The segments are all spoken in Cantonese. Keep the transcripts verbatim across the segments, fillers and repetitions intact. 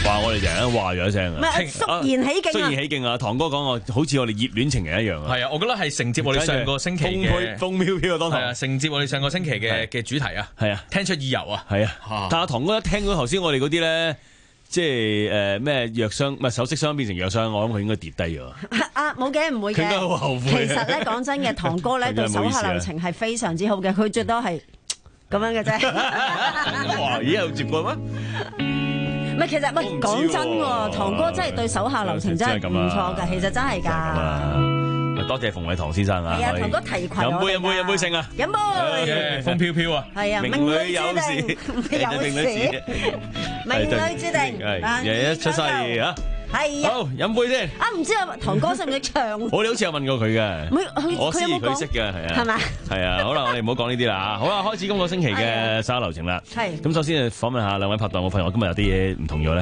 哇！我哋突然間話咗一聲啊， 肅然起敬啊！ 肅然起敬啊！堂哥講我好似我哋熱戀情人一樣啊。 係啊，我覺得係承接我哋上個星期嘅風飄飄啊，當堂係啊，承接我哋上個星期嘅嘅主題啊。 係啊， 聽出意由啊。 係啊，但係堂哥一聽到頭先我哋嗰啲咧，即係誒咩藥箱唔係首飾箱變成藥箱，我諗佢應該跌低咗。 啊，冇嘅，唔會嘅。 佢應該好後悔。 其實咧，講真嘅，堂哥咧對手下留情係非常之好嘅，佢最多係咁樣嘅啫。 哇！咦有接過咩？ 唔係，其實唔係講真喎，堂哥真係對手下留情真係唔錯㗎，其實真係㗎。 多謝馮偉堂先生啊！ 係啊，堂哥提攜我哋。 飲杯飲杯飲杯勝啊！ 飲杯。 風飄飄啊！ 係啊， 命裏有時， 有時，命裏注定。 係日日出世啊！ 係啊。 好飲杯先。 啊，唔知啊，堂哥識唔識唱？ 我哋好似有問過佢嘅。 唔係，佢我知佢有冇講？ 佢識嘅，係啊。 係嘛？ 係啊，好啦，我哋唔好講呢啲啦。好啦，開始今個星期嘅手下留情啦。 係。 咁首先訪問下兩位拍檔，我發現我今日有啲嘢唔同咗咧。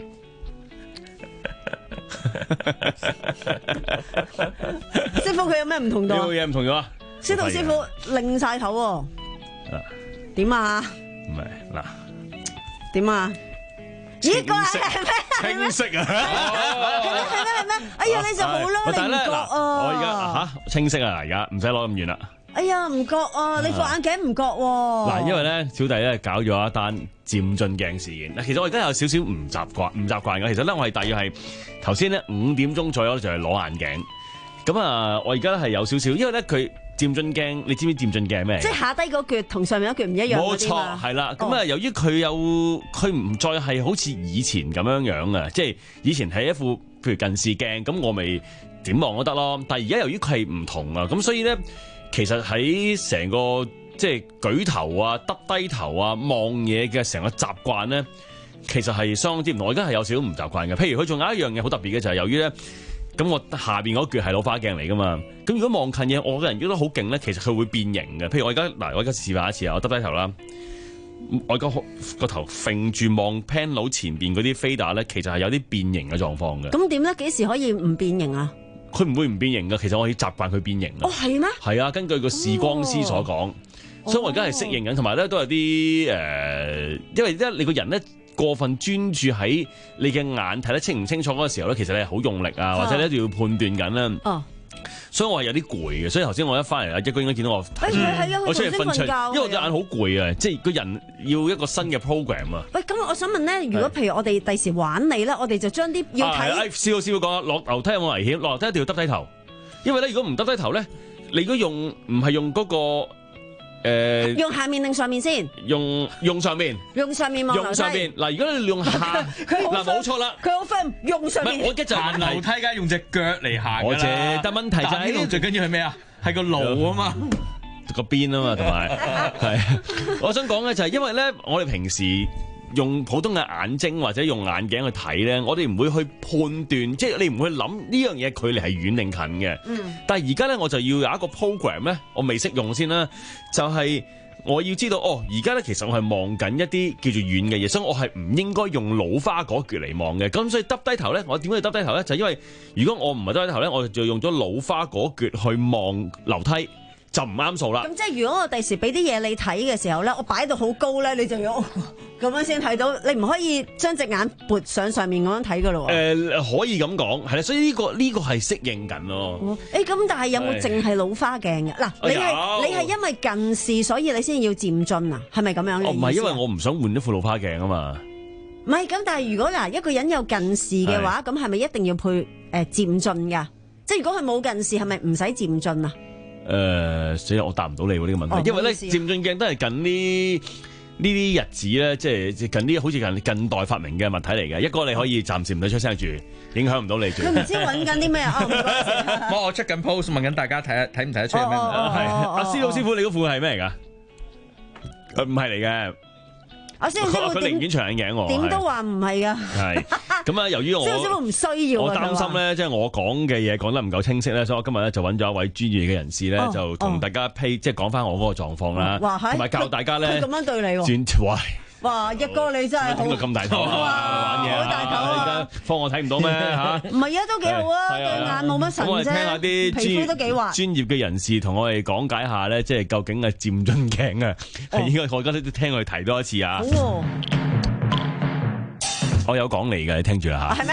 師傅佢有咩唔同到？ 有嘢唔同咗啊？ 司徒師傅擰晒頭喎。點啊？ 唔係嗱。 點啊？咦，個係咩？ 清晰啊！ 係咩？係咩？係咩？哎呀，你就好啦，你唔覺啊？ 我而家吓清晰啊！而家唔使攞咁遠啦。 哎呀，唔覺啊！你副眼鏡唔覺喎。 嗱，因為咧，小弟咧搞咗一單漸進鏡事件。嗱，其實我而家有少少唔習慣，唔習慣嘅。其實咧，我係大約係頭先咧五點鐘左右就係攞眼鏡。咁啊，我而家係有少少，因為咧佢漸進鏡，你知唔知漸進鏡係咩？ 即係下低嗰橛同上面嗰橛唔一樣嗰啲嘛。 冇錯，係啦。咁啊，由於佢有佢唔再係好似以前咁樣樣啊，即係以前係一副譬如近視鏡，咁我咪點望都得咯。但係而家由於佢係唔同啊，咁所以咧。其實喺成個即係舉頭啊、耷低頭啊、望嘢嘅成個習慣咧，其實係相當之唔同。我而家係有少少唔習慣嘅。譬如佢仲有一樣嘢好特別嘅，就係由於咧，咁我下邊嗰橛係老花鏡嚟噶嘛。咁如果望近嘢，我個人覺得好勁咧，其實佢會變形嘅。譬如我而家嗱，我而家示範一次啊，我耷低頭啦，我而家個頭揈住望 panel 前邊嗰啲 fader 咧，其實係有啲變形嘅狀況嘅。 咁點咧？幾時可以唔變形啊？ 佢唔會唔變形噶，其實我可以習慣佢變形啊。 哦，係咩？係啊，根據個視光師所講，哦、所以我而家係適應緊，同埋咧都有啲誒、呃，因為咧你個人咧過分專注喺你嘅眼睇得清唔清楚嗰個時候咧，其實你係好用力啊，或者你一定要判斷緊啦。哦。所以我係有啲攰嘅，所以頭先我一翻嚟，阿一哥應該見到我， 哎係啊， 我出嚟瞓覺，因為我隻眼好攰啊，即係個人要一個新嘅 program 啊。 喂，咁我想問咧，如果譬如我哋第時玩你咧，我哋就將啲要睇。 啊，師傅師傅講落樓梯有冇危險？落樓梯一定要耷低頭，因為咧如果唔耷低頭咧，你如果用唔係用嗰個。誒， 用下面定上面先？ 用用上面， 用上面望樓梯。 用上面嗱，如果你用下，嗱冇錯啦， 佢好 firm，用上面。 我嘅就行樓梯梗係用隻腳嚟行我啫，但問題就係呢度最緊要係咩啊？係個腦啊嘛， 個邊啊嘛，同埋係。我想講嘅就係因為咧，我哋平時用普通嘅眼睛或者用眼鏡去睇咧，我哋唔會去判斷，即係你唔會諗呢樣嘢距離係遠定近嘅。嗯。但係而家咧，我就要有一個 program 咧，我未識用先啦，就係、是、我要知道哦，而家咧其實我係望緊一啲叫做遠嘅嘢，所以我係唔應該用老花嗰橛嚟望嘅。咁所以耷低頭咧，我點解要耷低頭咧？就係、因為如果我唔係耷低頭咧，我就用咗老花嗰橛去望樓梯。就唔啱數啦。咁即係如果我第時俾啲嘢你睇嘅時候咧，我擺到好高咧，你就要咁樣先睇到，你唔可以將隻眼撥上上面咁樣睇噶咯。誒、 呃，可以咁講，係啦，所以呢、這個呢、這個係適應緊咯。誒、哦， 咁、欸、但係有冇淨係老花鏡嘅？嗱，你係你係因為近視，所以你先要漸進啊？係咪咁樣嘅意思？哦， 唔係，因為我唔想換一副老花鏡啊嘛。 唔係，咁但係如果嗱一個人有近視嘅話，咁係咪一定要配誒漸進噶？即係如果佢冇近視，係咪唔使漸進啊？ 誒、呃，所以我答唔到你喎呢個問題，哦、因為咧漸進鏡都係近呢呢啲日子咧，即係近啲好似近近代發明嘅物體嚟嘅。一哥你可以暫時唔使出聲住，影響唔到你住。 佢唔知揾緊啲咩啊？ 我我出緊 post 問緊大家睇睇唔睇得出係咩？ 係阿師傅師傅，你嗰副係咩嚟㗎？唔係嚟嘅。 阿師傅師傅佢寧願長眼鏡喎， 點都話唔係㗎。 係咁啊！由於我師傅師傅唔需要， 我擔心咧，即係我講嘅嘢講得唔夠清晰咧，所以我今日咧就揾咗一位專業嘅人士咧，哦、就同大家批、哦、即係講翻我嗰個狀況啦，同埋教大家咧。 佢咁樣對你喎。 轉喂。 哇！一哥你真係聽到咁大頭啊！玩嘢好大頭啊！ 而家方我睇唔到咩嚇？ 唔係啊，都幾好啊，對眼冇乜神啫。 我哋聽下啲皮膚都幾滑。專業嘅人士同我哋講解下咧，即係究竟係漸進鏡啊，係應該我而家都聽佢提多一次啊。好。 我有講你嘅，你聽住啦嚇。 係咩？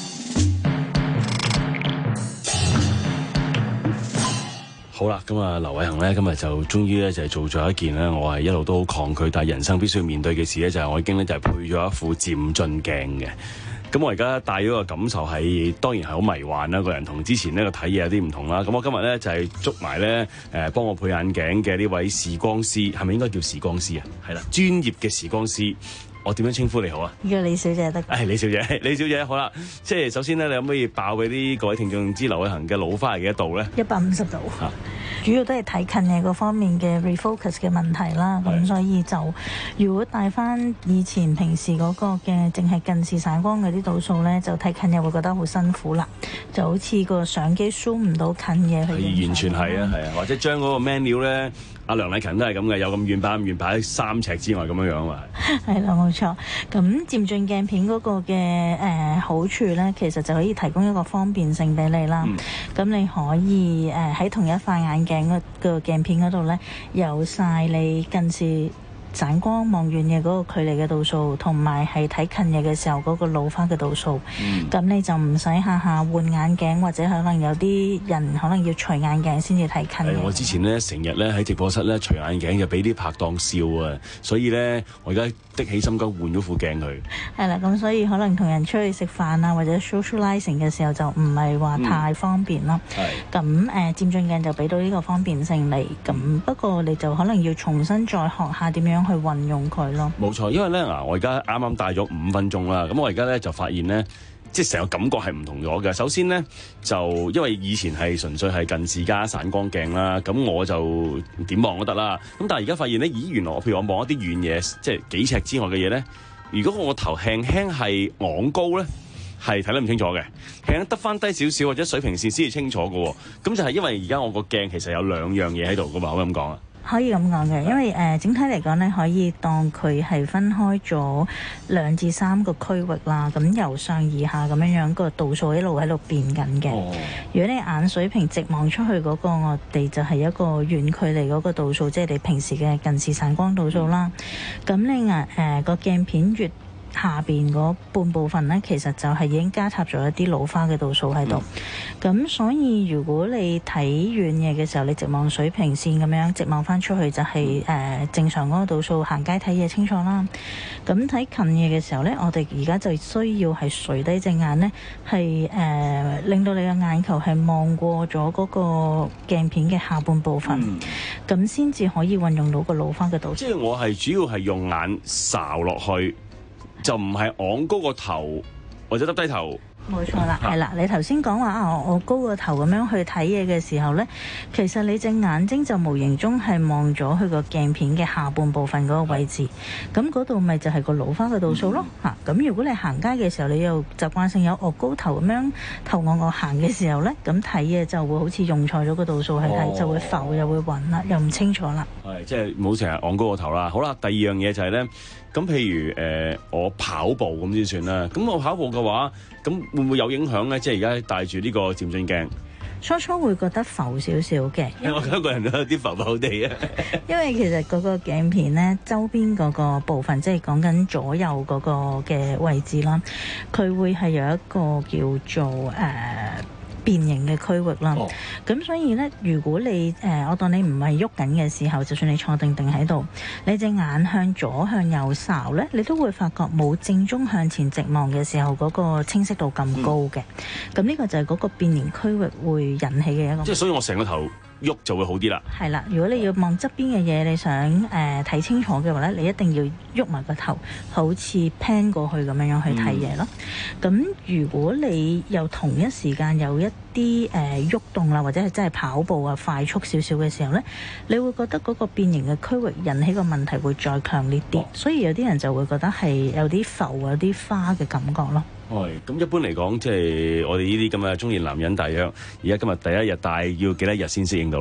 好啦，咁啊，劉偉恒咧今日就終於咧就係做咗一件咧，我係一路都好抗拒，但係人生必須要面對嘅事咧，就係我已經咧就係配咗一副漸進鏡嘅。咁我而家戴咗個感受係當然係好迷幻啦，個人同之前呢個睇嘢有啲唔同啦。咁我今日咧就係捉埋咧誒幫我配眼鏡嘅呢位視光師，係咪應該叫視光師啊？係啦，專業嘅視光師。我點樣稱呼你好啊？ 叫李小姐得。誒、 哎，李小姐，李小姐，好啦，即係首先咧，你可唔可以爆俾啲各位聽眾知劉偉恒嘅老花係幾多度咧？ 一百五十度。 啊、 主要都係睇近嘢嗰方面嘅 refocus 嘅問題啦。咁所以就如果帶翻以前平時嗰個嘅淨係近視散光嗰啲度數咧，就睇近嘢會覺得好辛苦啦。就好似個相機 zoom 唔到近嘢去。 係完全係啊，係啊，或者將嗰個 menu 咧。阿梁麗勤都係咁嘅，有咁遠擺咁遠擺喺三尺之外咁樣樣嘛。 係啦，冇錯。咁漸進鏡片嗰個嘅誒、呃、好處咧，其實就可以提供一個方便性俾你啦。咁、嗯、你可以誒喺、呃、同一塊眼鏡嗰個鏡片嗰度咧，有晒你近視散光望遠嘅嗰個距離嘅度數，同埋係睇近嘢嘅時候嗰個老花嘅度數。咁、嗯、你就唔使下下換眼鏡，或者可能有啲人可能要除眼鏡先至睇近嘅。 我之前咧成日咧喺直播室咧除眼鏡就俾啲拍檔笑啊，所以咧我而家的起心肝換咗副鏡佢。係啦，咁所以可能同人出去食飯啊，或者 socializing 嘅時候就唔係話太方便咯。係、嗯。咁誒漸進鏡就俾到呢個方便性嚟，咁不過你就可能要重新再學下點樣去運用佢咯。 冇錯，因為咧嗱，我而家啱啱戴咗五分鐘啦，咁我而家咧就發現咧，即係成個感覺係唔同咗嘅。首先咧，就因為以前係純粹係近視加散光鏡啦，咁我就點望都得啦。咁但係而家發現咧，咦，原來譬如我望一啲遠嘢，即係幾尺之外嘅嘢咧，如果我個頭輕輕係昂高咧，係睇得唔清楚嘅，輕得翻低少少或者水平線先至清楚嘅。咁就係因為而家我個鏡其實有兩樣嘢喺度噶嘛，可唔可以咁講啊？ 可以咁講嘅，因為誒、呃、整體嚟講咧，可以當佢係分開咗兩至三個區域啦。咁由上而下咁樣樣個度數一路喺度變緊嘅。哦、如果你眼水平直望出去嗰、那個，我哋就係一個遠距離嗰個度數，即係你平時嘅近視散光度數啦。咁、嗯、你眼誒個鏡片越下邊嗰半部分咧，其實就係已經加插咗一啲老花嘅度數喺度。咁、嗯、所以如果你睇遠嘢嘅時候，你直望水平線咁樣直望翻出去就係、是、誒、呃、正常嗰個度數，行街睇嘢清楚啦。咁睇近嘢嘅時候咧，我哋而家就需要係垂低隻眼咧，係誒、呃、令到你嘅眼球係望過咗嗰個鏡片嘅下半部分，咁先至可以運用到個老花嘅度數。 即係我係主要係用眼睄落去。就唔係昂高個頭或者耷低頭。 冇錯啦，係啦、啊，你頭先講話啊，我高個頭咁樣去睇嘢嘅時候呢，其實你隻眼睛就無形中係望咗佢個鏡片嘅下半部分嗰個位置，咁嗰度咪就係個老花嘅度數咯嚇。咁、嗯啊、如果你行街嘅時候，你又習慣性有昂高頭咁樣頭昂昂行嘅時候呢，咁睇嘢就會好似用錯咗個度數去睇，哦、就會浮又會暈啦，又唔清楚啦。係， 即係冇成日昂高個頭啦。好啦，第二樣嘢就係呢。咁譬如誒、呃，我跑步咁先算啦。咁我跑步嘅話，咁會唔會有影響咧？即係而家戴住呢個漸進鏡， 初初會覺得浮少少嘅。 我覺得個人都有啲浮浮地啊。 因為其實嗰個鏡片咧，周邊嗰個部分，即係講緊左右嗰個嘅位置啦，佢會係有一個叫做誒、呃變形嘅區域啦，咁、哦、所以咧，如果你誒、呃，我當你唔係喐緊嘅時候，就算你坐定定喺度，你隻眼向左向右睄咧，你都會發覺冇正中向前直望嘅時候嗰個清晰度咁高嘅。咁呢、嗯、個就係嗰個變形區域會引起嘅一個。即係所以我成個頭喐就會好啲啦。係啦， 如果你要望側邊嘅嘢，你想誒睇、呃、清楚嘅話咧，你一定要喐埋個頭，好似 pan 過去咁樣樣去睇嘢咯。咁、嗯、如果你又同一時間有一啲誒喐動啦，或者係真係跑步啊快速少少嘅時候咧，你會覺得嗰個變形嘅區域引起個問題會再強烈啲，哦、所以有啲人就會覺得係有啲浮有啲花嘅感覺咯。 係，咁一般嚟講，即係我哋呢啲咁嘅中年男人，大約而家今日第一日戴要幾多日先適應到咧？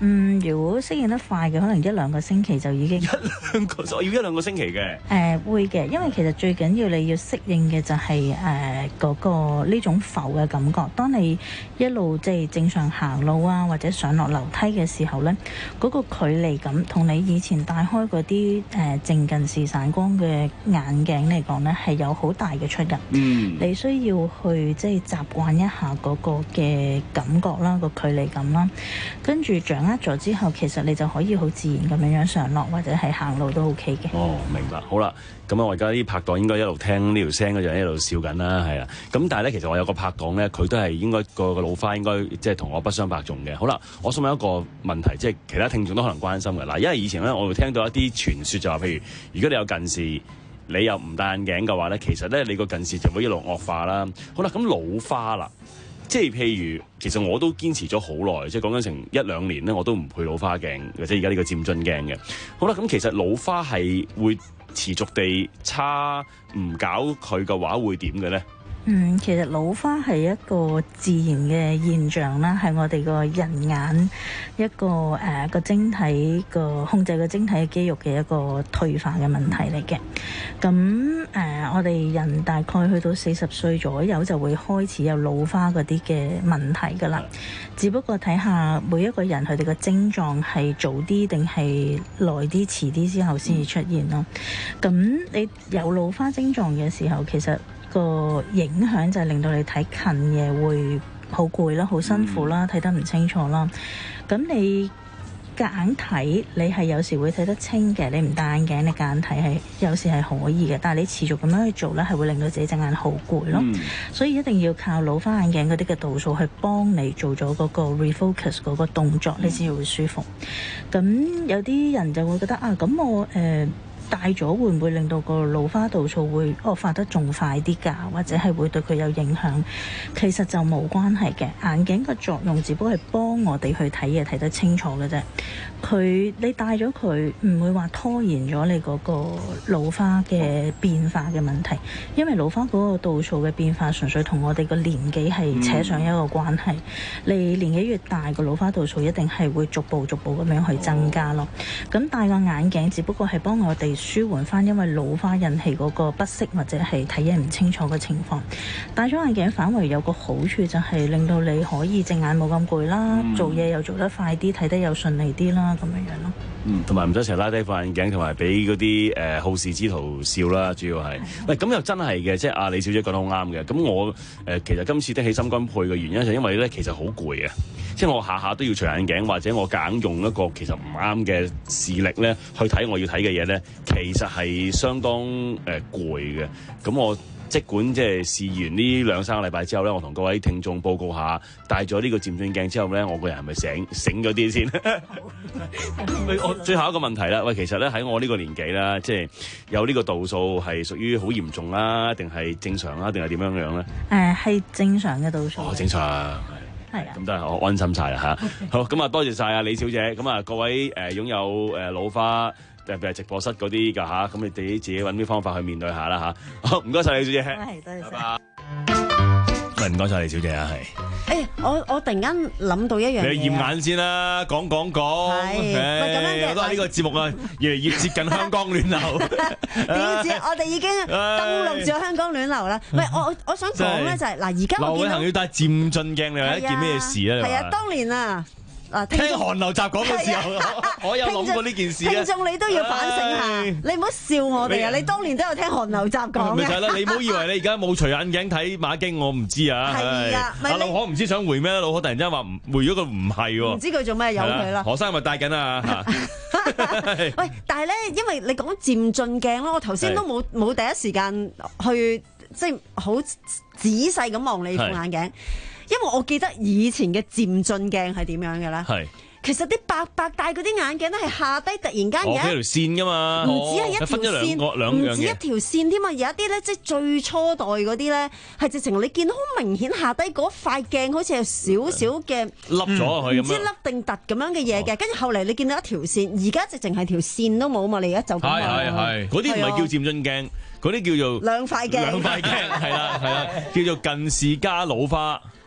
嗯，如果適應得快嘅，可能一兩個星期就已經一兩個，我要一兩個星期嘅。 誒、呃、會嘅，因為其實最緊要你要適應嘅就係誒嗰個呢種浮嘅感覺。當你一路即係正常行路啊，或者上落樓梯嘅時候咧，嗰、嗰個距離感同你以前戴開嗰啲誒正近視散光嘅眼鏡嚟講咧，係有好大嘅出入。 嗯， 你需要去即係習慣一下嗰個嘅感覺啦，個距離感啦，跟住掌握咗之後，其實你就可以好自然咁樣樣上落或者係行路都 OK 嘅。 哦，明白。好啦，咁啊，我而家啲拍檔應該一路聽呢條聲嗰陣一路笑緊啦，係啦。咁但係咧，其實我有個拍檔咧，佢都係應該個個老花應該即係同我不相伯仲嘅。好啦，我想問一個問題，即係其他聽眾都可能關心嘅嗱，因為以前咧我會聽到一啲傳說就話，譬如如果你有近視，你又唔戴眼鏡嘅話咧，其實咧你個近視就會一路惡化啦。好啦，咁老花啦。即係譬如，其實我都堅持咗好耐，即係講緊成一兩年咧，我都唔配老花鏡，或者而家呢個漸進鏡嘅。好啦，咁其實老花係會持續地差，唔搞佢嘅話會點嘅咧？ 嗯，其實老花係一個自然嘅現象啦，係我哋個人眼一個誒、呃、個晶體個控制個晶體嘅肌肉嘅一個退化嘅問題嚟嘅。咁誒、呃，我哋人大概去到四十歲左右就會開始有老花嗰啲嘅問題㗎啦。只不過睇下每一個人佢哋嘅症狀係早啲定係耐啲、遲啲之後先至出現咯。咁、嗯、你有老花症狀嘅時候，其實個影響就係令到你睇近嘢會好攰啦，好辛苦啦，睇得唔清楚啦。咁你夾硬睇，你係有時會睇得清嘅。你唔戴眼鏡，你夾硬睇係有時係可以嘅。但係你持續咁樣去做咧，係會令到自己隻眼好攰咯。嗯、所以一定要靠老花眼鏡嗰啲嘅度數去幫你做咗嗰個 refocus 嗰個動作，你先會舒服。咁、嗯、有啲人就會覺得啊，咁我誒。呃戴咗會唔會令到個老花度數會惡化得仲快啲㗎？或者係會對佢有影響？其實就冇關係嘅，眼鏡嘅作用只不過係幫我哋去睇嘢睇得清楚嘅啫。佢你戴咗佢唔會話拖延咗你嗰個老花嘅變化嘅問題，因為老花嗰個度數嘅變化純粹同我哋個年紀係扯上一個關係。嗯、你年紀越大，個老花度數一定係會逐步逐步咁樣去增加咯。咁戴個眼鏡只不過係幫我哋舒緩翻因為老花引起嗰個不適或者係睇嘢唔清楚嘅情況。戴咗眼鏡反為有個好處就係令到你可以隻眼冇咁攰啦，嗯、做嘢又做得快啲，睇得又順利啲啦，咁樣樣咯。 嗯，同埋唔使成日拉低副眼鏡，同埋俾嗰啲誒好事之徒笑啦，主要係。喂，咁又真係嘅，即係阿李小姐講得好啱嘅。咁我誒、呃、其實今次的起心肝配嘅原因就因為咧，其實好攰啊。即係我下下都要除眼鏡，或者我夾硬用一個其實唔啱嘅視力咧去睇我要睇嘅嘢咧，其實係相當誒攰嘅。咁、呃、我即管即係試完呢兩三個禮拜之後咧，我同各位聽眾報告下，戴咗呢個漸進鏡之後咧，我個人係咪醒醒咗啲先？喂，我最後一個問題啦，喂，其實咧喺我呢個年紀啦，即係有呢個度數係屬於好嚴重啦，定係正常啦，定係點樣樣咧？誒、 呃，係正常嘅度數。 哦，正常。係啊，咁都係我安心晒啦嚇。好，咁啊多謝晒啊李小姐。咁啊各位誒、呃、擁有誒老花特別係直播室嗰啲㗎嚇，咁你哋自己揾啲方法去面對下啦嚇。好，唔該晒李小姐。 係，多謝。 拜拜。唔該晒李小姐啊，係。 誒，我我突然間諗到一樣嘢， 你驗眼先啦，講講講。 係，喂咁樣嘅。 我都係呢個節目啊，越嚟越接近香港暖流。 點知我哋已經登陸咗香港暖流啦？喂，我我想講咧就係嗱，而家我見到劉偉恒要戴漸進鏡，你話一件咩事啊？ 係啊，當年啊。啊！ 聽韓流集講嘅時候，我有諗過呢件事。 聽眾你都要反省下，你唔好笑我哋啊！你當年都有聽韓流集講嘅。 咪就係啦，你唔好以為你而家冇除眼鏡睇馬經，我唔知啊。係啊，阿老可唔知想回咩？老可突然之間話唔回咗個唔係喎。唔知佢做咩，由佢啦。何生咪戴緊啊？ 喂，但係咧，因為你講漸進鏡咯，我頭先都冇冇第一時間去即係好仔細咁望你副眼鏡。因為我記得以前嘅漸進鏡係點樣嘅咧？係其實啲伯伯戴嗰啲眼鏡咧，係下低突然間有一條線噶嘛， 唔止係一條線，唔止一條線添啊！有一啲咧，即係最初代嗰啲咧，係直情你見到好明顯下低嗰塊鏡好似有少少嘅凹咗佢咁， 唔知凹定凸咁樣嘅嘢嘅。跟住後嚟你見到一條線，而家直情係條線都冇嘛？你而家就咁係係係，嗰啲唔係叫漸進鏡，嗰啲叫做兩塊鏡， 兩塊鏡係啦係啦，叫做近視加老花。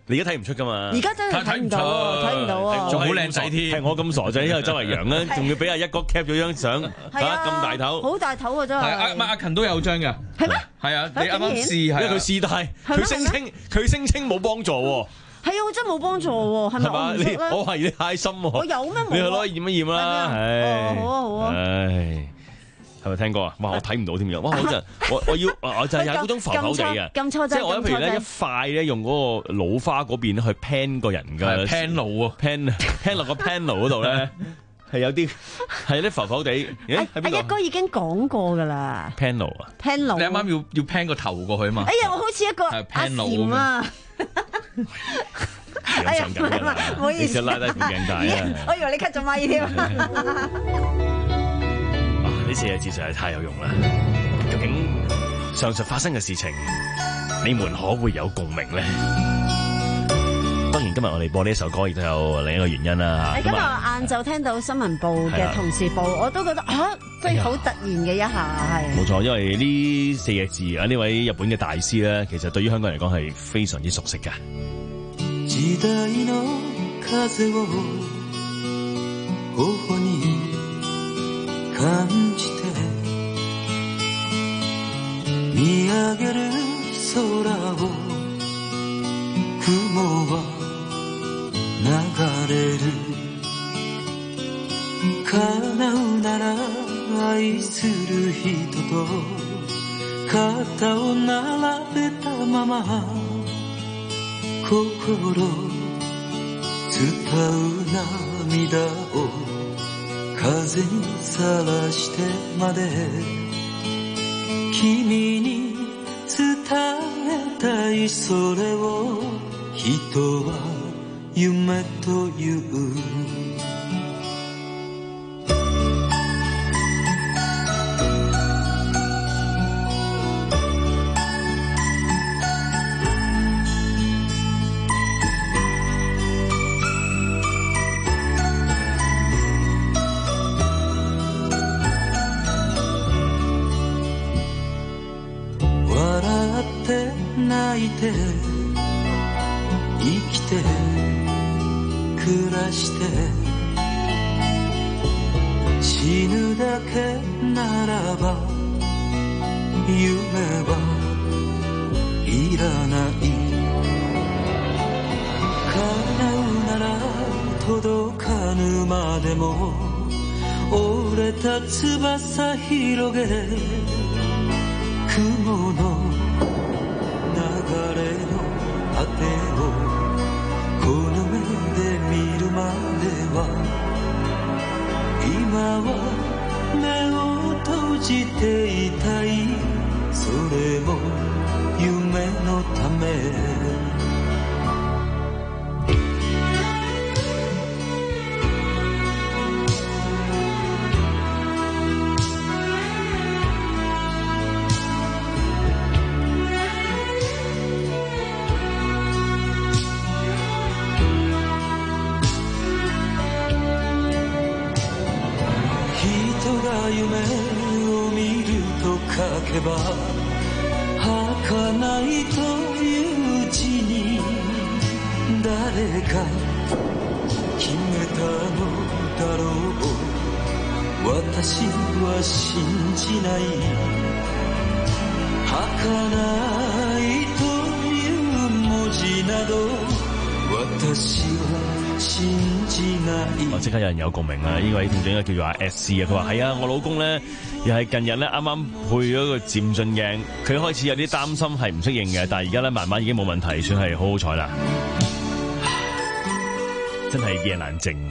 你而家睇唔出㗎嘛？ 而家真係睇唔到喎，睇唔到喎。 仲好靚仔添， 係我咁傻仔，因為周圍揚咧，仲要俾阿一哥 cap 咗張相， 係啊， 咁大頭， 好大頭啊真係阿係。 阿勤都有張㗎， 係咩？ 係啊，你啱啱試因為佢係啊試戴， 係咩佢聲稱佢聲稱冇幫助喎， 係啊，我真係冇幫助喎，係咪係嘛？你我唔識咧？ 我懷疑你太深喎， 我有咩冇啊你去攞去驗一驗啦， 係咩唉， 哦好啊好啊唉。係咪聽過啊？哇！我睇唔到添樣，哇！我真係我我要我就係有嗰種浮浮地嘅， 撳錯掣， 即係我譬如咧一塊咧用嗰個老花嗰邊去 pan 個人嘅 panel 啊 pan pan 落個 panel 嗰度咧係有啲係有啲浮浮地，咦喺阿邊度一哥已經講過㗎啦 panel 啊？ ，panel。 你啱啱要要 pan 個頭過去啊嘛？ 哎呀，我好似一個係阿 panel 禪啊！ 養上緊㗎啦， 唔好意思， 你先拉低副鏡帶啊！ 我以為你 cut 咗咪添。 呢四個字實在太有用啦！究竟上述發生嘅事情，你們可會有共鳴呢？當然今日我哋播呢一首歌，亦都有另一個原因啦。 今日晏晝聽到新聞部嘅同事報，我都覺得啊，即係好突然嘅一下，係。 冇錯，因為呢四個字啊，呢位日本嘅大師咧，其實對於香港人嚟講係非常之熟悉嘅。 時代の風を頬に感じて見上げる空を雲は流れる叶うなら愛する人と肩を並べたまま心伝う涙を風にさらしてまで君に伝えたいそれを人は夢という泣いて生きて暮らして死ぬだけならば夢はいらない叶うなら届かぬまでも折れた翼広げ雲の流れの果てをこの目で見るまでは今は目を閉じていたいそれも夢のため夢を見ると書けば儚いといううちに誰が決めたのだろう私は信じない儚いという文字など私は我即刻有人有共鳴啊！呢位聽眾應該叫做阿 S C 啊，佢話係啊，我老公咧又係近日咧啱啱配咗個漸進鏡，佢開始有啲擔心係唔適應嘅，但係而家咧慢慢已經冇問題，算係好好彩啦！真係夜難靜，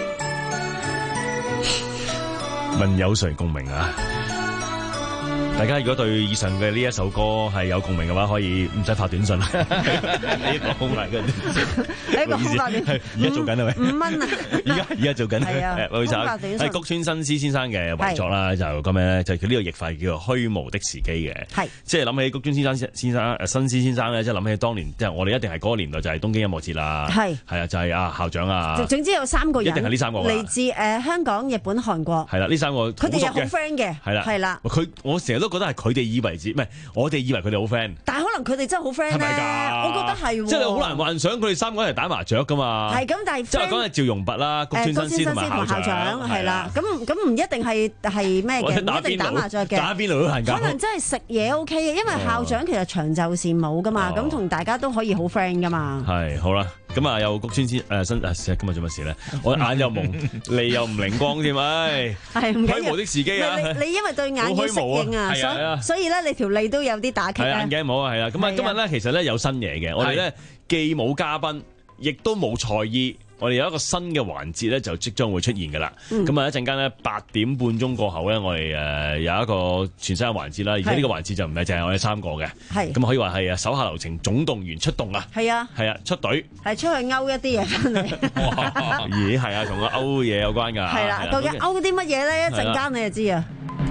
問有誰共鳴啊？大家如果對以上嘅呢一首歌係有共鳴嘅話，可以唔使發短信啦。呢個好難嘅， 呢個好發短信， 而家做緊係咪？ 五蚊啊！ 而家而家做緊係啊， 冇錯，係谷村新司先生嘅遺作啦，就咁樣咧，就佢呢個譯法叫做虛無的時機嘅，係即係諗起谷村先生先生誒新司先生咧，即係諗起當年，即係我哋一定係嗰個年代就係東京音樂節啦，係係啊，就係啊校長啊， 總之有三個人， 一定係呢三個嚟自誒香港、日本、韓國， 係啦，呢三個佢哋又好 friend 嘅， 係啦， 係啦， 佢我成日都覺得係佢哋以為自唔係我哋以為佢哋好 friend， 但係可能佢哋真係好 friend 咧。我覺得係喎。 即係你好難幻想佢哋三個人嚟打麻雀㗎嘛。 係咁，但係即係講係趙容弼啦、谷村新司同埋校長係啦。咁咁唔一定係係咩嘅，唔一定打麻雀嘅。 打邊爐都行㗎。 可能真係食嘢 OK 嘅，因為校長其實長袖善舞㗎嘛，咁同大家都可以好 friend 㗎嘛。 係好啦，咁啊有谷村先誒新誒今日做乜事咧？我眼又蒙，脷又唔靈光添，唉， 係唔緊要。 虛無的時機啊！ 你你因為對眼要適應啊，所所以咧你條脷都有啲打擊咧。 眼鏡冇啊，係啦。咁啊今日咧其實咧有新嘢嘅，我哋咧既冇嘉賓，亦都冇賽醫。我哋有一個新嘅環節咧，就即將會出現㗎啦。咁啊、嗯、一陣間咧八點半鐘過後咧，我哋誒有一個全新嘅環節啦。而且呢個環節就唔係淨係我哋三個嘅，咁是可以話係啊手下留情總動員出動啊。係啊，係啊，出隊係出去勾一啲嘢翻嚟。咦，係啊，同個勾嘢有關㗎。係啦、啊，究竟勾啲乜嘢咧？一陣間你就知啊。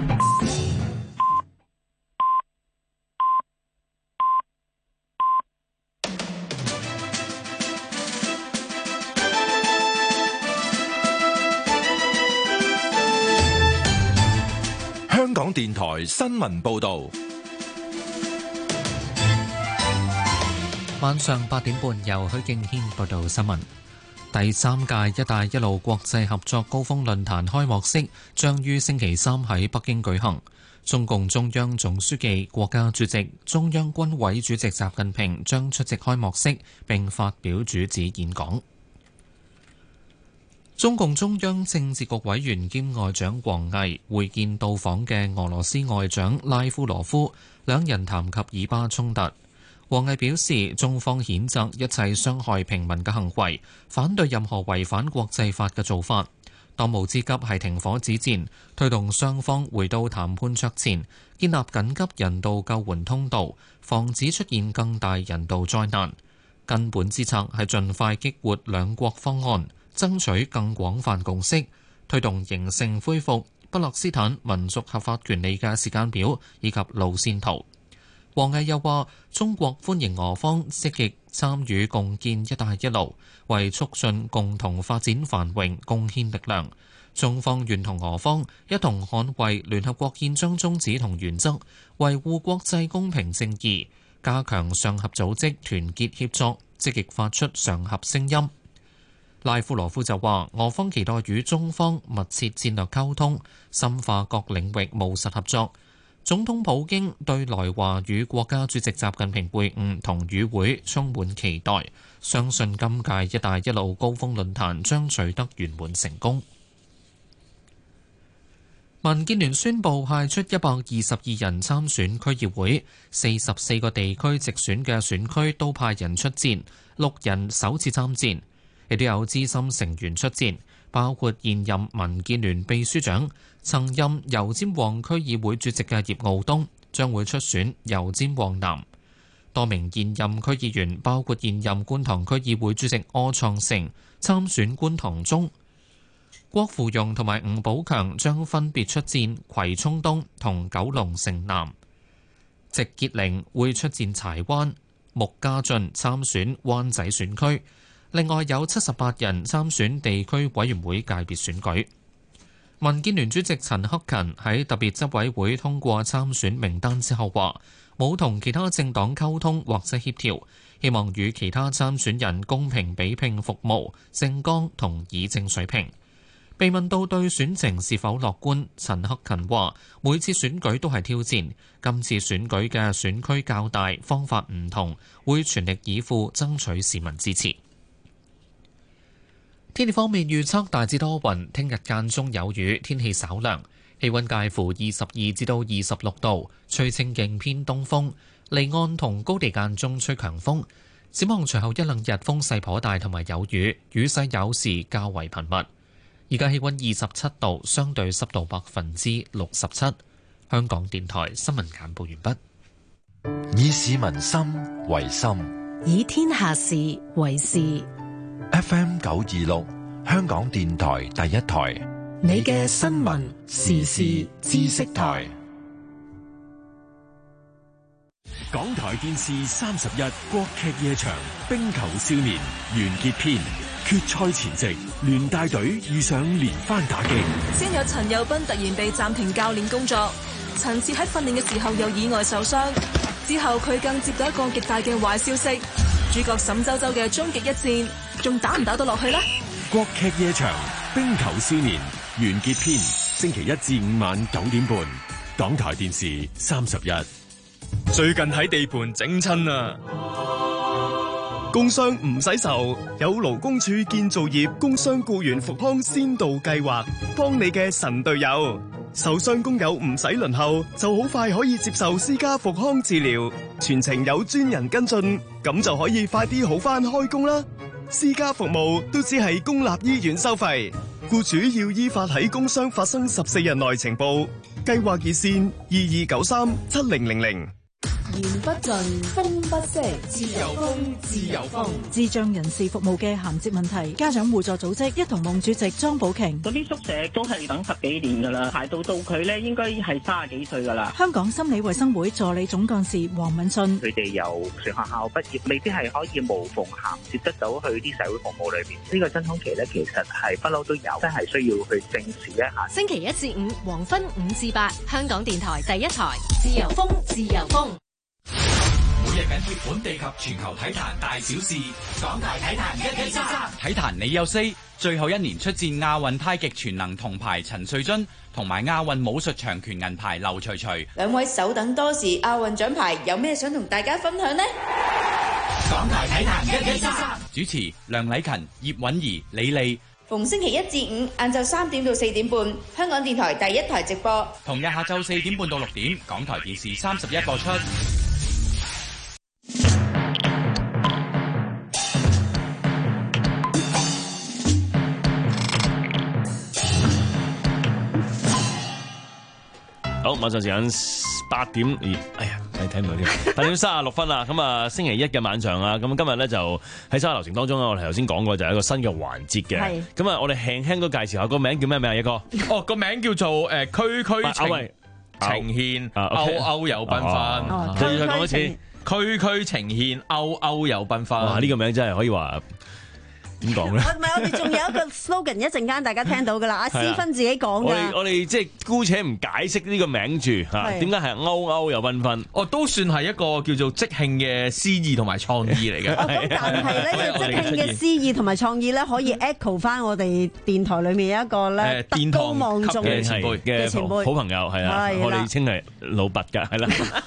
香港電台新聞報道， 晚上八點半由許敬軒報道新聞。第三屆「一帶一路」國際合作高峰論壇開幕式將於星期三喺北京舉行。中共中央總書記、國家主席、中央軍委主席習近平將出席開幕式並發表主旨演講。中共中央政治局委員兼外長王毅會見到訪嘅俄羅斯外長拉夫羅夫，兩人談及以巴衝突。王毅表示，中方譴責一切傷害平民嘅行為，反對任何違反國際法嘅做法。當務之急係停火止戰，推動雙方回到談判桌前，建立緊急人道救援通道，防止出現更大人道災難。根本之策係盡快激活兩國方案，爭取更廣泛共識，推動形成恢復巴勒斯坦民族合法權利嘅時間表以及路線圖。王毅又話：中國歡迎俄方積極參與共建「一帶一路」，為促進共同發展繁榮貢獻力量。中方願同俄方一同捍衛聯合國憲章宗旨同原則，維護國際公平正義，加強上合組織團結協作，積極發出上合聲音。拉夫羅夫就話：俄方期待與中方密切戰略溝通，深化各領域務實合作。總統普京對來華與國家主席習近平會晤同與會充滿期待，相信今屆「一帶一路」高峰論壇將取得圓滿成功。民建聯宣布派出一百二十二人參選區議會，四十四個地區直選嘅選區都派人出戰，六人首次參戰。亦都有資深成員出戰，包括現任民建聯秘書長、曾任油尖旺區議會主席嘅葉傲冬，將會出選油尖旺南。多名現任區議員，包括現任觀塘區議會主席柯創盛，參選觀塘中。郭芙蓉同埋吳寶強將分別出戰葵涌東同九龍城南。席潔玲會出戰柴灣，穆家俊參選灣仔選區。另外有七十八人參選地區委員會界別選舉。民建聯主席陳克勤喺特別執委會通過參選名單之後話，冇同其他政黨溝通或者協調，希望與其他參選人公平比拼服務、政綱同議政水平。被問到對選情是否樂觀，陳克勤話：每次選舉都係挑戰，今次選舉嘅選區較大，方法唔同，會全力以赴爭取市民支持。天氣方面預測大致多雲，聽日間中有雨，天氣稍涼，氣溫介乎二十二至到二十六度，吹清勁偏東風，離岸同高地間中吹強風。展望隨後一兩日風勢頗大，同埋有雨，雨勢有時較為頻密。而家氣溫二十七度，相對濕度百分之六十七。香港電台新聞簡報完畢。 以市民心為心， 以天下事為事。 F M 九二六，香港電台第一台， 你嘅新聞時事知識台。 港台電視三十一國劇夜場《冰球少年》完結篇，決賽前夕，聯大隊遇上連番打擊。 先有陳友斌突然被暫停教練工作，陳志喺訓練嘅時候有意外受傷。 之後，佢更接到一個極大嘅壞消息，主角沈周周嘅終極一戰，仲打唔打到落去呢？ 國劇夜場冰球少年完結篇，星期一至五晚九點半，港台電視三十一。 最近喺地盤整親啊！工傷唔使愁，有勞工處建造業工傷僱員復康先導計劃，幫你嘅神隊友。受傷工友唔使輪候，就好快可以接受私家復康治療，全程有專人跟進，咁就可以快啲好返開工啦。私家服務都只係公立醫院收費，僱主要依法喺工傷發生十四日內呈報。計劃熱線二二九三七零零零。 言不盡，風不息，自由風，自由風。智障人士服務嘅銜接問題，家長互助組織一同夢主席莊寶瓊。 嗰啲宿舍都係等十幾年噶啦，排到到佢咧應該係三十幾歲噶啦。 香港心理衛生會助理總幹事黃敏信。 佢哋由全學校畢業，未必係可以無縫銜接得到去啲社會服務裏邊。呢、這個真空期咧，其實係不嬲都有，真係需要去正視一下。 星期一至五黃昏五至八，香港電台第一台，自由風，自由風。 每日緊貼本地及全球體壇大小事，港台體壇一一三三。 體壇你有 say， 最後一年出戰亞運太極全能銅牌陳瑞津，同埋亞運武術長拳銀牌劉徐徐。 兩位手等多時亞運獎牌，有咩想同大家分享呢？ 港台體壇一一三三。 主持梁禮勤、葉韻儀、李利。 逢星期一至五晏晝三點到四點半，香港電台第一台直播。 同日下晝四點半到六點，港台電視三十一播出。 好，晚上時間八點，咦，哎呀，睇睇唔到添，八點三十六分啦。咁啊，星期一嘅晚上啊，咁今日咧就喺沙流程當中啊，我哋頭先講過就係一個新嘅環節嘅。咁啊，我哋輕輕都介紹下個名叫咩名啊？一哥， 哦，個名叫做誒區區呈呈現歐歐有繽紛。 再再講一次， 區區呈現歐歐有繽紛。 哇！呢個名真係可以話。點講咧？ 唔係，我哋仲有一個 slogan， 一陣間大家聽到噶啦。阿思芬自己講嘅。我哋我哋即係姑且唔解釋呢個名住嚇，點解係歐歐有繽紛？ 哦，都算係一個叫做即興嘅詩意同埋創意嚟嘅。 哦，咁但係咧，即興嘅詩意同埋創意咧，可以 echo 翻我哋電台裏面有一個咧德高望重嘅前輩嘅好朋友係啊，我哋稱係老拔㗎，係啦。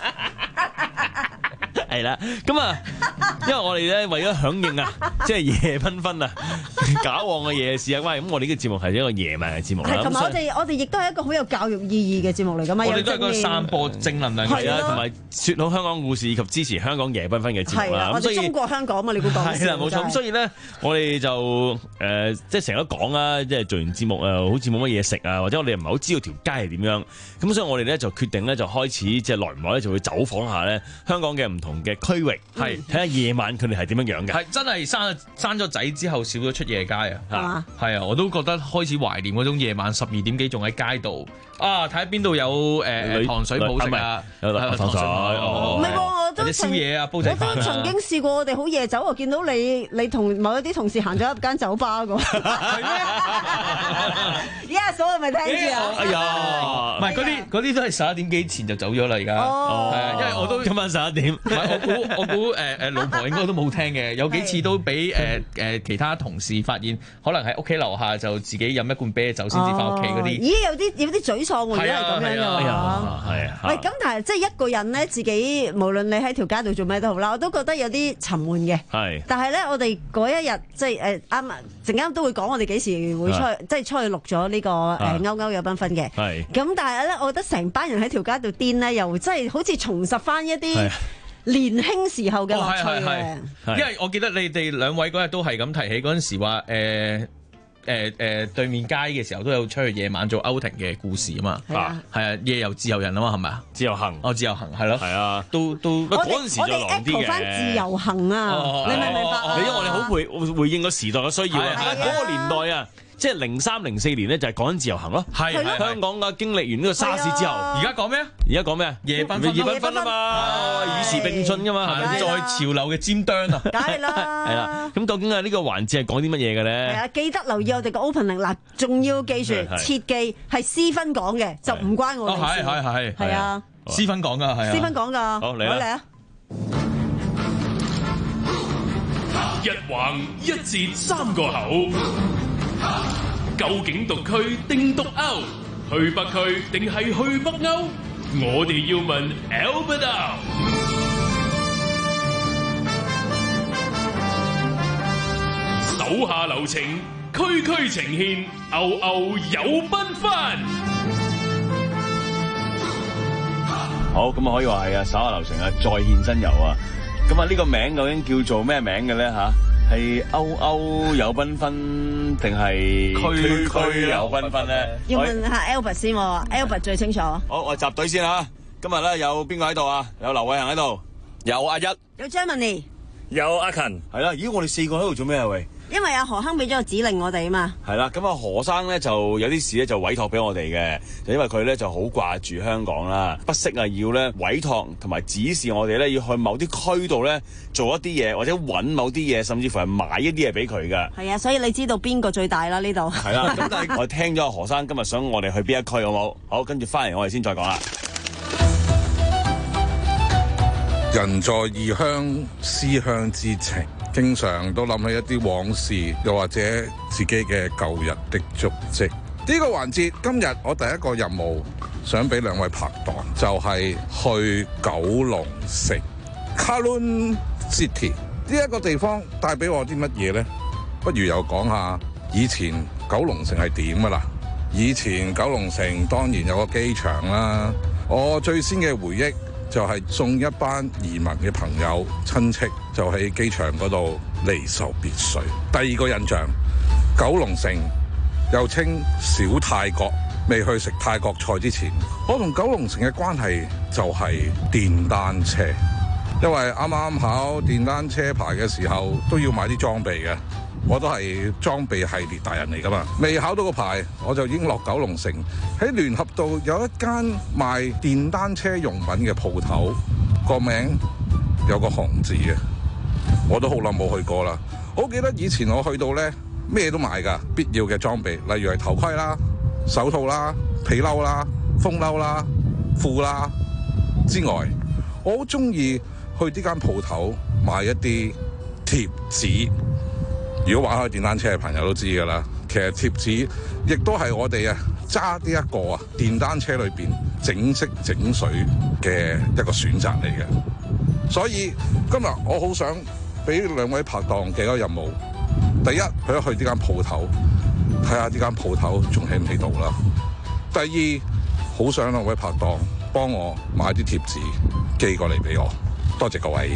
係啦，咁啊，因為我哋咧為咗響應啊，即係夜繽紛啊，搞旺嘅夜市啊，喂，咁我哋呢個節目係一個夜晚嘅節目啦。 同埋我哋我哋亦都係一個好有教育意義嘅節目嚟噶嘛。 我哋都係個散播正能量係啊，同埋説好香港故事以及支持香港夜繽紛嘅節目啦。 我哋中國香港嘛，你估講係啦，冇錯。咁所以咧，我哋就誒即係成日都講啦，即係做完節目啊，好似冇乜嘢食啊，或者我哋唔係好知道條街係點樣。咁所以我哋咧就決定咧就開始即係耐唔耐咧就會走訪下咧香港嘅唔同嘅區域，係睇下夜晚佢哋係點樣樣嘅。 係真係生生咗仔之後少咗出夜街啊！ 係嘛？ 係啊，我都覺得開始懷念嗰種夜晚十二點幾仲喺街度啊！睇下邊度有誒糖水鋪食啊， 有糖水哦。唔係喎，我都宵夜啊，煲仔飯啊。 我都曾經試過，我哋好夜走，我見到你你同某一啲同事行咗入間酒吧㗎。係咩？Yes，我係咪聽住啊？ 哎呀，唔係嗰啲嗰啲都係十一點幾前就走咗啦，而家係啊，因為我都今晚十一點。 唔係我估我估誒誒老婆應該都冇聽嘅，有幾次都俾誒誒其他同事發現，可能喺屋企樓下就自己飲一罐啤酒先至翻屋企嗰啲。 咦，有啲有啲沮喪喎，如果係咁樣嘅話。 係啊。 喂，咁但係即係一個人咧，自己無論你喺條街度做咩都好啦，我都覺得有啲沉悶嘅。 係。 但係咧，我哋嗰一日即係誒啱啊，陣間都會講我哋幾時會出去，即係出去錄咗呢個誒歐歐有繽紛嘅。 係。 咁但係咧，我覺得成班人喺條街度癲咧，又真係好似重拾翻一啲年輕時候嘅樂趣嘅。 因為我記得你哋兩位嗰日都係咁提起嗰陣時話誒。誒誒對面街嘅時候都有出去夜晚做outing嘅故事啊嘛，係啊，係啊，夜遊自由人啊嘛，係咪啊？ 自由行， 哦，自由行係咯， 係啊， 都都嗰陣時就狼啲嘅。 我哋 echo 翻自由行啊，你明唔明白？ 因為我哋好回回應個時代嘅需要啊，嗰個年代啊。即係零三零四年咧，就係講緊自由行咯。 係香港嘅經歷完呢個沙士之後， 而家講咩啊？ 而家講咩啊？ 夜繽紛， 夜繽紛啊嘛，與時並進噶嘛，係咪？ 在潮流嘅尖端啊！ 梗係啦， 係啦。咁究竟係呢個環節係講啲乜嘢嘅咧？ 係啊，記得留意我哋個 opening 嗱，仲要記住切記係思芬講嘅，就唔關我哋事。 係係係係啊， 思芬講噶係啊， 思芬講噶。 好嚟啦。 一橫一截三個口，究竟獨區定獨歐？去北區定係去北歐？我哋要問 Albert。手下留情，區區呈現，歐歐有繽紛。 好，咁啊可以話係啊，手下留情啊，再現真遊啊。咁啊呢個名究竟叫做咩名嘅咧吓？係歐歐有繽紛定係區區有繽紛咧？ 要問下 Albert 先，Albert 最清楚。 好，我集隊先吓。今日咧有邊個喺度啊？有劉偉恒喺度，有阿一， 有 Germany， 有阿勤，係啦。咦，我哋四個喺度做咩啊？喂！ 因為阿何生俾咗個指令我哋啊嘛， 係啦，咁啊何生咧就有啲事咧就委託俾我哋嘅，就因為佢咧就好掛住香港啦，不惜啊要咧委託同埋指示我哋咧要去某啲區度咧做一啲嘢，或者揾某啲嘢，甚至乎係買一啲嘢俾佢㗎。 係啊，所以你知道邊個最大啦呢度？ 係啦，咁但係我聽咗何生今日想我哋去邊一區好冇？好，跟住翻嚟我哋先再講啦。 人在異鄉，思鄉之情。經常都諗起一啲往事，又或者自己嘅舊日的足跡。呢個環節今日我第一個任務想俾兩位拍檔，就係去九龍城 Kowloon City 呢一個地方帶俾我啲乜嘢呢？不如又講下以前九龍城係點噶啦？以前九龍城當然有個機場啦。我最先嘅回憶就係送一班移民嘅朋友親戚，就喺機場嗰度離愁別緒。第二個印象，九龍城又稱小泰國。未去食泰國菜之前，我同九龍城嘅關係就係電單車，因為啱啱考電單車牌嘅時候都要買啲裝備嘅，我都係裝備系列達人嚟㗎嘛。未考到個牌，我就已經落九龍城，喺聯合道有一間賣電單車用品嘅鋪頭，個名有個紅字嘅，我都好耐冇去過啦。我記得以前我去到呢，咩都買㗎，必要嘅裝備，例如係頭盔啦、手套啦、皮褸啦、風褸啦、褲啦之外，我好中意去呢間鋪頭買一啲貼紙。如果玩開電單車嘅朋友都知㗎啦，其實貼紙亦都係我哋啊揸呢一個啊電單車裏邊整色整水嘅一個選擇嚟嘅。所以今日我好想俾兩位拍檔嘅一個任務，第一去一去呢間鋪頭，睇下呢間鋪頭仲喺唔喺度啦。第二，好想兩位拍檔幫我買啲貼紙寄過嚟俾我，多謝各位。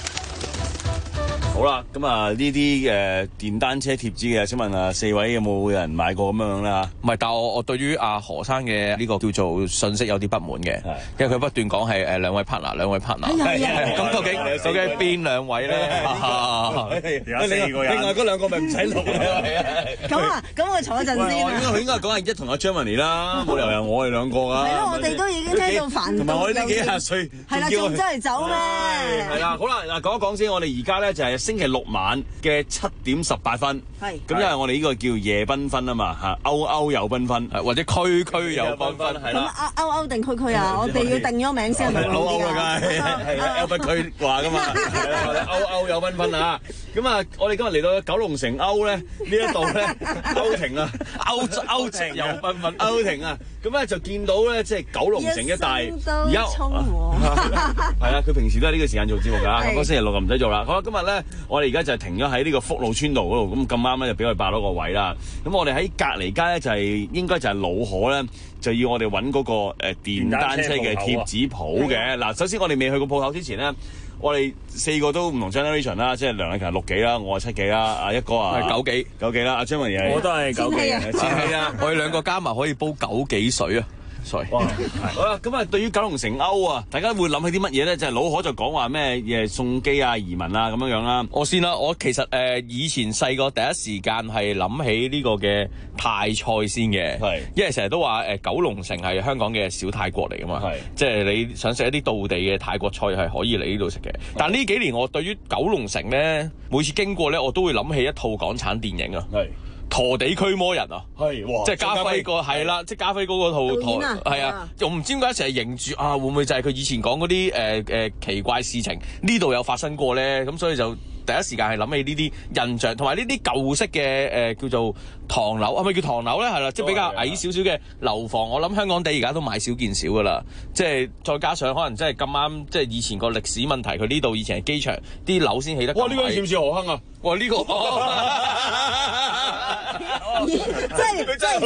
好啦，咁啊呢啲誒電單車貼紙嘅，請問啊四位有冇人買過咁樣啦？ 唔係，但係我我對於阿何生嘅呢個叫做信息有啲不滿嘅，因為佢不斷講係誒兩位 partner， 兩位 partner。係係。咁究竟究竟邊兩位咧？ 有四個人，另外嗰兩個咪唔使錄咧。 咁啊，咁我坐一陣先啊。 應該佢應該講係一同阿 Germany 啦，冇理由我哋兩個㗎。 係咯，我哋都已經聽到煩。 同埋我哋呢幾廿歲， 係啦，仲周嚟走咩？ 係啦，好啦，嗱講一講先，我哋而家咧就係星期六晚嘅七點十八分，係咁，因為我哋呢個叫夜繽紛啊嘛，嚇歐歐有繽紛，或者區區有繽紛，係啦。 咁歐歐定區區啊？我哋要定咗名先係咪？ 歐歐啊，梗係係啦，有區區話噶嘛，歐歐有繽紛啊！咁啊，我哋今日嚟到九龍城歐咧呢一度咧，歐庭啊，歐歐庭有繽紛，歐庭啊，咁咧就見到咧，即係九龍城一帶而家係啊，佢平時都係呢個時間做節目㗎，咁星期六就唔使做啦。好啦，今日咧我哋而家就係停咗喺呢個福路村道嗰度，咁咁啱咧就俾佢霸到個位啦。咁我哋喺隔離街咧就係應該就係老河咧，就要我哋揾嗰個誒電單車嘅貼紙鋪嘅。嗱，首先我哋未去過鋪頭之前咧，我哋四個都唔同 generation 啦，即係梁禮勤六幾啦，我係七幾啦，阿一哥啊九幾九幾啦，阿張文儀我都係九幾啊，千禧啊， 我哋兩個加埋可以煲九幾水啊！Sorry. 好啦，咁啊，對於九龍城歐啊，大家會諗起啲乜嘢咧？就係、是、老可就講話咩嘢送機啊、移民啊咁樣樣啦。 我先啦，我其實誒、呃、以前細個第一時間係諗起呢個嘅泰菜先嘅，係因為成日都話誒、呃、九龍城係香港嘅小泰國嚟噶嘛，係即係你想食一啲道地嘅泰國菜係可以嚟呢度食嘅。但呢幾年我對於九龍城咧，每次經過咧，我都會諗起一套港產電影啊。係。陀地驅魔人啊，係，即係家輝個係啦，即係家輝嗰個套陀係啊，又唔知點解成日認住啊，會唔會就係佢以前講嗰啲誒誒奇怪事情呢度有發生過咧？咁所以就第一時間係諗起呢啲印象，同埋呢啲舊式嘅誒、呃、叫做唐樓，係咪叫唐樓咧？係啦，即係比較矮少少嘅樓房。我諗香港地而家都買少見少噶啦，即係再加上可能真係咁啱，即係以前個歷史問題，佢呢度以前係機場，啲樓先起得。 哇！呢、這個似唔似何坑啊？ 哇！呢、這個。 即係佢真係好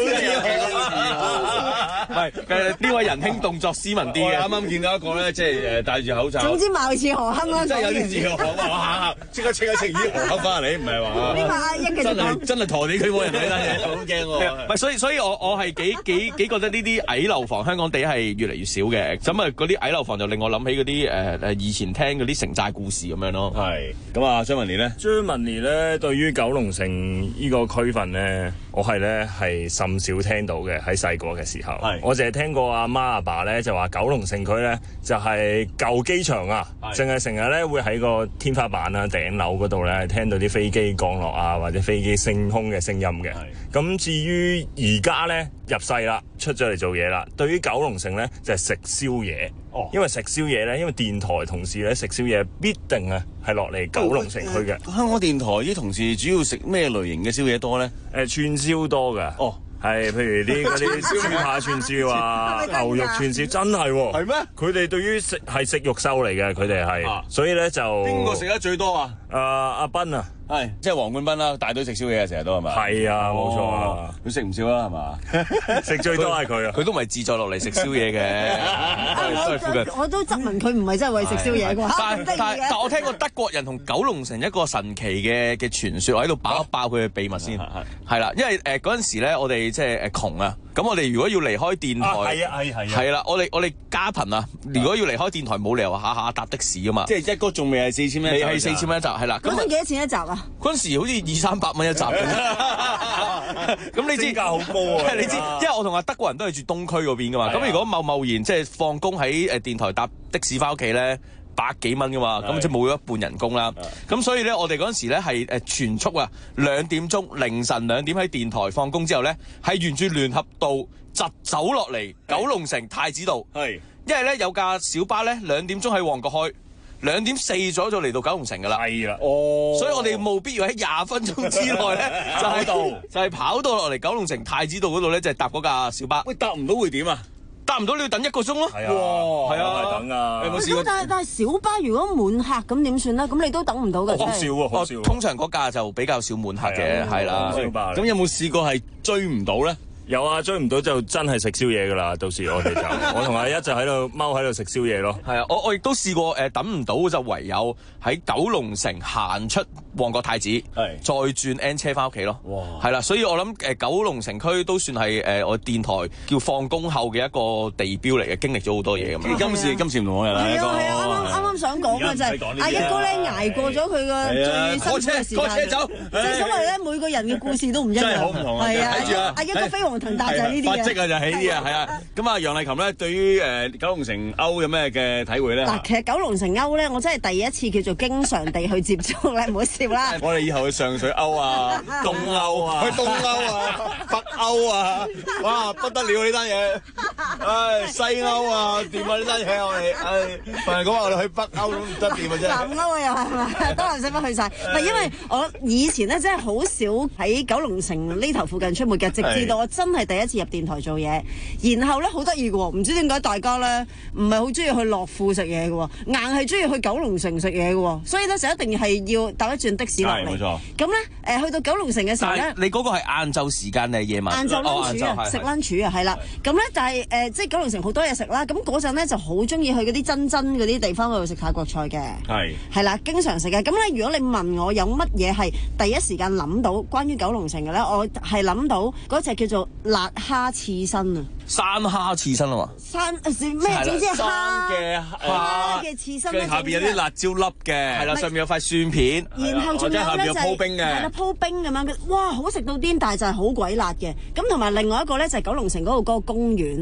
似， 唔係誒呢位仁兄動作斯文啲嘅， 啱啱見到一個咧，即係誒戴住口罩。 總之貌似何坑啦， 真係有啲似何坑哇！即刻即刻清啲何坑翻嚟，唔係話呢個阿英嘅真係真係陀地區冇人睇單嘢，好驚喎！ 唔係，所以所以我我係幾幾幾覺得呢啲矮樓房香港地係越嚟越少嘅。咁啊嗰啲矮樓房就令我諗起嗰啲誒誒以前聽嗰啲城寨故事咁樣咯。 係咁啊，張文年咧，張文年咧對於九龍城呢個區份咧。我係咧係甚少聽到嘅，喺細個嘅時候，我淨係聽過阿媽阿爸咧就話九龍城區咧就係舊機場啊，淨係成日咧會喺個天花板啊頂樓嗰度咧聽到啲飛機降落啊或者飛機升空嘅聲音嘅。咁至於而家咧入世啦，出咗嚟做嘢啦，對於九龍城咧就係食宵夜。哦，因為食宵夜咧，因為電台同事咧食宵夜必定啊係落嚟九龍城區嘅。 香港電台啲同事主要食咩類型嘅宵夜多咧？ 誒串燒多㗎。哦。係，譬如啲嗰啲燒扒串燒啊，牛肉串燒，真係喎。係咩？佢哋對於食係食肉獸嚟嘅，佢哋係，所以咧就邊個食得最多啊？ 誒阿斌啊， 係即係黃冠斌啦，大隊食宵夜啊，成日都係咪？ 係啊，冇錯啊， 佢食唔少啦，係嘛？ 食最多係佢啊， 佢都唔係自在落嚟食宵夜嘅，都係附近。 我都質問佢唔係真係為食宵夜啩？ 但但但我聽過德國人同九龍城一個神奇嘅嘅傳說，我喺度爆一爆佢嘅秘密先。係啦，因為誒嗰陣時咧，我哋即係誒窮啊。咁我哋如果要離開電台， 係啊係係係啦，我哋我哋家貧啊，如果要離開電台，冇理由下下搭的士噶嘛。 即係一個仲未係四千蚊， 未係四千蚊一集，係啦。 嗰陣幾多錢一集啊？ 嗰陣時好似二三百蚊一集嘅。咁你知價好高啊！ 你知，因為我同阿德國人都係住東區嗰邊噶嘛。咁如果貿貿然即係放工喺誒電台搭的士翻屋企咧，百幾蚊噶嘛，咁即係冇咗一半人工啦。咁所以咧，我哋嗰陣時咧係誒全速啊，兩點鐘凌晨兩點喺電台放工之後咧，係沿住聯合道疾走落嚟九龍城太子道。係，因為咧有架小巴咧兩點鐘喺旺角開，兩點四咗就嚟到九龍城噶啦。 係啦，哦， 所以我哋務必要喺廿分鐘之內咧，就喺度就係跑到落嚟九龍城太子道嗰度咧，就係搭嗰架小巴。 喂，搭唔到會點啊？ 搭唔到你要等一個鐘咯。 係啊，係啊，等啊。 有冇試過？但係但係小巴如果滿客咁點算咧？咁你都等唔到嘅。 好少喎，好少。 通常嗰架就比較少滿客嘅，係啦。 小巴。 咁有冇試過係追唔到咧？ 有啊，追唔到就真係食宵夜噶啦。到時我哋就我同阿一就喺度踎喺度食宵夜咯。 係啊，我我亦都試過誒，等唔到就唯有喺九龍城行出旺角太子，係再轉 N 車翻屋企咯。哇！係啦，所以我諗誒九龍城區都算係誒我電台叫放工後嘅一個地標嚟嘅，經歷咗好多嘢咁。 今次今次唔同我哋啦。 係啊係啊，啱啱啱啱想講嘅就係阿一哥咧捱過咗佢個最辛苦嘅時間。 車走， 即係所謂咧每個人嘅故事都唔一樣。 真係好唔同啊！ 係啊，阿一哥飛黃騰達就係呢啲嘅。 發跡啊就係呢啲啊，係啊。咁啊，楊麗琴咧對於誒九龍城歐有咩嘅體會咧？ 嗱，其實九龍城歐咧，我真係第一次叫做經常地去接觸咧，唔好笑啦。 我哋以後去上水歐啊、東歐啊、去東歐啊、北歐啊，哇不得了呢單嘢！唉，西歐啊，掂啊呢單嘢我哋，唉，同人講話我哋去北歐都唔得掂啊啫。 南歐啊又係咪？都係使乜去晒？唔係因為我以前咧真係好少喺九龍城呢頭附近出沒嘅，直至到我真係第一次入電台做嘢，然後咧好得意嘅喎，唔知點解大家咧唔係好中意去樂富食嘢嘅喎，硬係中意去九龍城食嘢嘅喎，所以咧就一定係要搭一轉的士落嚟。 冇錯。 咁咧誒去到九龍城嘅時候咧， 你嗰個係晏晝時間定係夜晚？ 晏晝 lunch 啊，食 lunch 啊，係啦。咁咧但係誒即係九龍城好多嘢食啦，咁嗰陣咧就好中意去嗰啲珍珍嗰啲地方嗰度食泰國菜嘅。係係啦，經常食嘅。咁咧如果你問我有乜嘢係第一時間諗到關於九龍城嘅咧，我係諗到嗰隻叫做辣蝦刺身啊！ 山蝦刺身啊嘛！ 山咩？總之係蝦嘅蝦嘅刺身， 跟住下邊有啲辣椒粒嘅， 係啦，上面有塊蒜片， 然後仲有咧就係係啦鋪冰咁樣，哇！好食到癲，但係就係好鬼辣嘅。咁同埋另外一個咧就係九龍城嗰度嗰個公園咧。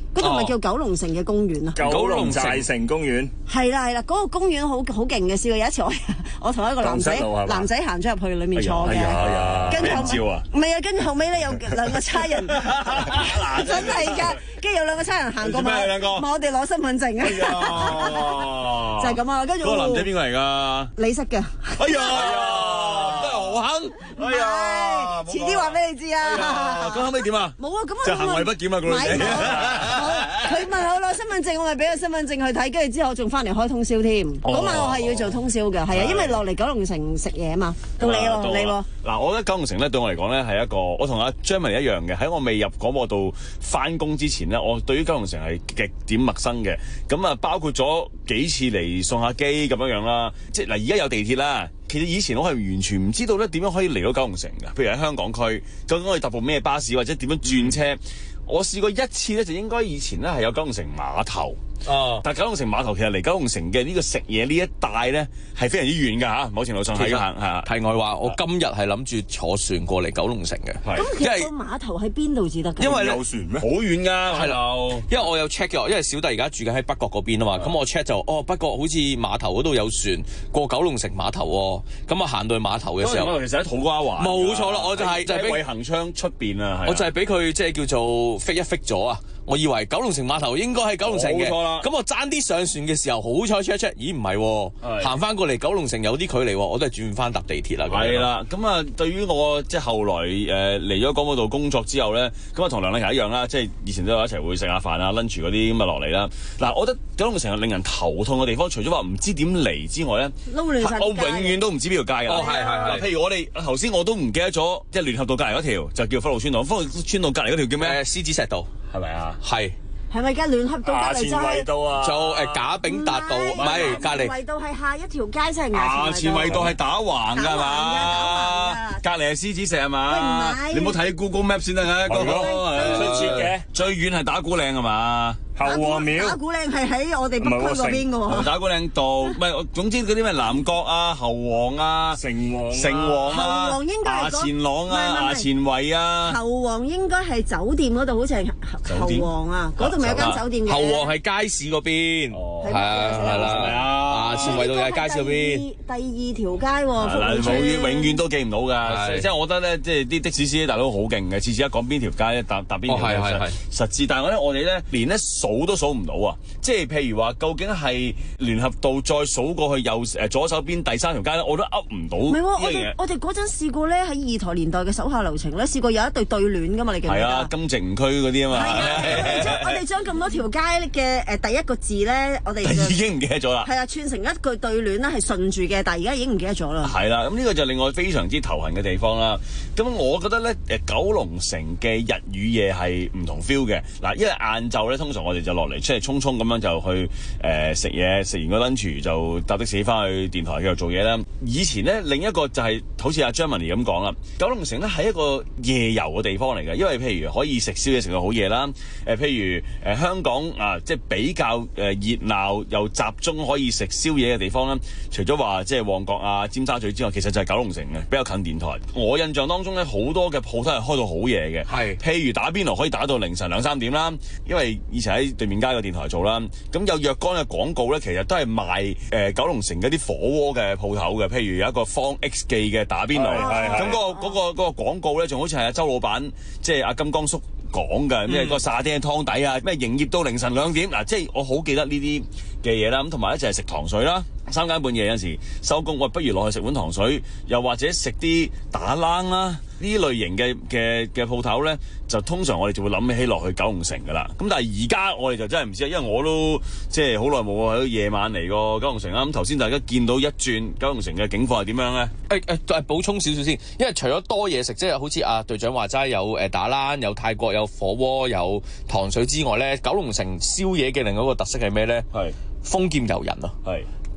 嗰度咪叫九龍城嘅公園啊？ 九龍寨城公園係啦係啦，嗰、嗰個公園好好勁嘅。試過有一次我我同一個男仔男仔行咗入去裏面坐嘅，跟住後尾唔係啊，跟住後尾咧有兩個差人，真係㗎，跟住有兩個差人行過埋，問我哋攞身份證啊，就係咁啊。跟住嗰個男仔邊個嚟㗎？ 你識嘅。 哎呀，真係好坑！哎呀， 遲啲話俾你知啊。 咁後尾點啊？ 冇啊，咁啊就行為不檢啊，個女仔。 佢問我攞身份證，我咪俾個身份證去睇，跟住之後仲翻嚟開通宵添。嗰晚我係要做通宵嘅，係啊，因為落嚟九龍城食嘢啊嘛。到你喎，你喎。 嗱，我覺得九龍城咧對我嚟講咧係一個，我同阿張文一樣嘅。喺我未入廣播道翻工之前咧，我對於九龍城係極點陌生嘅。咁啊，包括咗幾次嚟送下機咁樣樣啦。即係嗱，而家有地鐵啦。其實以前我係完全唔知道咧點樣可以嚟到九龍城嘅。譬如喺香港區，究竟可以搭部咩巴士或者點樣轉車？我試過一次咧，就應該以前咧係有九龍城碼頭。哦，但係九龍城碼頭其實離九龍城嘅呢個食嘢呢一帶咧係非常之遠㗎嚇，某程度上係行係啊。 題外話，我今日係諗住坐船過嚟九龍城嘅。 咁其實個碼頭喺邊度至得㗎？ 因為有船咩？好遠㗎，係啦。 因為我有 check 嘅，因為小弟而家住緊喺北角嗰邊啊嘛，咁我 check 就哦北角好似碼頭嗰度有船過九龍城碼頭喎，咁啊行到去碼頭嘅時候， 其實喺土瓜灣。冇錯啦，我就係就係俾恆昌出邊啊， 我就係俾佢即係叫做 fit 一 fit 咗啊！我以為九龍城碼頭應該係九龍城嘅，冇錯啦。咁我爭啲上船嘅時候，好彩 check check，咦唔係，行翻過嚟九龍城有啲距離，我都係轉翻搭地鐵啦。 係啦，咁啊，對於我即係後來誒嚟咗廣播道工作之後咧，咁啊同梁麗霞一樣啦，即係以前都有一齊會食下飯啊 lunch 嗰啲咁啊落嚟啦。嗱，我覺得九龍城係令人頭痛嘅地方，除咗話唔知點嚟之外咧， 撈亂晒， 我永遠都唔知邊條街㗎。 哦，係係係。 譬如我哋頭先我都唔記得咗，即係聯合道隔離嗰條就叫福路村道，福路村道隔離嗰條叫咩？ 誒獅子石道係咪啊？ 係。 係咪㗎？聯合道隔離就係道啊， 就誒賈炳達道，唔係隔離。 圍道係下一條街先係衙前圍道係打橫㗎嘛？隔離係獅子石係嘛？你唔好睇 Google Map 先得㗎，嗰個最切嘅， 最遠係打鼓嶺係嘛？ 後皇廟打鼓嶺係喺我哋北區嗰邊㗎喎。 打鼓嶺道，唔係總之嗰啲咩南角啊、侯王啊、 城隍、 城隍啊、 侯王應該係衙前朗啊、衙前圍啊。 侯王應該係酒店嗰度，好似係侯王啊，嗰度咪有間酒店嘅。 侯王係街市嗰邊，係啊係啦，衙前圍道又係街市嗰邊。 第二條街喎， 永遠都記唔到㗎。即係我覺得咧，即係啲的士司機大佬好勁嘅，次次一講邊條街咧，搭搭邊條嘅實質。但係我咧，我哋咧連咧數都數唔到啊！即係譬如話，究竟係聯合道再數過去右誒左手邊第三條街咧，我都噏唔到。唔係喎，我哋我哋嗰陣試過咧，喺二台年代嘅手下留情咧，試過有一對對聯㗎嘛，你記唔記得？ 係啊，金城區嗰啲啊嘛。 我哋將咁多條街嘅誒第一個字咧，我哋已經唔記得咗啦。 係啊，串成一句對聯咧，係順住嘅，但係而家已經唔記得咗啦。 係啦，咁呢個就令我非常之頭痕嘅地方啦。咁我覺得咧，誒九龍城嘅日與夜係唔同 feel 嘅。嗱，因為晏晝咧，通常我哋就落嚟出嚟匆匆咁樣就去誒食嘢，食完個 lunch 就搭的士翻去電台繼續做嘢啦。以前咧，另一個就係、是、好似阿張文妮咁講啦，九龍城咧係一個夜遊嘅地方嚟嘅，因為譬如可以食宵夜食到好夜啦。誒、呃，譬如誒、呃、香港啊，即係比較誒熱鬧又集中可以食宵夜嘅地方啦。除咗話即係旺角啊、尖沙咀之外，其實就係九龍城嘅，比較近電台。我印象當中咧，好多嘅鋪頭係開到好夜嘅，係譬如打邊爐可以打到凌晨兩三點啦。因為以前喺對面街個電台做啦，咁有若干嘅廣告咧，其實都係賣誒、呃、九龍城嗰啲火鍋嘅鋪頭嘅。譬如有一個方 X 記嘅打邊爐，咁嗰、嗰個嗰、嗰個嗰、嗰個廣告咧，仲好似係阿周老闆，即係阿金剛叔講嘅，咩、嗯、個沙爹湯底啊，咩營業到凌晨兩點嗱，即係我好記得呢啲嘅嘢啦。咁同埋咧就係食糖水啦。三更半夜有陣時收工，我不如落去食碗糖水，又或者食啲打冷啦，呢類型嘅嘅嘅鋪頭咧，就通常我哋就會諗起落去九龍城噶啦。咁但係而家我哋就真係唔知，因為我都即係好耐冇喺夜晚嚟過九龍城啦。咁頭先大家見到一轉九龍城嘅景況係點樣咧？ 誒誒誒，補充少少先，因為除咗多嘢食，即係好似阿隊長話齋有誒打冷、有泰國、有火鍋、有糖水之外咧，九龍城宵夜嘅另一個特色係咩咧？係封劍遊人啊！係。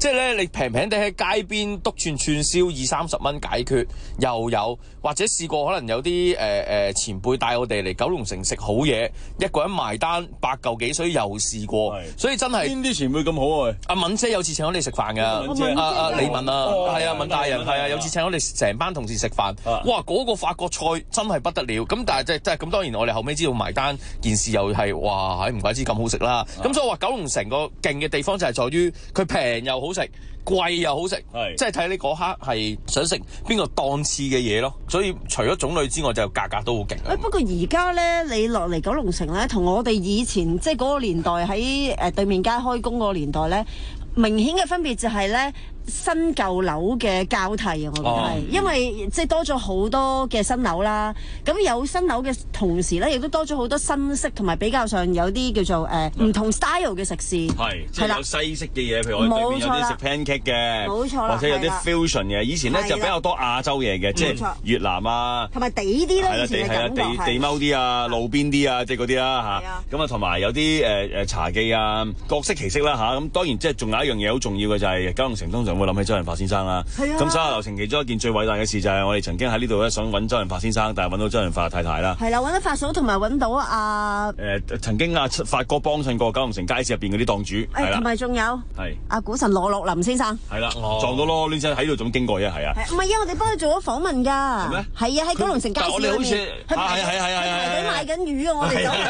即係咧你平平地喺街邊篤串串燒二三十蚊解決又有，或者試過可能有啲誒誒前輩帶我哋嚟九龍城食好嘢，一個人埋單八嚿幾水又試過，所以真係邊啲前輩咁好啊？ 阿敏姐有次請我哋食飯㗎，阿阿李敏啊，係啊敏大人係啊，有次請我哋成班同事食飯，哇嗰個法國菜真係不得了，咁但係即係即係咁當然我哋後尾知道埋單件事又係哇係唔怪之咁好食啦，咁所以話九龍城個勁嘅地方就係在於佢平又好食，貴又好食，即係睇你嗰刻係想食邊個檔次嘅嘢咯。所以除咗種類之外，就價格都好勁。 誒不過而家咧，你落嚟九龍城咧，同我哋以前即係嗰個年代喺誒對面街開工嗰個年代咧，明顯嘅分別就係咧。新舊樓嘅交替啊，我覺得係，哦、因為即係多咗好多嘅新樓啦。咁有新樓嘅同時咧，亦都多咗好多新式同埋比較上有啲叫做誒唔、呃、同 style 嘅食肆。係， 即係有西式嘅嘢，譬如我哋對面有啲食 pancake 嘅，冇錯啦，或者有啲 fusion 嘅。以前咧就比較多亞洲嘢嘅，即係越南啊， 同埋地啲啦，以前嘅感覺係地踎啲啊，路邊啲啊，即係嗰啲啦嚇。咁啊，同埋有啲誒誒茶記啊，各式其式啦嚇。咁當然即係仲有一樣嘢好重要嘅就係九龍城通常會諗起周潤發先生啦，咁手下留情其中一件最偉大嘅事就係我哋曾經喺呢度咧想揾周潤發先生，但係揾到周潤發太太啦。係啦， 揾到發嫂同埋揾到阿誒曾經阿發哥幫襯過九龍城街市入邊嗰啲檔主，係啦， 同埋仲有係阿股神羅樂林先生， 係啦，撞到咯，呢陣喺度仲經過啫，係啊。 唔係啊，我哋幫佢做咗訪問㗎。係咩？係啊，喺九龍城街市裏面， 係係係係係佢賣緊魚啊！我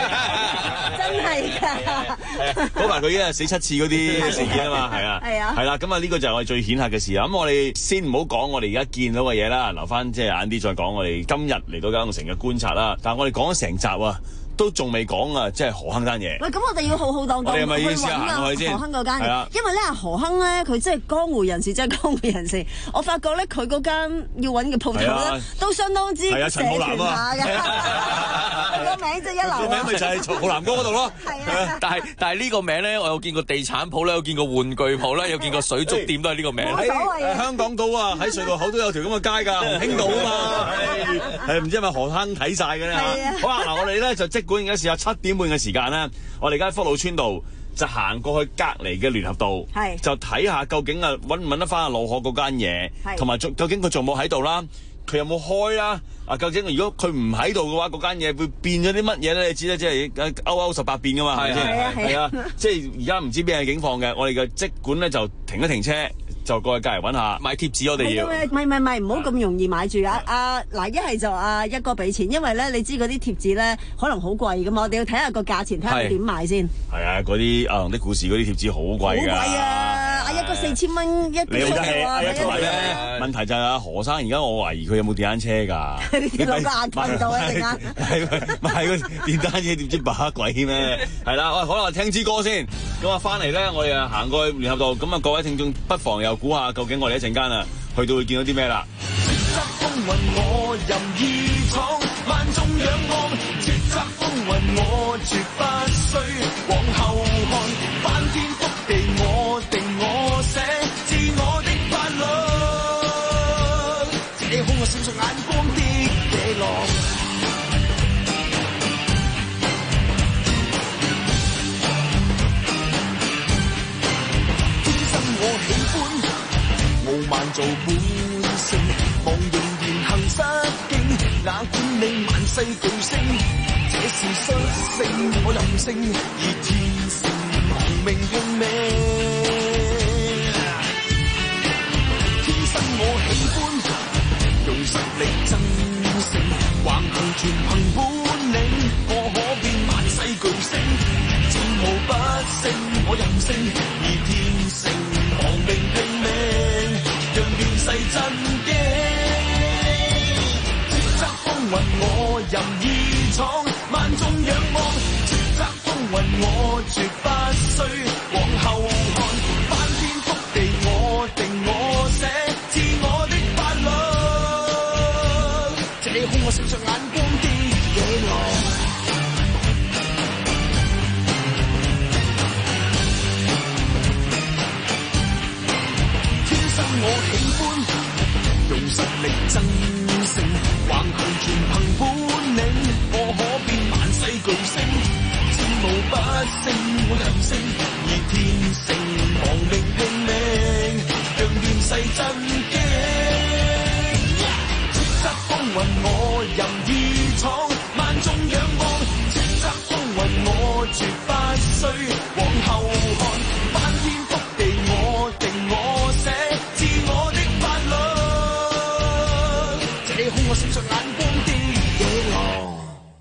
哋真係㗎， 嗰排佢一日死七次嗰啲事件啊嘛，係啊，係啊，係啦，咁啊呢個就係我哋最顯赫嘅事啊。咁我哋先唔好講我哋而家見到嘅嘢啦，留翻即係晏啲再講我哋今日嚟到九龍城嘅觀察啦。但係我哋講咗成集啊，都仲未講啊，即係何亨單嘢。 喂，咁我哋要好好當當去揾啊何亨嗰間嘢，因為咧何亨咧佢即係江湖人士，即係江湖人士。我發覺咧佢嗰間要揾嘅鋪頭咧都相當之社團下㗎。個名即係一流。個名咪就係曹浩南哥嗰度咯。係啊。但係但係呢個名咧，我有見過地產鋪咧，有見過玩具鋪咧，有見過水族店都係呢個名。 冇所謂啊！香港島啊，喺隧道口都有條咁嘅街㗎，鴻興道啊嘛。係唔知係咪何亨睇晒嘅咧嚇？好啊！嗱，我哋咧就即管而家試下七點半嘅時間咧，我哋而家喺福佬村道就行過去隔離嘅聯合道，係就睇下究竟啊揾唔揾得翻阿老何嗰間嘢，同埋究竟佢仲冇喺度啦，佢有冇開啦？啊，究竟如果佢唔喺度嘅話，嗰間嘢會變咗啲乜嘢咧？你知啦，即係勾勾十八變噶嘛，係咪先？係啊，即係而家唔知咩境況嘅，我哋嘅即管咧就停一停車。就過去隔離揾下買貼紙，我哋要。唔係唔係唔係，唔好咁容易買住啊！啊嗱，一係就阿一哥俾錢，因為咧你知嗰啲貼紙咧可能好貴噶嘛，我哋要睇下個價錢，睇下點買先。係啊，嗰啲阿龍的故事嗰啲貼紙好貴㗎。 好貴啊！阿一哥四千蚊一個數啊！ 同埋咧，問題就係阿何生而家我懷疑佢有冇電單車㗎？ 你攞個眼鏡到啊！陣間係買個電單車點知把鬼咩？係啦，喂，可能聽支歌先。咁啊，翻嚟咧，我哋啊行過去聯合道，咁啊各位聽眾不妨又估下究竟我哋一陣間啊去到會見到啲咩啦？ 叱咤風雲我任意闖，萬眾仰望。叱咤風雲我絕不需往後看，翻天覆地我定我寫，自我的法律。這好我閃爍眼光的野狼。我喜歡傲慢做本性，忘形言行失敬，哪管你萬世巨星，這是率性我任性，而天性亡命拼命。天生我喜歡用實力爭勝，橫行全憑本領，我可變萬世巨星，戰無不勝我任性，而天性亡命拼命，讓亂世震驚。叱咤風雲我任意闖，萬眾仰望。叱咤風雲我絕不需往後看，翻天覆地我定我寫，自我的法律。這空我閃爍眼光的野狼。我喜歡用實力爭勝，橫行全憑本領，我可變萬世巨星，戰無不勝我任性，而天性亡命拼命。 世震驚。叱咤風雲我任意闖，萬眾仰望。叱咤風雲我絕不需往後看，翻天覆地我定我寫，自我的法律。這空我閃爍眼光的野狼。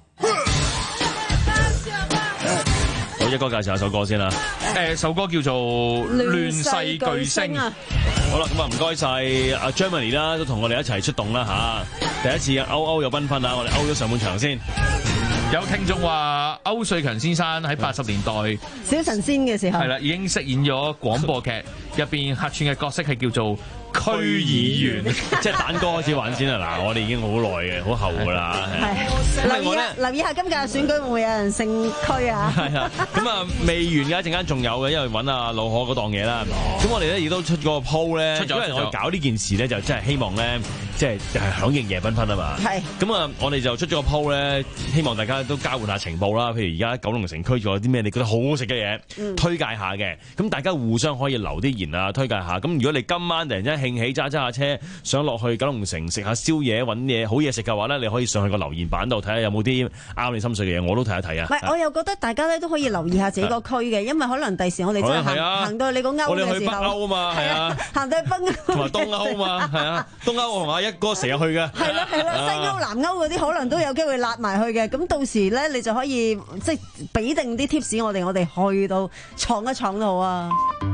好，一哥介紹下首歌先啦。 誒，首歌叫做《亂世巨星》啊。 好啦，咁啊唔該晒阿 Germany 啦，都同我哋一齊出動啦嚇。第一次歐歐有繽紛啊，我哋歐咗上半場先。 有聽眾話歐瑞強先生喺八十年代小神仙嘅時候， 係啦，已經飾演咗廣播劇入邊客串嘅角色係叫做區議員， 即係蛋哥開始玩先啦。嗱，我哋已經好耐嘅，好後噶啦。 係留意下，留意下今屆選舉會唔會有人姓區啊？ 係啊，咁啊未完嘅，一陣間仲有嘅，因為揾阿老可嗰檔嘢啦。咁我哋咧亦都出咗個 po 咧，因為我搞呢件事咧，就真係希望咧，即係係響應夜繽紛啊嘛。係。咁啊，我哋就出咗個 po 咧，希望大家都交換下情報啦。譬如而家九龍城區仲有啲咩你覺得好好食嘅嘢，嗯、推介下嘅。咁大家互相可以留啲言啊，推介下。咁如果你今晚突然間興起揸揸下車，想落去九龍城食下宵夜，揾嘢好嘢食嘅話咧，你可以上去個留言板度睇下有冇啲啱你心水嘅嘢，我都睇一睇啊。 唔係，我又覺得大家咧都可以留意下自己個區嘅，因為可能第時我哋真係行行到你個歐嘅時候， 我哋去北歐啊嘛，係啊， 行到去北歐同埋東歐嘛，係啊，東歐我同阿一哥成日去嘅。 係咯係咯，西歐南歐嗰啲可能都有機會揦埋去嘅，咁到時咧你就可以即係俾定啲 tips 我哋，我哋去到闖一闖都好啊。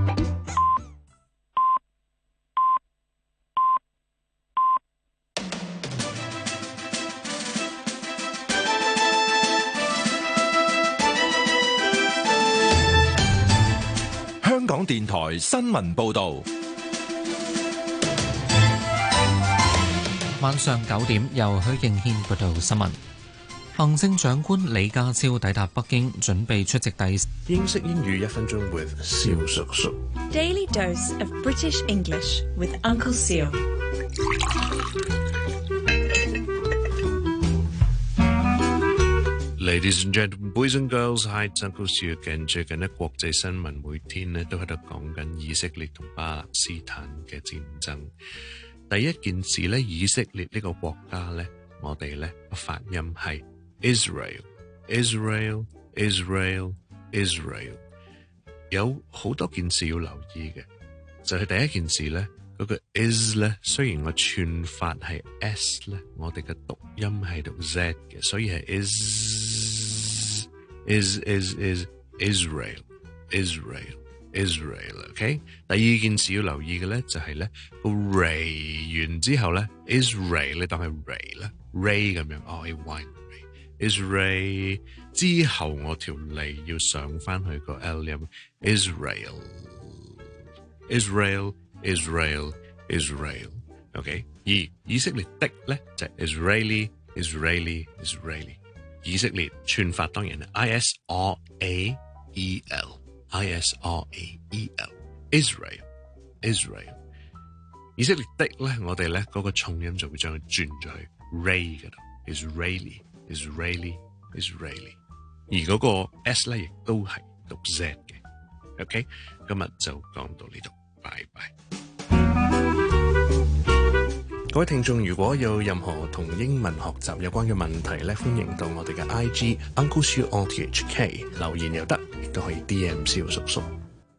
香港電台新聞報導， 晚上九點由許敬軒報道新聞。行政長官李家超抵達北京，準備出席第英式英語一分鐘 with 蕭叔叔。 Daily dose of British English with Uncle Seal。 Ladies and gentlemen, boys and girls, hi, it's Uncle Seal again。最近咧國際新聞每天咧都喺度講緊以色列同巴勒斯坦嘅戰爭。第一件事咧，以色列呢個國家咧，我哋咧個發音係 Israel, Israel, Israel, Israel。有好多件事要留意嘅，就係、是、第一件事咧，嗰、那個 is 咧，雖然個串法係 s 咧，我哋嘅讀音係讀 z 嘅，所以係 is is is is Israel Israel Israel。OK， 第二件事要留意嘅咧，就係咧個 ray 完之後咧 Israel 你當係 ray 啦 ray 咁樣哦 a y Israel 之後我條脷要上翻去個 l 音 Israel Israel Israel Israel OK， 而以色列的咧就係 Israeli Israeli Israeli。 以色列串法當然係 I S R A E L I S R A E L Israel Israel。 以色列的咧我哋咧嗰個重音就會將佢轉咗去 ray 嗰度 Israeli Israeli Israeli， 而嗰個 s 咧亦都係讀 z 嘅。 OK， 今日就講到呢度，拜拜。各位聽眾，如果有任何同英文學習有關嘅問題咧，歡迎到我哋嘅 I G Uncle Siu R T H K 留言又得，亦都可以 D M 蕭叔叔。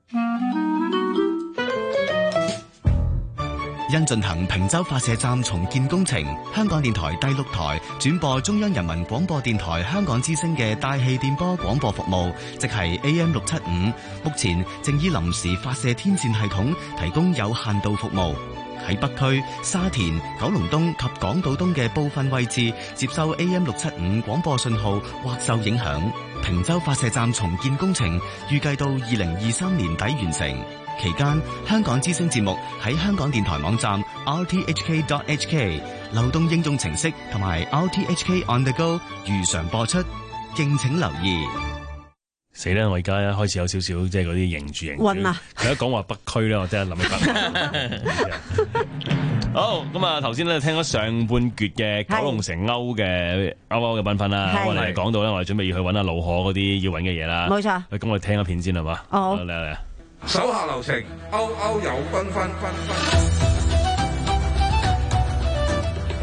因進行坪洲發射站重建工程，香港電台第六台轉播中央人民廣播電台香港之聲嘅大氣電波廣播服務，即係 A M 六七五，目前正以臨時發射天線系統提供有限度服務。喺北區、沙田、九龍東及港島東嘅部分位置接收 A M 六七五廣播信號或受影響。坪洲發射站重建工程預計到二零二三年底完成。期間，香港之聲節目喺香港電台網站 r t h k dot h k、流動應用程式同埋 R T H K On The Go 如常播出，敬請留意。 死啦！我而家開始有少少即係嗰啲認住認住。 暈啊！ 佢一講話北區咧，我真係諗起北。好咁啊！頭先咧聽咗上半橛嘅九龍城歐嘅歐歐嘅繽紛啦，我哋講到咧，我哋準備要去揾阿老可嗰啲要揾嘅嘢啦。 冇錯。 咁我哋聽一片先係嘛？ 哦。 嚟嚟嚟。 手下留情，歐歐有繽紛。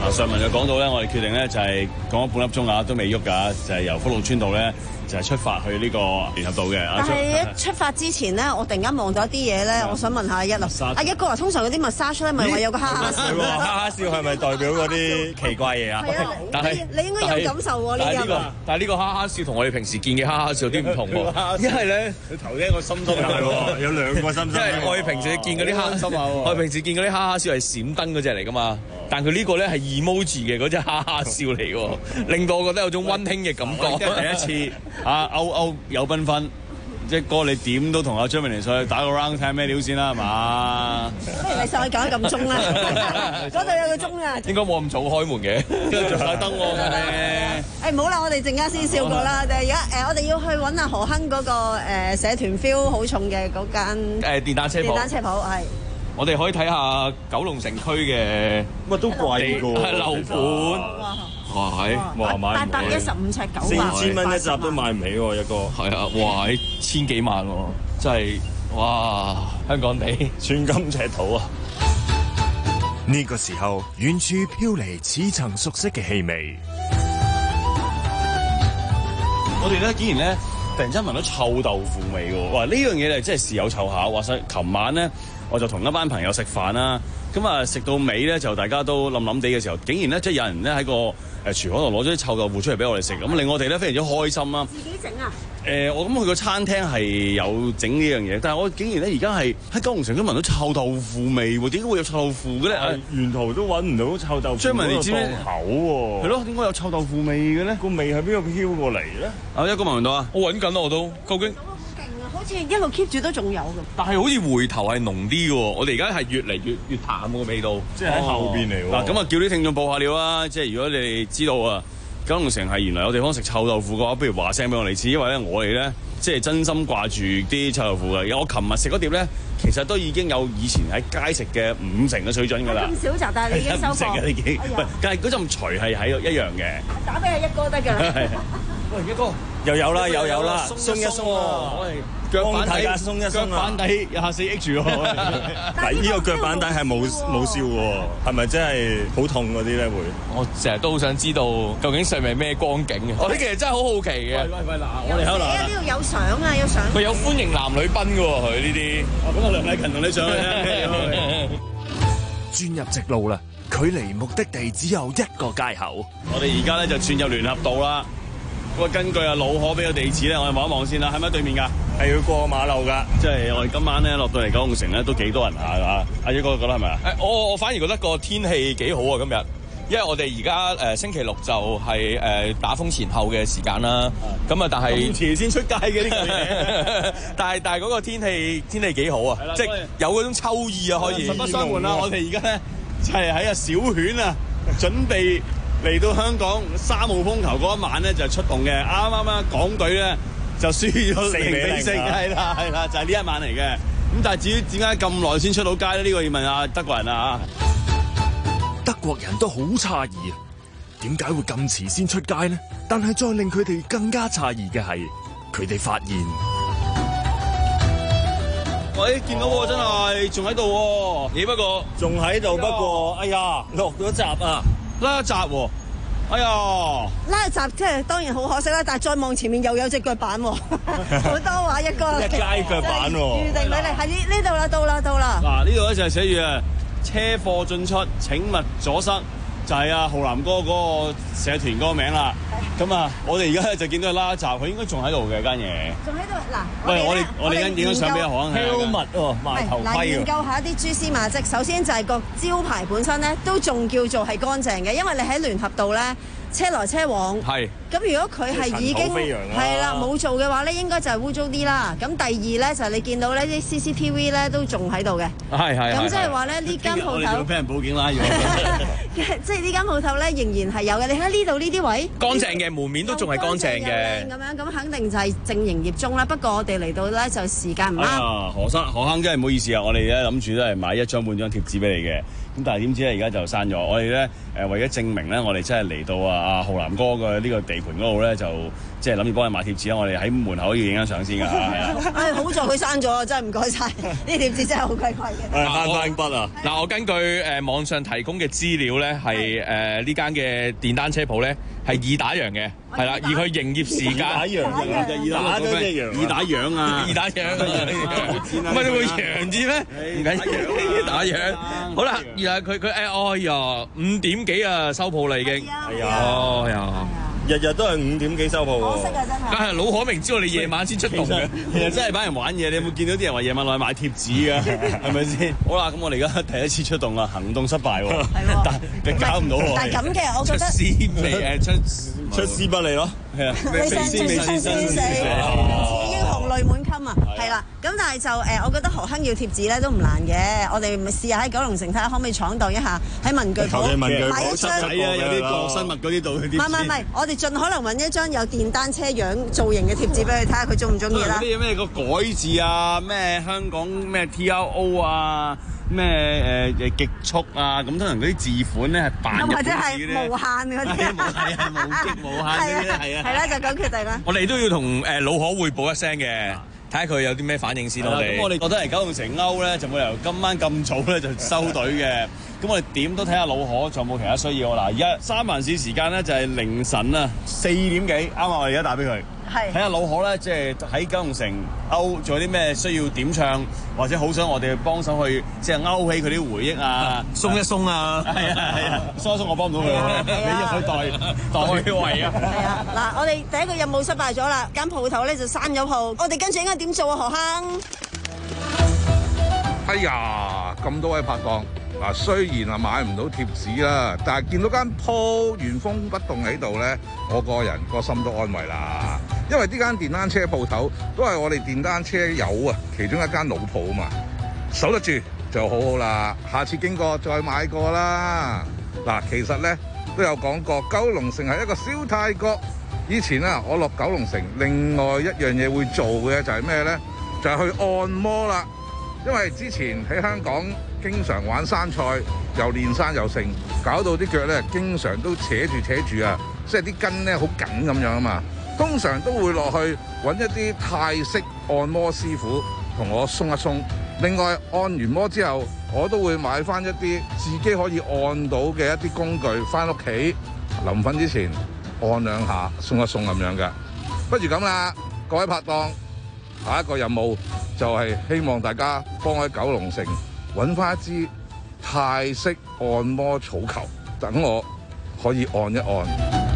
啊，上文就講到咧，我哋決定咧就係講咗半粒鐘啊，都未喐㗎，就係、是、由福路村道咧就係、是、出發去呢個聯合道嘅。 但係一出發之前咧，我突然間望到一啲嘢咧，我想問下阿一啊，阿一哥話通常嗰啲 massage 咧，咪話有個哈哈笑？ 哈哈笑係咪代表嗰啲奇怪嘢啊？ 係啊，但係你應該有感受喎呢啲啊。 但係呢個哈哈笑同我哋平時見嘅哈哈笑有啲唔同喎，因為咧你頭先個心心係喎，有兩個心心。 因為我哋平時見嗰啲哈哈笑，我哋平時見嗰啲哈哈笑係閃燈嗰隻嚟㗎嘛。但佢呢個咧係 emoji 嘅嗰隻哈哈笑嚟喎，令到我覺得有種溫馨嘅感覺。 第一次啊，歐歐有繽紛，即係哥你點都同阿張明玲上去打個 round 睇下咩料先啦，係嘛？ 不如你上去講一咁鐘啦，嗰度有個鐘啊。 應該冇咁早開門嘅， 跟住着晒燈喎你。 誒唔好啦，我哋陣間先笑過啦。但係而家誒，我哋要去揾阿何亨嗰個誒社團 feel 好重嘅嗰間誒電單車鋪。 電單車鋪係。 我哋可以睇下九龍城區嘅乜都貴㗎喎， 樓盤。哇係， 哇買八百一十五尺九百， 四千蚊一集都買唔起喎一個。 係啊，哇千幾萬喎，真係哇香港地寸金尺土啊！ 呢個時候，遠處飄嚟似曾熟悉嘅氣味。 我哋咧竟然咧突然間聞到臭豆腐味喎！哇！呢樣嘢咧真係事有湊巧。話晒琴晚咧，我就同一班朋友食飯啦。咁啊食到尾咧，就大家都冧冧地嘅時候，竟然咧即係有人咧喺個誒廚房度攞咗啲臭豆腐出嚟俾我哋食，咁令我哋咧非常之開心啦。 自己整啊？ 誒、呃，我諗佢個餐廳係有整呢樣嘢，但係我竟然咧而家係喺九龍城都聞到臭豆腐味喎，點解會有臭豆腐嘅咧？ 沿途都揾唔到臭豆腐張文你知咩口喎？ 係咯，點解有臭豆腐味嘅咧？ 個味喺邊度飄過嚟咧？ 啊，一個聞唔到啊！ 我揾緊我都，究竟？ 好似一路 keep 住都仲有㗎， 但係好似回頭係濃啲嘅喎，我哋而家係越嚟越越淡個味道， 即係喺後邊嚟喎。 嗱、哦，咁啊叫啲聽眾報下料啦，即係如果你哋知道啊，九龍城係原來有地方食臭豆腐嘅話，不如話聲俾我哋知，因為咧我哋咧即係真心掛住啲臭豆腐嘅。我琴日食嗰碟咧，其實都已經有以前喺街食嘅五成嘅水準㗎啦。 咁少集，但係你已經收貨。 啊，你幾？喂，但係嗰陣除係喺一樣嘅。 打俾阿一哥得㗎。 喂，一哥又有啦，又有啦，鬆一鬆喎。 我哋腳板底鬆一鬆啊！ 腳板底廿四 H 喎。 嗱，呢個腳板底係冇冇燒喎，係咪真係好痛嗰啲咧？會？ 我成日都好想知道究竟上面咩光景嘅。我呢其實真係好好奇嘅。 喂喂喂，嗱，我哋喺度。 呢度有相啊，有相。 佢有歡迎男女賓嘅喎，佢呢啲。 咁我梁禮勤同你上去轉入直路啦，距離目的地只有一個街口。 我哋而家咧就轉入聯合道啦。咁啊，根據阿老可俾個地址咧，我哋望一望先啦。喺咪對面㗎？ 係要過馬路㗎。 即係我哋今晚咧落到嚟九龍城咧，都幾多人下㗎。阿一哥覺得係咪啊？ 誒，我我反而覺得個天氣幾好啊！今日，因為我哋而家誒星期六就係誒打風前後嘅時間啦。咁啊，但係咁遲先出街嘅呢個嘢。 但係但係嗰個天氣天氣幾好啊！即係有嗰種秋意啊，可以。 實不相瞞啦，我哋而家咧就係喺阿小犬啊，準備嚟到香港三號風球嗰一晚咧就出動嘅。啱啱啊，港隊咧就輸咗四比零，係啦係啦，就係呢一晚嚟嘅。咁但係至於點解咁耐先出到街咧？呢個要問下德國人啊。 德國人都好詫異啊，點解會咁遲先出街呢？但係再令佢哋更加詫異嘅係，佢哋發現， 喂，見到喎，真係仲喺度喎。咦，不過仲喺度，不過，哎呀，落咗閘啊， 拉閘喎。哎呀， 拉閘即係當然好可惜啦，但係再望前面又有隻腳板喎，好多話一個一街腳板喎， 預定你哋喺呢呢度啦，到啦到啦。 嗱，呢度咧就係寫住啊，車貨進出請勿阻塞，就係阿浩南哥嗰個社團嗰個名啦。咁啊，我哋而家咧就見到佢拉閘，佢應該仲喺度嘅間嘢。 仲喺度嗱。 喂，我哋我哋影影相俾阿何生睇。 helmet 喎，埋頭盔嗱，研究下啲蛛絲馬跡。首先就係個招牌本身咧，都仲叫做係乾淨嘅，因為你喺聯合道咧。車來車往， 係咁如果佢係已經係啦冇做嘅話咧，應該就係污糟啲啦。咁第二咧就係你見到呢啲 C C T V 咧都仲喺度嘅， 係係。 咁即係話咧呢間鋪頭， 我哋要俾人報警啦，要即係呢間鋪頭咧仍然係有嘅。你睇呢度呢啲位乾淨嘅門面都仲係乾淨嘅， 咁樣咁肯定就係正營業中啦。不過我哋嚟到咧就時間唔啱。 啊，何生何生真係唔好意思啊！我哋咧諗住都係買一張半張貼紙俾你嘅。 咁但係點知咧，而家就閂咗。我哋咧誒為咗證明咧，我哋真係嚟到啊阿浩南哥嘅呢個地盤嗰度咧，就即係諗住幫佢買貼紙啦。我哋喺門口要影張相先㗎，係啊。 唉，好在佢閂咗，真係唔該晒。呢貼紙真係好貴貴嘅。 係慳翻筆啊！ 嗱，我根據誒網上提供嘅資料咧，係誒呢間嘅電單車鋪咧係二打烊嘅，係啦，而佢營業時間二打烊嘅，打咗隻羊，二打烊啊， 二打烊啊，唔係你會揚字咩？唔緊要，打烊。好啦，然後佢佢誒，哎呀，五點幾啊收鋪啦已經， 係啊， 哦呀。 日日都係五點幾收鋪喎， 可惜啊真係。 梗係老可明知道你夜晚先出動嘅， 其實真係班人玩嘢。你有冇見到啲人話夜晚落去買貼紙㗎？係咪先？好啦，咁我哋而家第一次出動啊，行動失敗喎，但你搞唔到喎。 但係咁嘅，我覺得出師未誒出出師不利咯， 係啊， 未勝出生先死，英雄淚滿襟啊，係啦。咁但係就誒，我覺得何亨要貼紙咧都唔難嘅。我哋咪試下喺九龍城睇下可唔可以闖蕩一下，喺文具鋪買一張。 係啊，有啲國生物嗰啲度啲。 唔係唔係，我哋盡可能揾一張有電單車樣造型嘅貼紙俾佢睇下，佢中唔中意啦？ 啲咩個改字啊，咩香港咩 T R O 啊，咩誒誒極速啊，咁通常嗰啲字款咧係扮入或者係無限嗰啲， 係啊，無極無限嗰啲係啊， 係啦，就咁決定啦。 我哋都要同誒老可匯報一聲嘅，睇下佢有啲咩反應先。我哋咁我哋覺得嚟九龍城歐咧，就冇理由今晚咁早咧就收隊嘅。咁我哋點都睇下老可仲有冇其他需要嗱，而家三藩市時間咧就係凌晨啊四點幾，啱啊！我而家打俾佢，睇下老可咧，即係喺九龍城勾仲有啲咩需要點唱，或者好想我哋幫手去即係勾起佢啲回憶啊， 鬆一鬆啊， 係啊係啊，鬆一鬆我幫唔到佢，你入去代代位啊。 係啊，嗱，我哋第一個任務失敗咗啦，間鋪頭咧就閂咗鋪，我哋跟住應該點做啊？何亨？ 哎呀，咁多位拍檔。嗱，雖然啊買唔到貼紙啦，但係見到間鋪原封不動喺度咧，我個人個心都安慰啦。因為呢間電單車鋪頭都係我哋電單車友啊其中一間老鋪啊嘛，守得住就好好啦。下次經過再買過啦。嗱，其實咧都有講過，九龍城係一個小泰國。以前啊，我落九龍城，另外一樣嘢會做嘅就係咩咧？就係去按摩啦。因為之前喺香港經常玩山賽，又練山又剩，搞到啲腳咧經常都扯住扯住啊，即係啲筋咧好緊咁樣啊嘛。通常都會落去揾一啲泰式按摩師傅同我鬆一鬆。另外按完摩之後，我都會買翻一啲自己可以按到嘅一啲工具翻屋企，臨瞓之前按兩下鬆一鬆咁樣嘅。不如咁啦，各位拍檔，下一個任務就係希望大家幫喺九龍城揾翻一支泰式按摩草球，等我可以按一按。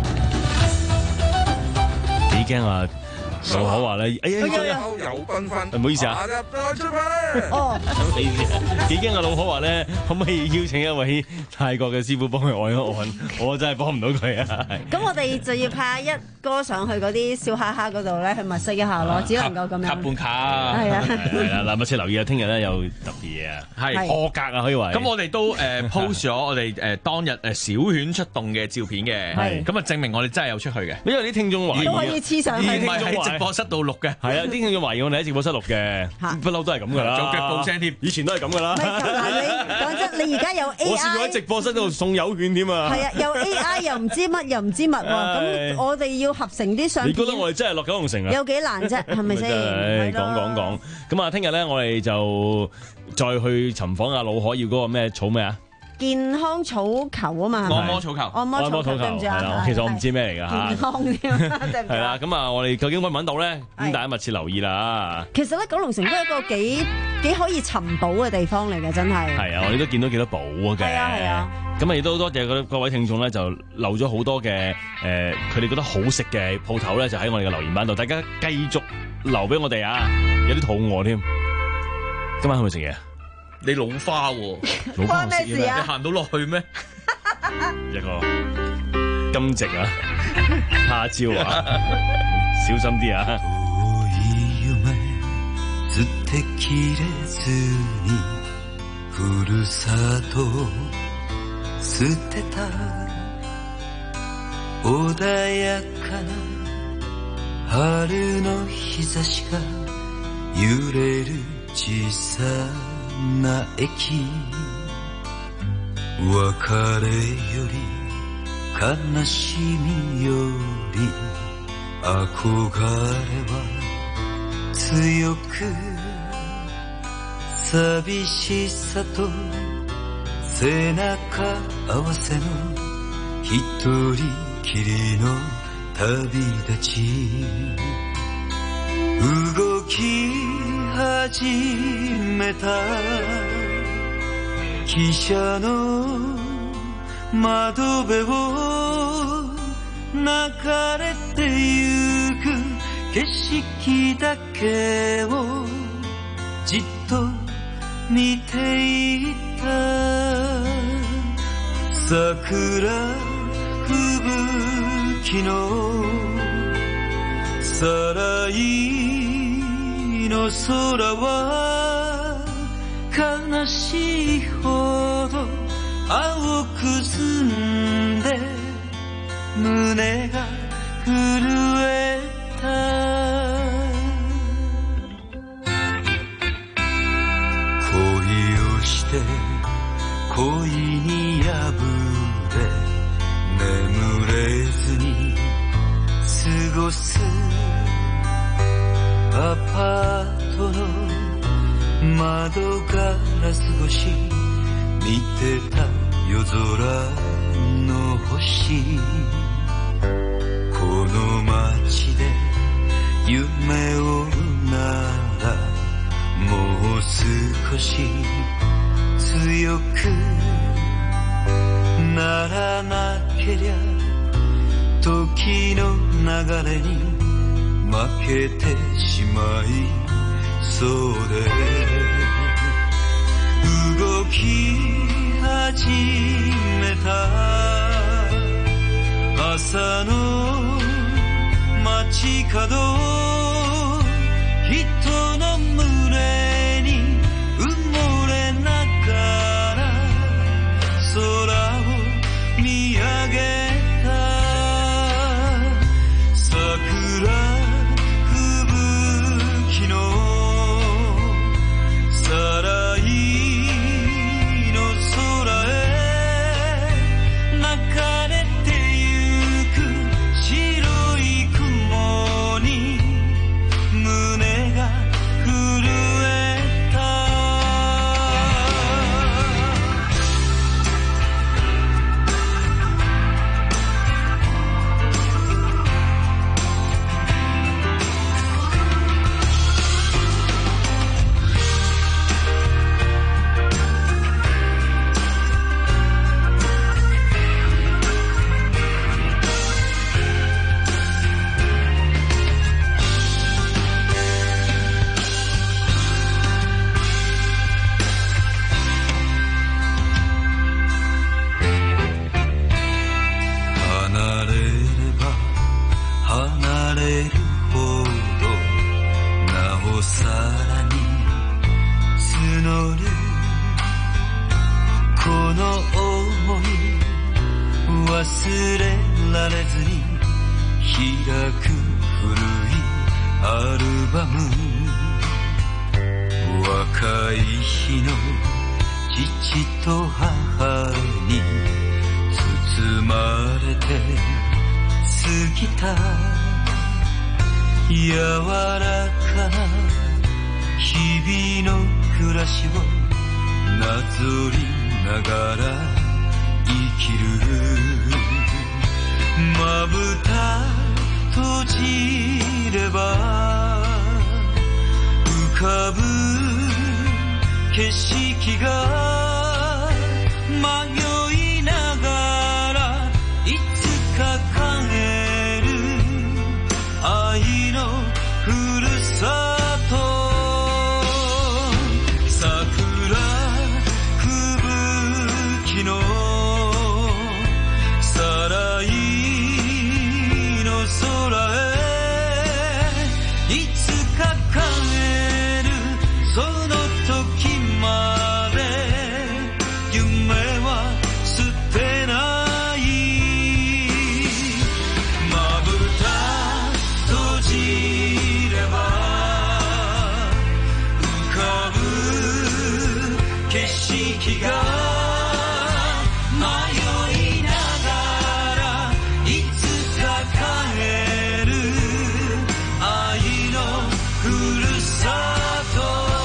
幾驚啊！老可話咧，哎呀， 有繽紛， 唔好意思啊。 哦， 幾驚啊！老可話咧，可唔可以邀請一位泰國嘅師傅幫佢按一按？我真係幫唔到佢啊！ 咁我哋就要派一哥上去嗰啲笑哈哈嗰度咧，去物色一下咯，只能夠咁樣。 卡半卡， 係啊， 係啊，嗱，密切留意啊！聽日咧有特別嘢啊，係破格啊，可以話。 咁我哋都誒 post 咗我哋誒當日誒小犬出動嘅照片嘅，係咁啊，證明我哋真係有出去嘅。 因為啲聽眾懷疑都可以黐上去， 唔係喺直播室度錄嘅。 係啊，啲聽眾懷疑我哋喺直播室錄嘅，不嬲都係咁噶啦， 做腳步聲添， 以前都係咁噶啦。 嗱，你講真，你而家有 A I， 我試過喺直播室度送友券添啊。 係啊，有 A I 又唔知乜又唔知乜喎，咁我哋要合成啲相片。 你覺得我哋真係落九龍城啊？ 有幾難啫，係咪先？ 講講講，咁啊，聽日咧我哋就再去尋訪阿老可要嗰個咩草咩啊？ 健康草球啊嘛， 按摩草球， 按摩草球，對唔住啊， 其實我唔知咩嚟㗎嚇。 健康添， 係啦，咁啊，我哋究竟揾唔揾到咧？咁大家密切留意啦。 其實咧，九龍城都係一個幾幾可以尋寶嘅地方嚟嘅，真係。 係啊，我哋都見到幾多寶嘅。 係啊係啊。 咁啊，亦都多謝各位聽眾咧，就留咗好多嘅誒，佢哋覺得好食嘅鋪頭咧，就喺我哋嘅留言板度，大家繼續留俾我哋啊！有啲肚餓添，今晚係咪食嘢？ 你老花喎， 老花唔食嘢咩？ 你行到落去咩？ 一個金直啊，蝦椒啊，小心啲啊！ な駅別れより悲しみより憧れは強く寂しさと背中合わせの一人きりの旅立ち動き始めた汽車の窓辺を流れてゆく景色だけをじっと見ていた桜吹雪のさらいの空は悲しいほど青く澄んで胸が震えた恋をして恋に破れ眠れずに過ごすアパートの窓ガラス越し見てた夜空の星この街で夢をならもう少し強くならなけりゃ時の流れに負けてしまいそうで動き始めた朝の街角人の群れに埋もれながら空を見上げた桜吹雪のさらいの空へ流れてゆく白い雲に胸が震えた離れれば離れるほどなおさらに募るこの想い忘れられずに開く古いアルバム若い日の父と母に包まれて過ぎた柔らかな日々の暮らしをなぞりながら生きるまぶた閉じれば浮かぶ景色が迷いながらいつか帰る愛のふるさと桜吹雪のさらいの空へいつか帰るその時まで夢はいながらいつか帰る愛のふるさと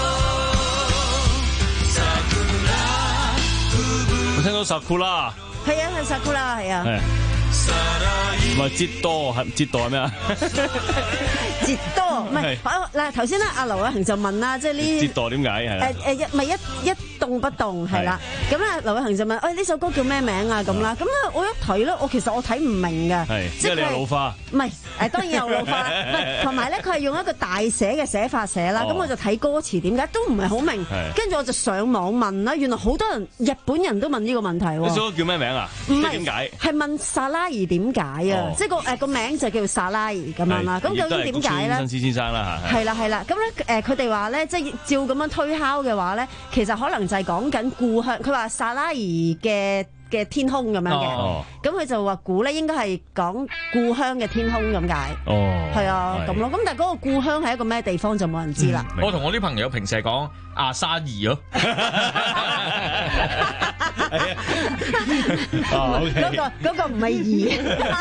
我聽到sakura， 係啊係 sakura 係啊。 唔係折多係折多係咩啊？ 折多唔係嗱頭先咧，阿劉偉恒就問啦，即係呢折多點解係啊？ 誒誒一咪一一動不動係啦，咁咧劉偉恒就問：誒呢首歌叫咩名啊？咁啦，咁咧我一睇咧，我其實我睇唔明嘅， 即係你有老花， 唔係誒當然有老花，唔係同埋咧佢係用一個大寫嘅寫法寫啦，咁我就睇歌詞點解都唔係好明，跟住我就上網問啦，原來好多人日本人都問呢個問題喎。 呢首歌叫咩名啊？ 唔係點解？ 係問薩拉兒點解啊？即係個誒個名就叫薩拉兒咁樣啦。咁究竟點解咧？ 新思先生啦嚇。 係啦係啦，咁咧誒佢哋話咧，即係照咁樣推敲嘅話咧，其實可能就係講緊故鄉。佢話薩拉兒嘅嘅天空咁樣嘅，咁佢就話估咧應該係講故鄉嘅天空咁解。 哦， 係啊，咁咯。咁但係嗰個故鄉係一個咩地方就冇人知啦。 我同我啲朋友平時係講阿沙兒咯。 嗰個嗰個唔係兒。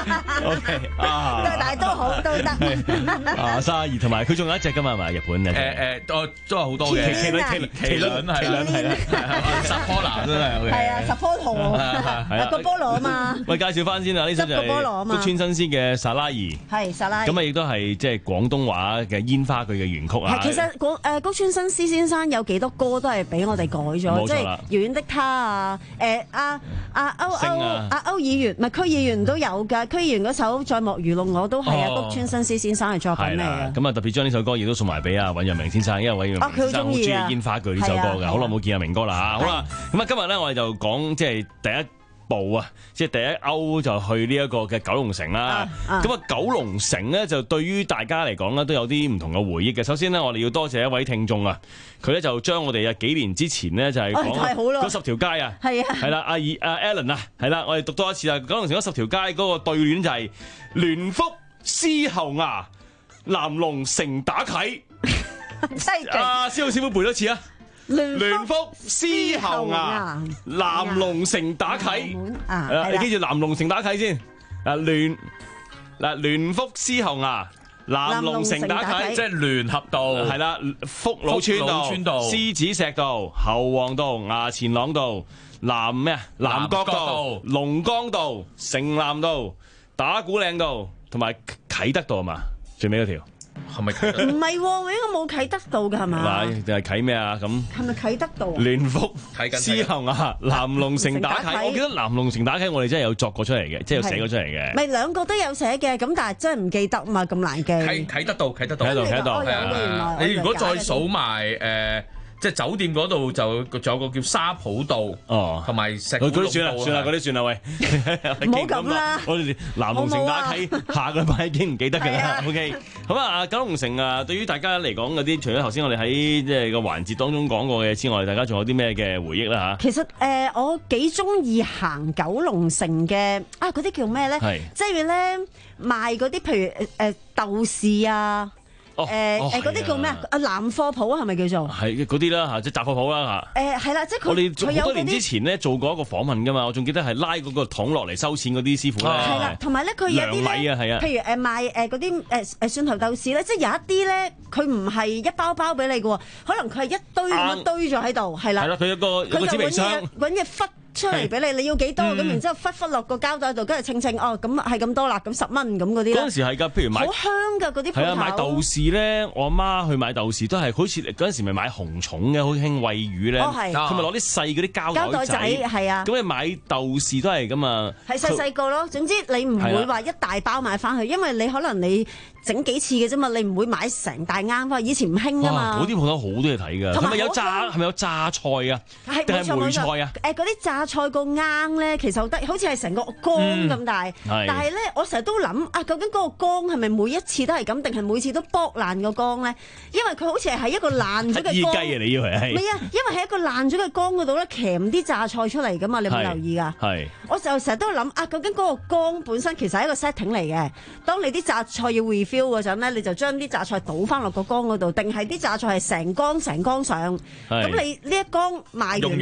O K 啊， 但係都好都得。 啊，沙兒同埋佢仲有一隻㗎嘛，係咪日本嘅？ 誒誒，都都係好多嘅。 麒麟麒麟麒麟係啦係啦， 十顆男真係。 係啊，十顆桃。係啊，個菠蘿啊嘛。 喂，介紹翻先啊，呢首就係谷村新司嘅薩拉兒。係薩拉兒。咁啊，亦都係即係廣東話嘅煙花佢嘅原曲啊。 係，其實廣誒谷村新司先生有幾多歌都係俾我哋改咗，即係《遙遠的他》啊，誒阿阿歐歐阿歐議員，唔係區議員都有㗎，區議員嗰首《再莫愚弄我》都係啊谷村新司先生嘅作品嚟嘅。咁啊，特別將呢首歌亦都送埋俾阿尹陽明先生，因為尹陽明先生好中意煙花句呢首歌㗎，好耐冇見阿明哥啦嚇。好啦，咁啊今日咧我哋就講即係第一步啊，即係第一歐就去呢一個嘅九龍城啦。咁啊九龍城咧就對於大家嚟講咧都有啲唔同嘅回憶嘅。首先呢，我哋要多謝一位聽眾啊，佢咧就將我哋啊幾年之前呢，就係講嗰十條街啊，係啊，係啦，阿爾阿 Alan 啊，係啦，我哋讀多一次啊，九龍城嗰十條街嗰個對聯就係聯福獅后崖南龍城打啟。阿蕭老師傅背多次啊！聯福獅后崖南龍城打啟，係啦，你記住南龍城打啟先。啊聯嗱聯福獅后崖南龍城打啟， 即係聯合道， 係啦，福佬村道、獅子石道、侯王道、衙前塱道、南咩啊？南角道、龍江道、城南道、打鼓嶺道同埋啟德道啊嘛，最尾嗰條。係咪？ 唔係喎，應該冇啟德道㗎係嘛？ 係定係啟咩啊？咁係咪啟德道啊？ 聯福獅后崖南龍城打啟，我記得南龍城打啟我哋真係有作過出嚟嘅，即係有寫過出嚟嘅。咪兩個都有寫嘅，咁但係真係唔記得嘛，咁難記。 啟啟德道，啟德道， 啟德道，啟德道。 係啊，你如果再數埋誒。即係酒店嗰度就仲有個叫沙浦道，哦，同埋石。嗰啲算啦，算啦，嗰啲算啦，喂， 唔好咁啦。 我哋南龍城打啟，下個禮拜已經唔記得㗎啦。OK，咁啊，九龍城啊，對於大家嚟講嗰啲，除咗頭先我哋喺即係個環節當中講過嘅之外，大家仲有啲咩嘅回憶啦嚇？ 其實誒，我幾中意行九龍城嘅啊，嗰啲叫咩咧？係即係咧賣嗰啲，譬如誒豆豉啊。誒誒嗰啲叫咩啊？啊南貨鋪係咪叫做？ 係嗰啲啦嚇，即係雜貨鋪啦嚇。 誒係啦，即係佢我哋好多年之前咧做過一個訪問㗎嘛，我仲記得係拉嗰個桶落嚟收錢嗰啲師傅咧。 係啦，同埋咧佢有啲米啊，係啊。 譬如誒賣誒嗰啲誒誒蒜頭豆豉咧，即係有一啲咧，佢唔係一包包俾你嘅喎，可能佢係一堆咁樣堆咗喺度，係啦。 係啦，佢有個有個紙皮箱， 揾嘢忽出嚟俾你，你要幾多咁？然之後忽忽落個膠袋度，跟住稱稱哦，咁係咁多啦，咁十蚊咁嗰啲。嗰陣時係㗎，譬如買好香㗎嗰啲鋪頭。係啊， 買豆豉咧，我阿媽去買豆豉都係好似嗰陣時咪買紅蟲嘅，好興餵魚咧。哦，係。佢咪攞啲細嗰啲膠袋仔。膠袋仔係啊。咁你買豆豉都係咁啊。係細細個咯，總之你唔會話一大包買翻去，因為你可能你整幾次嘅啫嘛，你唔會買成大啱翻去。以前唔興㗎嘛。嗰啲鋪頭好多嘢睇㗎。係咪有榨？係咪有榨菜啊？ 係定係梅菜啊？ 誒，嗰啲榨菜個罌咧，其實好得，好似係成個缸咁大。嗯、但係咧，我成日都諗啊，究竟嗰個缸係咪每一次都係咁，定係每次都剝爛個缸咧？因為佢好似係喺一個爛咗嘅缸。 乞衣雞啊！你以為係？ 唔係啊，因為喺一個爛咗嘅缸嗰度咧，鉗啲榨菜出嚟噶嘛，你有冇留意㗎？係。我就成日都諗啊，究竟嗰個缸本身其實係一個 setting 嚟嘅。當你啲榨菜要 refill 嗰陣咧，你就將啲榨菜倒翻落個缸嗰度，定係啲榨菜係成缸成缸上？咁你呢一缸賣完啦。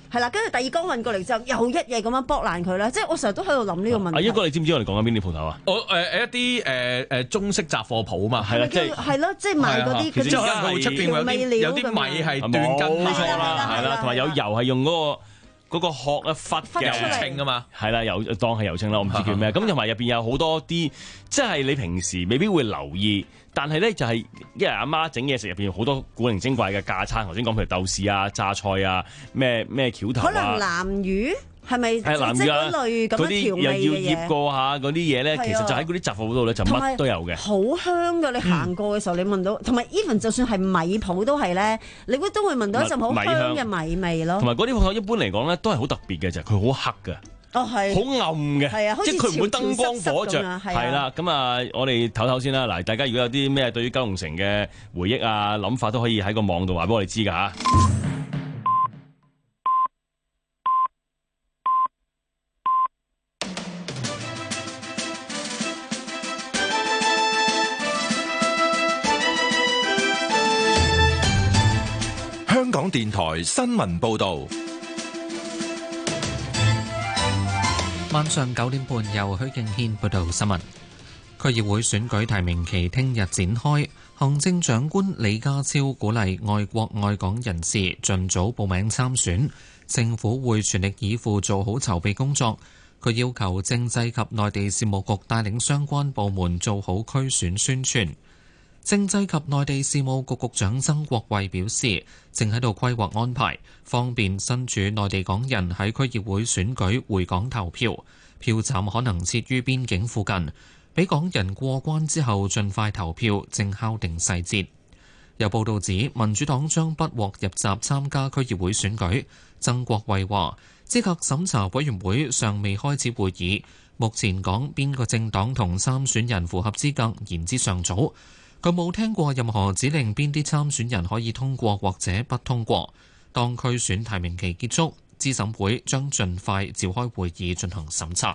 係啦，跟住第二缸運過嚟之後，又一夜咁樣剝爛佢啦。即係我成日都喺度諗呢個問題。 阿一哥，你知唔知我哋講緊邊啲鋪頭啊？ 我誒誒一啲誒誒中式雜貨鋪啊嘛， 係啦，即係係咯，即係賣嗰啲嗰啲佢出邊有啲有啲米係斷根， 冇錯啦，係啦，同埋有油係用嗰個。嗰個殼咧忽嘅油青啊嘛，係啦，油當係油青啦，我唔知叫咩。咁同埋入邊有好多啲，即係你平時未必會留意，但係咧就係因為阿媽整嘢食入邊好多古靈精怪嘅架撐。頭先講譬如豆豉啊、榨菜啊、咩咩橋頭啊， 可能南魚。係咪即係嗰類咁樣調味嘅嘢？嗰啲又要醃過下嗰啲嘢咧，其實就喺嗰啲雜貨鋪度咧，就乜都有嘅。 好香㗎！你行過嘅時候，你聞到，同埋 even 就算係米鋪都係咧，你會都會聞到一陣好香嘅米味咯。 同埋嗰啲鋪頭一般嚟講咧，都係好特別嘅，就係佢好黑㗎。 哦，係。好暗嘅， 係啊， 即係佢唔會燈光火著。係啦，咁啊，我哋唞唞先啦。嗱，大家如果有啲咩對於九龍城嘅回憶啊、諗法，都可以喺個網度話俾我哋知㗎嚇。 香港電台新聞報導， 晚上九點半由許敬軒報道新聞。區議會選舉提名期聽日展開，行政長官李家超鼓勵愛國愛港人士盡早報名參選，政府會全力以赴做好籌備工作。佢要求政制及內地事務局帶領相關部門做好區選宣傳。政制及內地事務局局長曾國衛表示，正喺度規劃安排，方便身處內地港人喺區議會選舉回港投票。票站可能設於邊境附近，俾港人過關之後盡快投票，正敲定細節。有報道指民主黨將不獲入閘參加區議會選舉。曾國衛話，資格審查委員會尚未開始會議，目前講邊個政黨同參選人符合資格言之尚早。佢冇聽過任何指令邊啲參選人可以通過或者不通過。當區選提名期結束，資審會將盡快召開會議進行審查。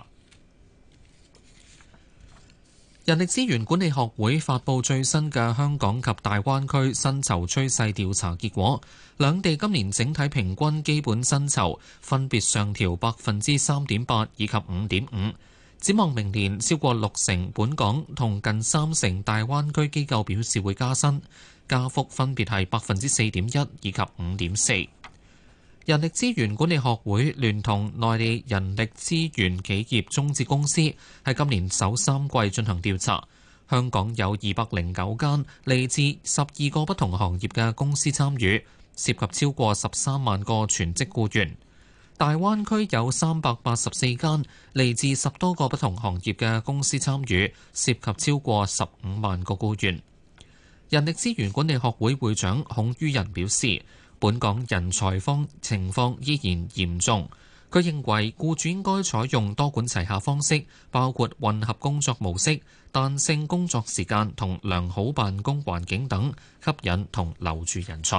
人力資源管理學會發布最新嘅香港及大灣區薪酬趨勢調查結果，兩地今年整體平均基本薪酬分別上調百分之三點八以及五點五。展望明年，超過六成本港同近三成大灣區機構表示會加薪，加幅分別係百分之四點一以及五點四。人力資源管理學會聯同內地人力資源企業中資公司喺今年首三季進行調查，香港有二百零九間嚟自十二個不同行業嘅公司參與，涉及超過十三萬個全職僱員。大灣區有三百八十四間嚟自十多個不同行業嘅公司參與，涉及超過十五萬個僱員。人力資源管理學會會長孔于人表示，本港人才荒情況依然嚴重。佢認為僱主應該採用多管齊下方式，包括混合工作模式、彈性工作時間同良好辦公環境等，吸引同留住人才。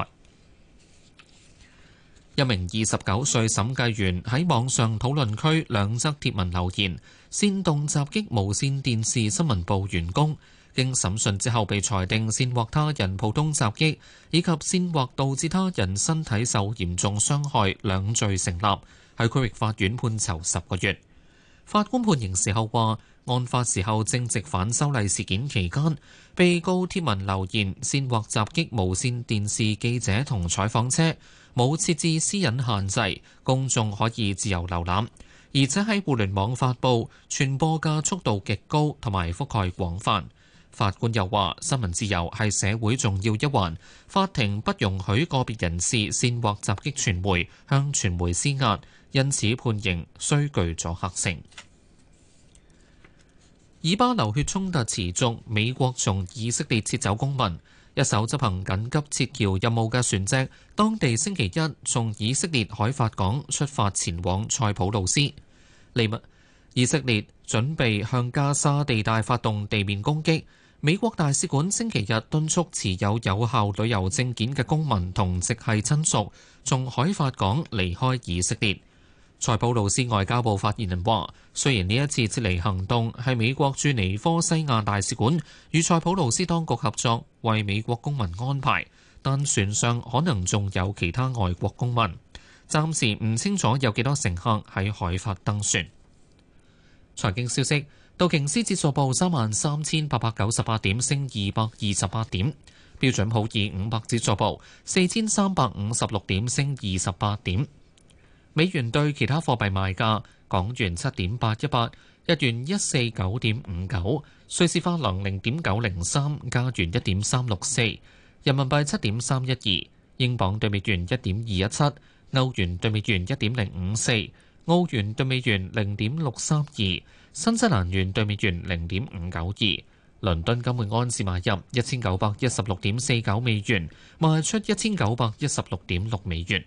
一名二十九歲審計員喺網上討論區兩則貼文留言，煽動襲擊無線電視新聞部員工，經審訊之後被裁定煽惑他人普通襲擊以及煽惑導致他人身體受嚴重傷害兩罪成立，喺區域法院判囚十個月。法官判刑時候話，案發時候正值反修例事件期間，被告貼文留言煽惑襲擊無線電視記者同採訪車，冇設置私隱限制，公眾可以自由瀏覽，而且喺互聯網發布，傳播嘅速度極高同埋覆蓋廣泛。法官又話，新聞自由係社會重要一環，法庭不容許個別人士煽惑襲擊傳媒，向傳媒施壓，因此判刑需具阻嚇性。以巴流血衝突持續，美國從以色列撤走公民。一艘執行緊急撤僑任務嘅船隻，當地星期一從以色列海法港出發前往塞浦路斯。利物以色列準備向加沙地帶發動地面攻擊。美國大使館星期日敦促持有有效旅遊證件嘅公民同直系親屬從海法港離開以色列。塞浦路斯外交部發言人話，雖然呢一次撤離行動係美國駐尼科西亞大使館與塞浦路斯當局合作為美國公民安排，但船上可能仲有其他外國公民。 暫時唔清楚有幾多乘客喺海法登船。財經消息，道瓊斯指數報三萬三千八百九十八點，升二百二十八點；標準普爾五百指數報四千三百五十六點，升二十八點。美元對其他貨幣賣價：港元七點八一八，日元一四九點五九，瑞士法郎零點九零三，加元一點三六四，人民幣七點三一二，英鎊對美元一點二一七，歐元對美元一點零五四，澳元對美元零點六三二，新西蘭元對美元零點五九二。倫敦金每安士買入一千九百一十六點四九美元，賣出一千九百一十六點六美元。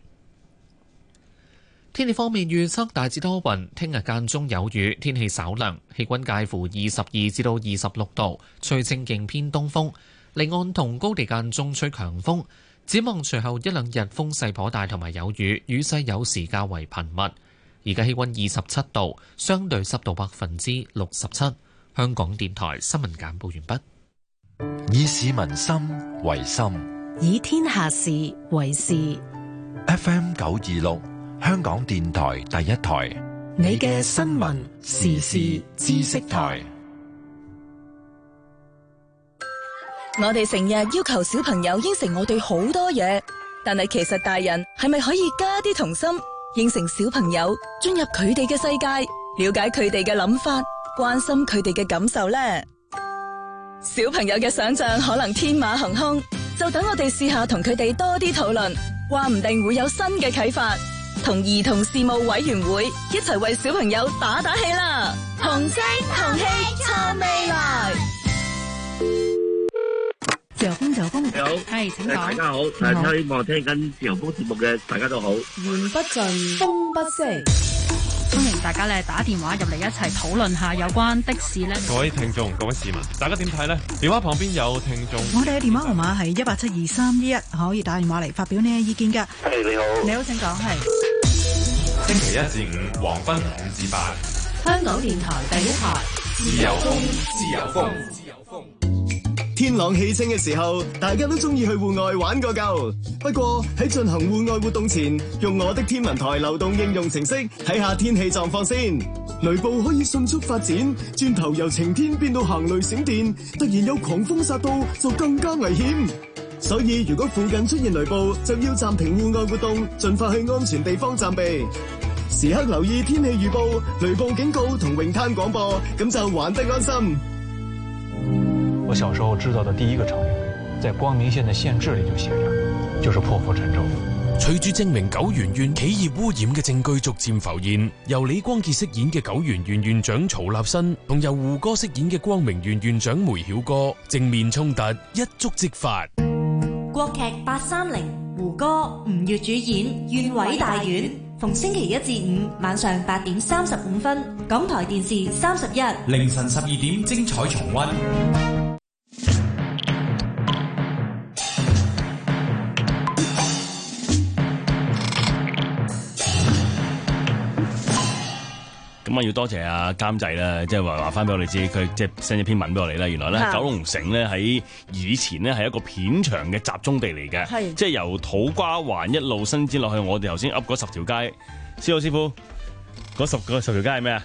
天氣方面預測大致多雲，聽日間中有雨，天氣稍涼，氣溫介乎二十二至到二十六度，吹清勁偏東風，離岸同高地間中吹強風。展望隨後一兩日風勢頗大同埋有雨，雨勢有時較為頻密。而家氣溫二十七度，相對濕度百分之六十七。香港電台新聞簡報完畢。 以市民心為心， 以天下事為事。 F M 九二六。香港電台第一台， 你嘅新聞時事知識台。 我哋成日要求小朋友應承我哋好多嘢，但係其實大人係咪可以加啲童心，應承小朋友進入佢哋嘅世界，了解佢哋嘅諗法，關心佢哋嘅感受呢？小朋友嘅想象可能天馬行空，就等我哋試下同佢哋多啲討論，話唔定會有新嘅啟發。同兒童事務委員會一齊為小朋友打打氣啦！同聲同氣撐未來。 自由風，自由風， 你好， 係請講。 大家好，誒，希望聽緊自由風節目嘅大家都好。 言不盡，風不息。 歡迎大家咧打電話入嚟一齊討論下有關的士咧。 各位聽眾、各位市民，大家點睇呢？電話旁邊有聽眾。 我哋嘅電話號碼係一八七二三一一，可以打電話嚟發表你嘅意見㗎。 係你好， 你好，請講。係星期一至五黃昏五至八， 香港電台第一台， 自由風，自由風，自由風。 天朗氣清嘅時候，大家都中意去戶外玩個夠。不過喺進行戶外活動前，用我的天文台流動應用程式睇下天氣狀況先。雷暴可以迅速發展，轉頭由晴天變到行雷閃電，突然有狂風殺到，就更加危險。所以如果附近出現雷暴，就要暫停戶外活動，盡快去安全地方暫避。時刻留意天氣預報、雷暴警告同泳灘廣播，咁就玩得安心。 我小時候知道的第一個成語，在光明縣的縣志裏就寫着，就是破釜沉舟。 隨住證明九原縣企業污染嘅證據逐漸浮現，由李光潔飾演嘅九原縣縣長曹立新同由胡歌飾演嘅光明縣縣長梅曉歌正面衝突，一觸即發。 國劇八三零，胡歌、吳越主演《縣委大院》，逢星期一至五晚上八點三十五分，港台電視三十一， 凌晨十二點精彩重溫。 咁啊，要多謝阿監製啦，即係話話翻俾我哋知，佢即係 send 一篇文俾我哋啦。原來咧，九龍城咧喺以前咧係一個片場嘅集中地嚟嘅，即係由土瓜灣一路伸展落去，我哋頭先噏嗰十條街。師傅師傅，嗰十嗰十條街係咩啊？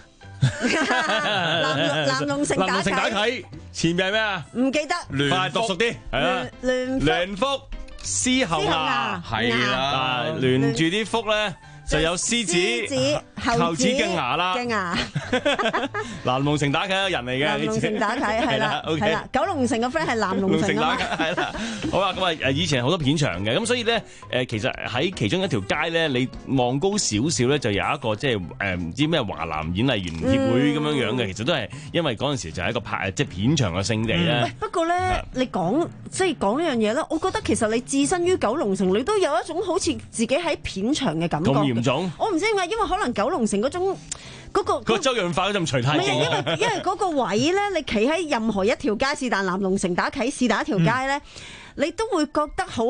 南南龍城打啟，前面係咩啊？ 唔記得。 快讀熟啲，係啦。聯福獅後牙，係啦，連住啲福咧。就有獅子、猴子嘅牙啦， 嘅牙。 南龍城打啟一個人嚟嘅， 南龍城打啟係啦，係啦。九龍城嘅 friend 係南龍城啊嘛， 係啦。好啦，咁啊誒，以前好多片場嘅，咁所以咧誒，其實喺其中一條街咧，你望高少少咧，就有一個即係誒唔知咩華南演藝員協會咁樣樣嘅，其實都係因為嗰陣時就係一個拍即係片場嘅聖地咧。 不過咧，你講即係講呢樣嘢咧，我覺得其實你置身於九龍城，你都有一種好似自己喺片場嘅感覺。我唔知點解，因為可能九龍城嗰種嗰、嗰個、嗰個周潤發嗰陣徐太勁。 因為因為嗰個位咧，你企喺任何一條街，是但南龍城打啟是但一條街咧，嗯、你都會覺得好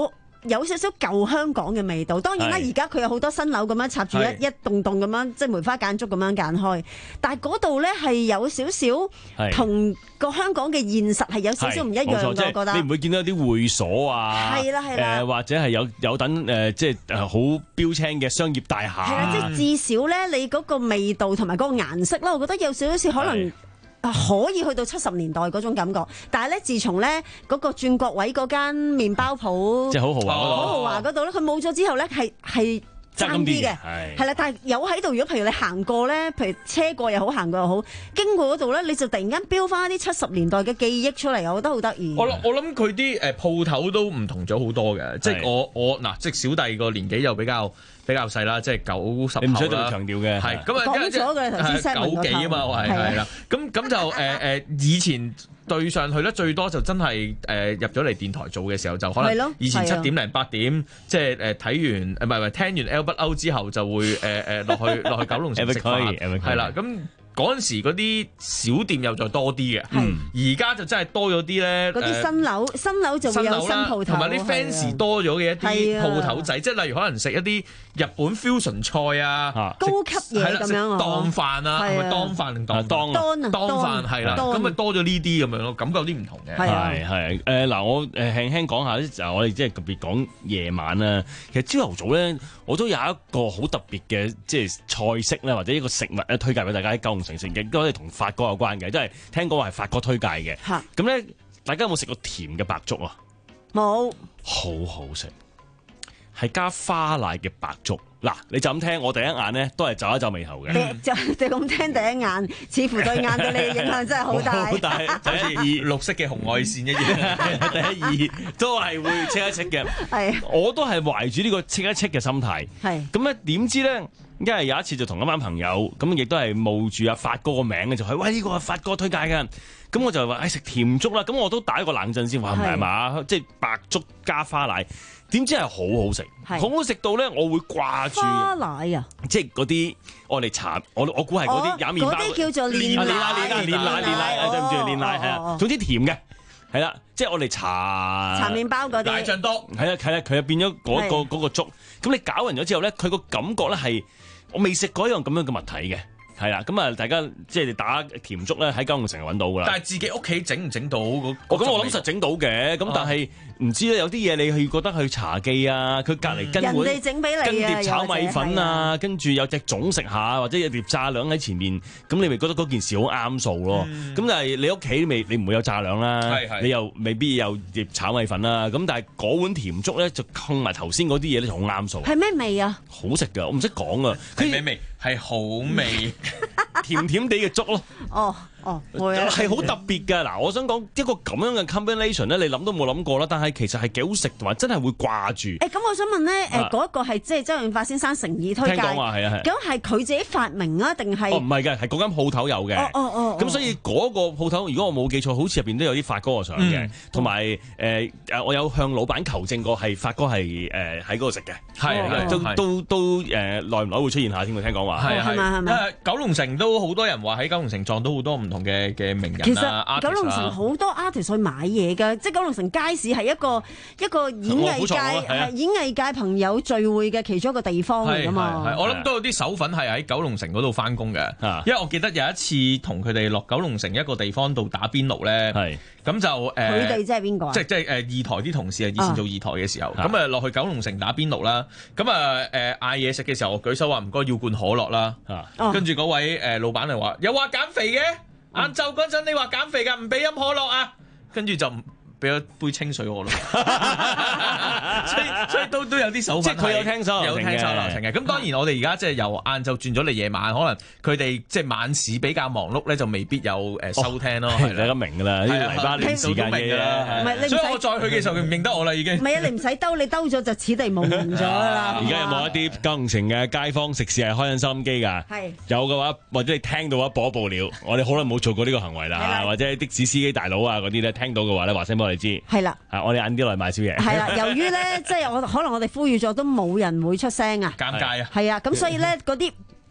有少少舊香港嘅味道。當然啦，而家佢有好多新樓咁樣插住一一棟棟咁樣，即係梅花間竹咁樣間開。但係嗰度咧係有少少同個香港嘅現實係有少少唔一樣嘅，我覺得。 你唔會見到啲會所啊， 係啦係啦， 誒或者係有有等誒即係誒好標青嘅商業大廈。係啦，即係至少咧，你嗰個味道同埋嗰個顏色啦，我覺得有少少似可能。可以去到七十年代嗰種感覺，但係咧，自從咧嗰個轉角位嗰間麵包鋪， 即係好豪華， 好豪華嗰度咧，佢冇咗之後咧，係係爭啲嘅，係啦。但係有喺度，如果譬如你行過咧，譬如車過又好，行過又好，經過嗰度咧，你就突然間飆翻啲七十年代嘅記憶出嚟，我覺得好得意。 我我諗佢啲誒鋪頭都唔同咗好多嘅，即係我我嗱，即係小弟個年紀又比較。比較細啦，即係九十後啦。你唔需要強調嘅，係咁啊， 講咗嘅頭先九幾啊嘛，我係係啦。咁咁就誒誒，以前對上去咧，最多就真係誒入咗嚟電台做嘅時候，就可能以前七點零八點，即係誒睇完誒唔係唔係聽完 Albert O 之後，就會誒誒落去落去九龍城食飯，係啦咁。嗰陣時嗰啲小店又再多啲嘅，而家就真係多咗啲咧。 嗰啲新樓，新樓就會有新鋪頭， 同埋啲 fans 多咗嘅一啲鋪頭仔，即係例如可能食一啲日本 fusion 菜啊， 高級嘢咁樣啊， 當飯啊，係咪當飯定當當當當飯係啦，咁咪多咗呢啲咁樣咯，感覺有啲唔同嘅。 係係誒嗱，我誒輕輕講下咧，就我哋即係特別講夜晚啦。其實朝頭早咧，我都有一個好特別嘅即係菜式咧，或者一個食物咧推介俾大家喺九龍城食嘅，都係同發哥有關嘅，即係聽講話係發哥推介嘅。咁咧，大家有冇食過甜嘅白粥啊？ 冇， 好好食，係加花奶嘅白粥。嗱，你就咁聽，我第一眼咧都係皺一皺眉頭嘅。 就就咁聽第一眼，似乎對眼對你嘅影響真係好大。 好大，就好似綠色嘅紅外線一樣。 第一二都係會戚一戚嘅。 係， 我都係懷住呢個戚一戚嘅心態。 係。 咁咧點知咧？因為有一次就同一班朋友，咁亦都係冒住阿發哥個名嘅，就係喂呢個係發哥推介嘅。咁我就話誒食甜粥啦，咁我都打一個冷震先，話唔係嘛，即係白粥加花奶。點知係好好食，好好食到咧，我會掛住花奶啊！ 即係嗰啲我哋茶，我我估係嗰啲飲麵包嗰啲叫做煉奶， 煉奶煉奶煉奶，對唔住煉奶係啊，總之甜嘅係啦，即係我哋茶茶麵包嗰啲奶醬多， 係啊係啊，佢變咗嗰個嗰個粥，咁你攪勻咗之後咧，佢個感覺咧係我未食過一樣咁樣嘅物體嘅。係啦，咁啊，大家即係打甜粥咧，喺九龍城揾到噶啦。 但係自己屋企整唔整到嗰？ 咁我諗實整到嘅，咁但係唔知咧，有啲嘢你係覺得去茶記啊，佢隔離跟人哋整俾你啊， 跟碟炒米粉啊，跟住有隻粽食下，或者有碟炸兩喺前面，咁你咪覺得嗰件事好啱數咯。咁但係你屋企未，你唔會有炸兩啦，你又未必有碟炒米粉啦。咁但係嗰碗甜粥咧，就控埋頭先嗰啲嘢咧，就好啱數。 係咩味啊？ 好食㗎，我唔識講啊。 係咩味？係好味， 甜甜地嘅粥咯。 哦哦， 係好特別㗎。嗱，我想講一個咁樣嘅 combination 咧，你諗都冇諗過啦。但係其實係幾好食，同埋真係會掛住。 誒，咁我想問咧，誒嗰一個係即係周潤發先生誠意推介， 聽講話係啊係。 咁係佢自己發明啊，定係？ 哦，唔係嘅，係嗰間鋪頭有嘅。 哦哦哦。 咁所以嗰個鋪頭，如果我冇記錯，好似入邊都有啲發哥嘅相嘅，同埋誒誒，我有向老闆求證過，係發哥係誒喺嗰度食嘅。係都都都誒，耐唔耐會出現下添？聽講話。 係係係咪？九龍城都好多人話喺九龍城撞到好多唔同嘅嘅名人。 其實九龍城好多 artist 去買嘢㗎，即係九龍城街市係一個一個演藝界係演藝界朋友聚會嘅其中一個地方嚟㗎嘛。 係我諗都有啲手粉係喺九龍城嗰度翻工嘅，因為我記得有一次同佢哋落九龍城一個地方度打邊爐咧，咁就誒佢哋即係邊個啊？ 即係即係誒二台啲同事啊，以前做二台嘅時候，咁啊落去九龍城打邊爐啦，咁啊誒嗌嘢食嘅時候，我舉手話唔該要罐可樂啦，跟住嗰位誒老闆就話有話減肥嘅。晏晝嗰陣你話減肥㗎，唔俾飲可樂啊，跟住就俾咗杯清水我咯，所以所以都都有啲手法， 即係佢有聽手有聽手流程嘅。咁當然我哋而家即係由晏晝轉咗嚟夜晚，可能佢哋即係晚市比較忙碌咧，就未必有誒收聽咯。 大家明㗎啦，呢啲黎巴嫩時間嘅啦。 所以我再去嘅時候佢唔認得我啦已經。 唔係啊，你唔使兜，你兜咗就此地無銀咗啦。 而家有冇一啲九龍城嘅街坊食肆係開緊收音機㗎？係有嘅話，或者你聽到嘅話播一播料，我哋好耐冇做過呢個行為啦，或者的士司機大佬啊嗰啲咧聽到嘅話咧，話聲俾我哋知。 係啦， 啊我哋晏啲嚟買宵夜。 係啦，由於咧即係我可能我哋呼籲咗都冇人會出聲啊， 尷尬啊。 係啊，咁所以咧嗰啲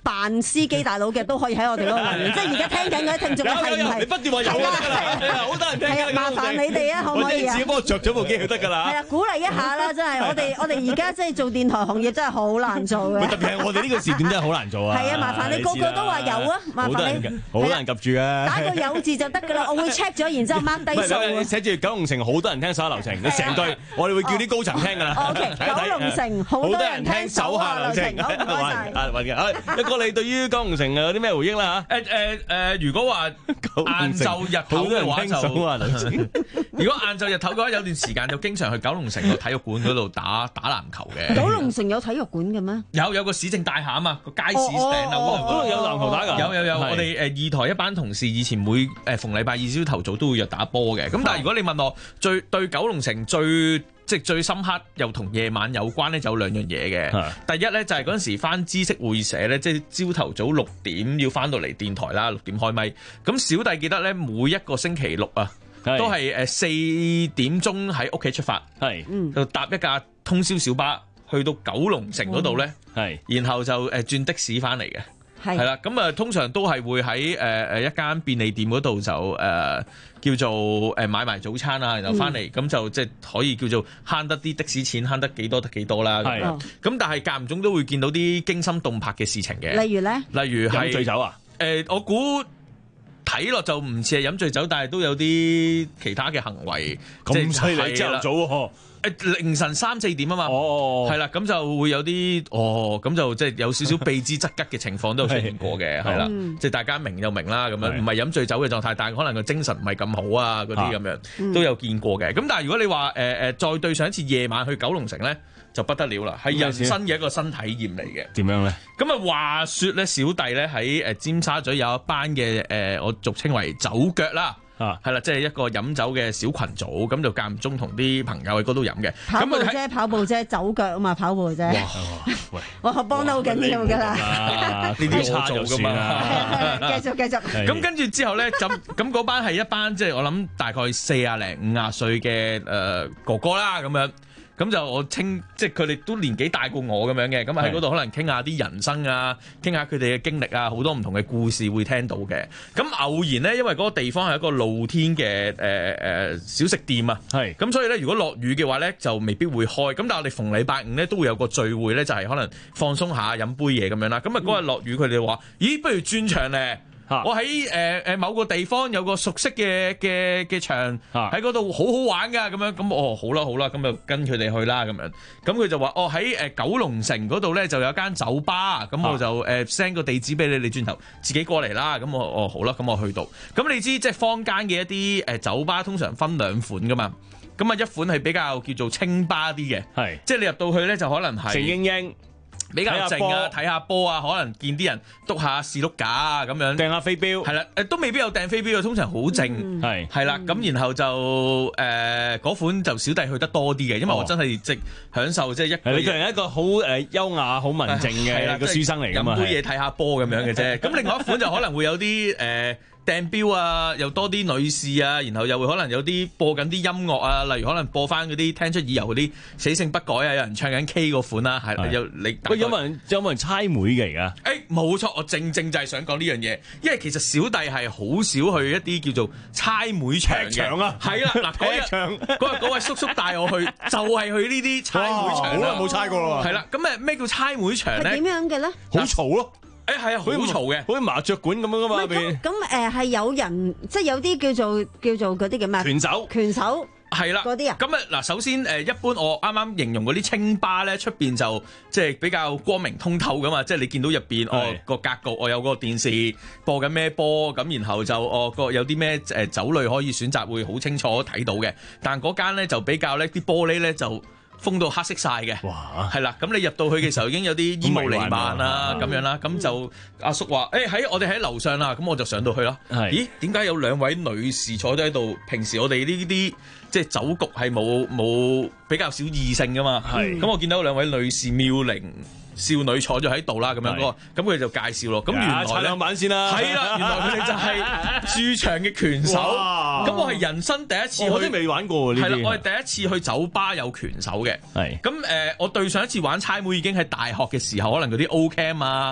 扮司機大佬嘅都可以喺我哋嗰度留言，即係而家聽緊嗰啲聽眾係唔係？ 你不斷話有啊，係啊，好多人聽緊。 麻煩你哋啊，可唔可以啊？ 自己幫我着咗部機就得㗎啦。 係啊，鼓勵一下啦，真係我哋我哋而家即係做電台行業真係好難做嘅。 特別係我哋呢個時段真係好難做啊。 係啊，麻煩你個個都話有啊，麻煩你好難及住啊。 打個有字就得㗎啦，我會 check 咗，然之後 mark 低數。 寫住九龍城好多人聽手下留情，你成隊我哋會叫啲高層聽㗎啦。 O K，九龍城好多人聽手下留情，好唔該曬。 啊，雲嘅，一哥你對於九龍城有啲咩回應啦嚇？ 誒誒誒，如果話晏晝日頭嘅話就，如果晏晝日頭嘅話，有段時間就經常去九龍城個體育館嗰度打打籃球嘅。 九龍城有體育館嘅咩？ 有有個市政大廈啊嘛，個街市頂啊嗰度有籃球打㗎。 有有有，我哋誒二台一班同事以前每誒逢禮拜二朝頭早都會約打波嘅。咁但係如果你問我最對九龍城最即係最深刻又同夜晚有關咧，就有兩樣嘢嘅。第一咧就係嗰陣時翻知識會社咧，即係朝頭早六點要翻到嚟電台啦，六點開咪。咁小弟記得咧，每一個星期六啊，都係誒四點鐘喺屋企出發，係就搭一架通宵小巴去到九龍城嗰度咧，係然後就誒轉的士翻嚟嘅。係啦，咁啊通常都係會喺誒誒一間便利店嗰度就誒、呃、叫做誒買埋早餐啊，然後翻嚟咁就即係可以叫做慳得啲的士錢，慳得幾多得幾多啦。係咁，咁但係間唔中都會見到啲驚心動魄嘅事情嘅。 例如咧， 例如係飲醉酒啊？ 誒、呃，我估睇落就唔似係飲醉酒，但係都有啲其他嘅行為。 咁犀利，朝頭早喎。 誒凌晨三四點啊嘛，係啦、哦，咁就會有啲哦，咁就即係有少少避之則吉嘅情況都有出現過嘅，係啦，即係大家明就明啦，咁樣唔係飲醉酒嘅狀態，但係可能個精神唔係咁好啊，嗰啲咁樣都有見過嘅。咁但係如果你話誒誒再對上一次夜晚去九龍城咧，就不得了啦，係人生嘅一個新體驗嚟嘅。點樣咧？咁啊話説咧，小弟咧喺誒尖沙咀有一班嘅誒、呃，我俗稱為酒腳啦。啊，係啦，即係一個飲酒嘅小群組，咁就間唔中同啲朋友喺嗰度飲嘅。 跑步啫，跑步啫，走腳啊嘛，跑步啫。 喂， 我學幫得好緊要㗎啦。 呢啲我做㗎嘛。 繼續繼續。 咁跟住之後咧，就咁嗰班係一班即係我諗大概四啊零五啊歲嘅誒哥哥啦，咁樣。咁就我稱，即係佢哋都年紀大過我咁樣嘅，咁喺嗰度可能傾下啲人生啊，傾下佢哋嘅經歷啊，好多唔同嘅故事會聽到嘅。咁偶然咧，因為嗰個地方係一個露天嘅誒誒小食店啊，係咁所以咧，如果落雨嘅話咧，就未必會開。咁但係我哋逢禮拜五咧都會有個聚會咧，就係、是、可能放鬆下飲杯嘢咁樣啦。咁啊嗰日落雨，佢哋話：咦，不如轉場咧？我喺誒誒某個地方有個熟悉嘅嘅嘅場喺嗰度好好玩㗎，咁樣咁哦好啦好啦，咁就跟佢哋去啦咁樣。咁佢就話哦喺誒九龍城嗰度咧就有間酒吧，咁我就誒 send 個地址俾你，你轉頭自己過嚟啦。咁我哦好啦，咁我去到。咁你知即係坊間嘅一啲誒酒吧通常分兩款㗎嘛。咁啊一款係比較叫做清吧啲嘅，係即係你入到去咧就可能係靜英英。比較靜啊，睇下波啊，可能見啲人篤下士碌架啊，咁樣掟下飛鏢，係啦，誒都未必有掟飛鏢啊，通常好靜，係係啦，咁然後就誒嗰、呃、款就小弟去得多啲嘅，因為我真係即享受即係一個，你個人一個好誒優雅、好文靜嘅個書生嚟㗎嘛，飲杯嘢睇下波咁樣嘅啫。咁另外一款就可能會有啲誒。呃掟標啊，又多啲女士啊，然後又會可能有啲播緊啲音樂啊，例如可能播翻嗰啲聽出耳油嗰啲死性不改啊，有人唱緊 K 嗰款啦，係有你。喂，有冇人有冇人猜妹嘅而家？誒，冇錯，我正正就係想講呢樣嘢，因為其實小弟係好少去一啲叫做猜妹場嘅。場啊，係啦，嗱嗰日嗰日嗰位叔叔帶我去，就係去呢啲猜妹場。好耐冇猜過啦。係啦，咁誒咩叫猜妹場咧？ 係點樣嘅咧？ 好嘈咯。 誒係啊，好嘈嘅，好似麻雀館咁樣噶嘛。 咁咁誒係有人，即係有啲叫做叫做嗰啲叫咩？ 拳手， 拳手係啦， 嗰啲啊。 咁啊嗱，首先誒，一般我啱啱形容嗰啲清吧咧，出邊就即係比較光明通透噶嘛，即係你見到入邊哦個格局，我有個電視播緊咩波，咁然後就哦個有啲咩誒酒類可以選擇，會好清楚睇到嘅。但嗰間咧就比較咧啲玻璃咧就封到黑色晒嘅，係啦，咁你入到去嘅時候已經有啲煙霧瀰漫啊咁樣啦，咁就阿叔話：誒喺我哋喺樓上啦，咁我就上到去啦。咦？點解有兩位女士坐咗喺度？平時我哋呢啲即係酒局係冇冇比較少異性噶嘛？咁我見到兩位女士妙齡少女坐咗喺度啦，咁樣嗰個，咁佢就介紹咯。咁原來擦兩板先啦，係啦，原來佢哋就係駐場嘅拳手。咁我係人生第一次去，我都未玩過呢啲。係啦，我係第一次去酒吧有拳手嘅。係咁誒，我對上一次玩猜妹已經係大學嘅時候，可能嗰啲 O Cam 啊，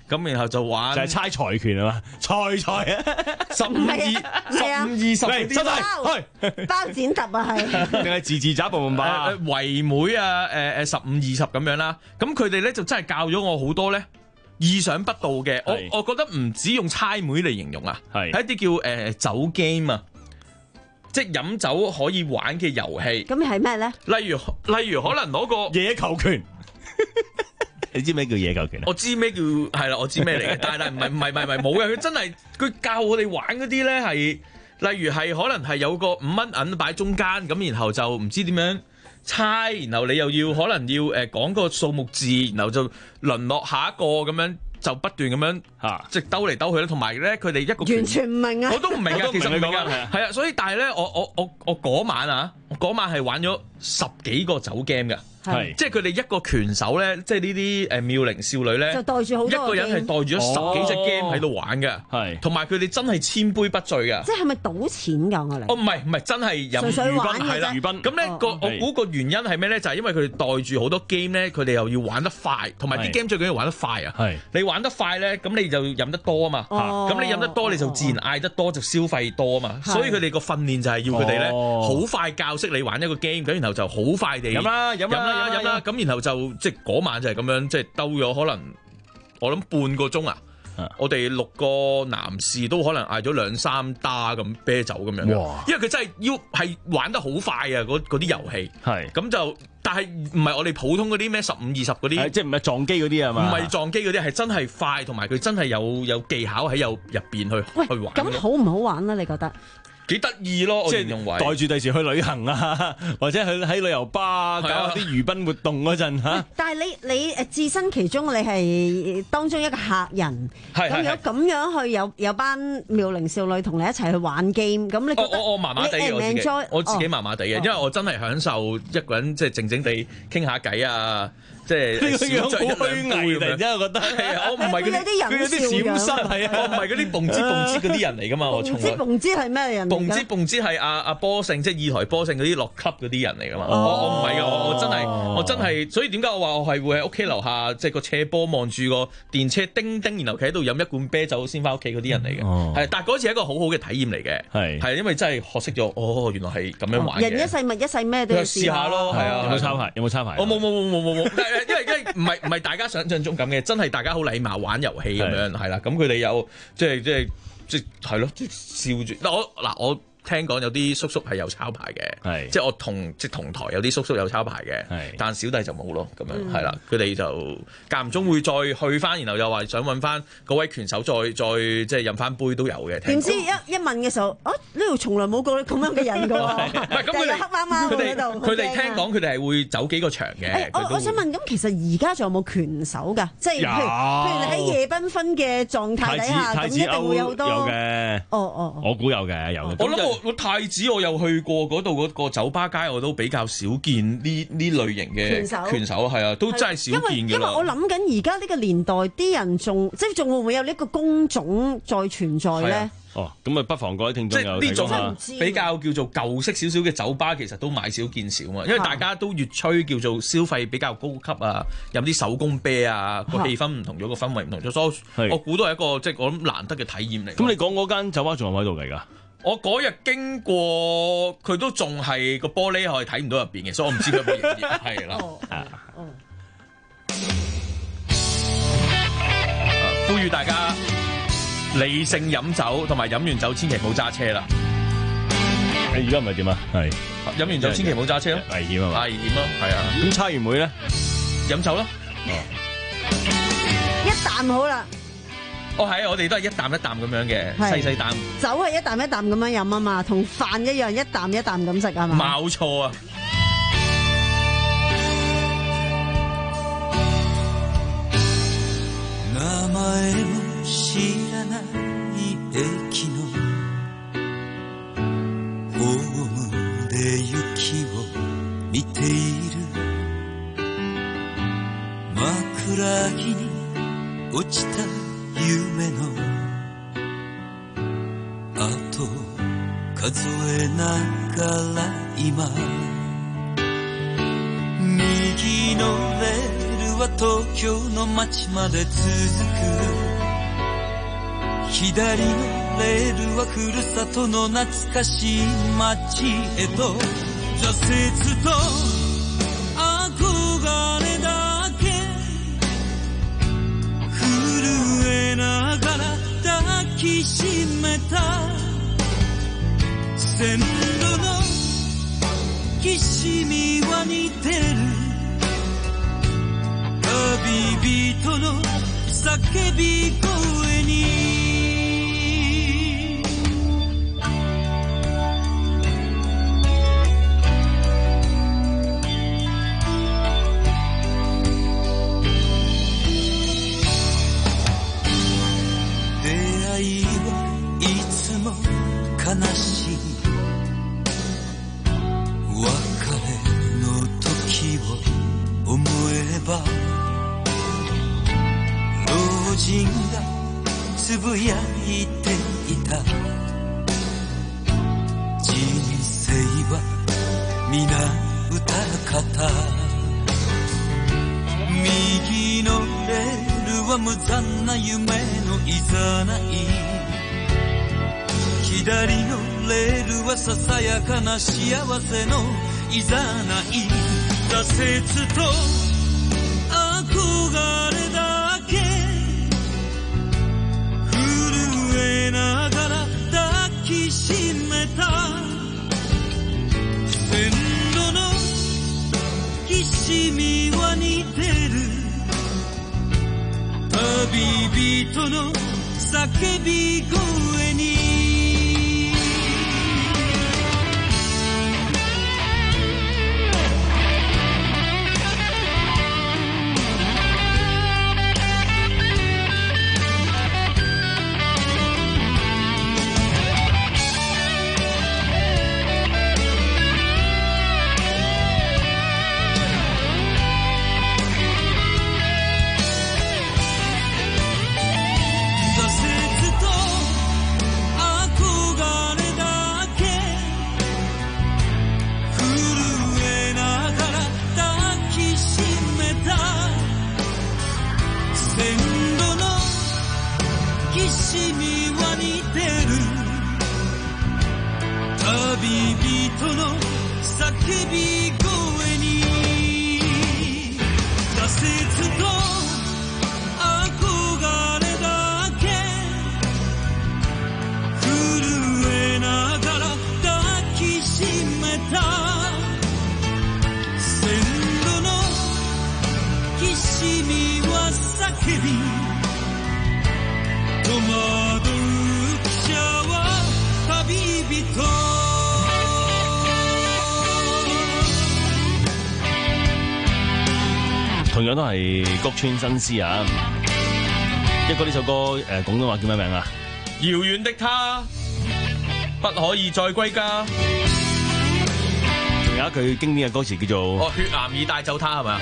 咁然後就玩就係猜財權啊嘛，猜猜啊， 十五二十五二十嗰啲包包剪揼啊係， 定係字字找部門吧？ 誒圍妹啊誒誒十五二十咁樣啦，咁佢哋咧就真係教咗我好多咧意想不到嘅，我我覺得唔止用猜妹嚟形容啊，係一啲叫誒、呃、酒 game 啊。即係飲酒可以玩嘅遊戲， 咁係咩咧？ 例如例如可能攞個野球拳，你知咩叫野球拳啊？ 我知咩叫係啦，我知咩嚟嘅，但係唔係唔係唔係唔係冇嘅，佢真係佢教我哋玩嗰啲咧係，例如係可能係有個五蚊銀擺中間，咁然後就唔知點樣猜，然後你又要可能要誒講個數目字，然後就輪落下一個咁樣。就不斷咁樣嚇，即係兜嚟兜去啦。同埋咧，佢哋一個完全唔明啊！ 我都唔明啊，其實唔明啊， 係係啊。所以但係咧，我我我我嗰晚啊，我嗰晚係玩咗十幾個酒 game 嘅，係即係佢哋一個拳手咧，即係呢啲誒妙齡少女咧， 就袋住好多一個人係袋住咗十幾隻 game 喺度玩嘅，係同埋佢哋真係千杯不醉嘅。 即係係咪賭錢㗎？我哋哦唔係唔係真係飲純粹玩係啦， 魚賓咁咧個我估個原因係咩咧？就係因為佢哋袋住好多 game 咧，佢哋又要玩得快，同埋啲 game 最緊要玩得快啊！係你玩得快咧，咁你就飲得多啊嘛，咁你飲得多你就自然嗌得多就消費多啊嘛，所以佢哋個訓練就係要佢哋咧好快教識你玩一個 game，咁然後就好快地飲啦飲啦飲啦，咁然後就即係嗰晚就係咁樣，即係兜咗可能我諗半個鐘啊。我哋六個男士都可能嗌咗兩三打咁啤酒咁樣，因為佢真係要係玩得好快啊！嗰嗰啲遊戲係咁就，但係唔係我哋普通嗰啲咩十五二十嗰啲， 即係唔係撞機嗰啲啊嘛？ 唔係撞機嗰啲，係真係快，同埋佢真係有有技巧喺有入邊去去玩。 咁好唔好玩咧？你覺得？ 幾得意咯！ 即係袋住第時去旅行啊，或者去喺旅遊巴搞下啲娛賓活動嗰陣嚇。 但係你你誒置身其中，你係當中一個客人。咁如果咁樣去有有班妙齡少女同你一齊去玩 game，咁你覺得我我麻麻地嘅我自己，我自己麻麻地嘅，因為我真係享受一個人即係靜靜地傾下偈啊。即係呢個樣好虛偽，突然之間覺得係啊！我唔係嗰啲，佢有啲閃失係啊！我唔係嗰啲蹦滋蹦滋嗰啲人嚟噶嘛！我從來蹦滋蹦滋係咩人？ 蹦滋蹦滋係阿阿波勝，即係二台波勝嗰啲落級嗰啲人嚟噶嘛！我我唔係噶，我我真係我真係，所以點解我話我係會喺屋企樓下即係個斜坡望住個電車叮叮，然後企喺度飲一罐啤酒先翻屋企嗰啲人嚟嘅。係，但係嗰次係一個好好嘅體驗嚟嘅。係係因為真係學識咗，哦，原來係咁樣玩嘅。 人一世物一世，咩都要試下咯。係啊， 有冇抄牌？有冇抄牌？ 我冇冇冇冇冇冇，因為因為唔係。唔係大家想象中咁嘅，真係大家好禮貌玩遊戲咁樣，係啦。咁佢哋有即係即係即係係咯，即係笑住。嗱我嗱我聽講有啲叔叔係有抄牌嘅，係即係我同即係同台有啲叔叔有抄牌嘅，係但小弟就冇咯。咁樣係啦，佢哋就間唔中會再去翻，然後又話想揾翻嗰位拳手再再即係飲翻杯都有嘅。 點知一一問嘅時候，啊呢度從來冇過咁樣嘅人㗎喎， 唔係咁佢哋黑媽媽佢哋度。 佢哋聽講佢哋係會走幾個場嘅。 我我想問，咁其實而家仲有冇拳手㗎？即係譬如譬如你喺夜繽紛嘅狀態底下，咁一定會有好多。 有嘅。 哦哦， 我估有嘅，有嘅。 我諗我我太子我又去過嗰度嗰個酒吧街，我都比較少見呢呢類型嘅拳手，拳手係啊，都真係少見㗎啦。 因為因為我諗緊而家呢個年代啲人仲即係仲會唔會有呢個工種再存在咧？ 哦，咁啊，不妨各位聽眾有呢種比較叫做舊式少少嘅酒吧，其實都買少見少嘛，因為大家都越趨叫做消費比較高級啊，飲啲手工啤啊，個氣氛唔同咗，個氛圍唔同咗，所以我估都係一個即係我諗難得嘅體驗嚟。 咁你講嗰間酒吧仲有喺度嚟㗎？ 我嗰日經過，佢都仲係個玻璃係睇唔到入邊嘅，所以我唔知佢有冇營業。係啦，呼籲大家理性飲酒，同埋飲完酒千祈唔好揸車啦。 你而家唔係點啊？係飲完酒千祈唔好揸車咯， 危險啊嘛！ 危險咯，係啊。 咁猜完會咧， 飲酒咯。 一啖好啦。 哦，係，我哋都係一啖一啖咁樣嘅，細細啖。 酒係一啖一啖咁樣飲啊嘛，同飯一樣，一啖一啖咁食啊嘛。 冇錯啊！ 名前も知らない駅のホームで雪を見ている枕木に落ちた夢の後数えながら今右のレールは東京の街まで続く左のレールはふるさとの懐かしい街へと挫折と憧れだけ震えながら抱きしめた線路のきしみは似てる旅人の叫び声に出会いはいつも悲しい別れの時を思えば老人がつぶやいていた人生は皆歌方右のレールは無残な夢のいざない左のレールはささやかな幸せのいざない挫折と憧れだけ震えながら抱きしめた線路のきしみは似てる旅人の叫び声に同樣都係谷村新司啊！一個呢首歌誒廣東話叫咩名啊？ 遙遠的他，不可以再歸家。 仲有一句經典嘅歌詞叫做哦，血癌已帶走他係咪啊？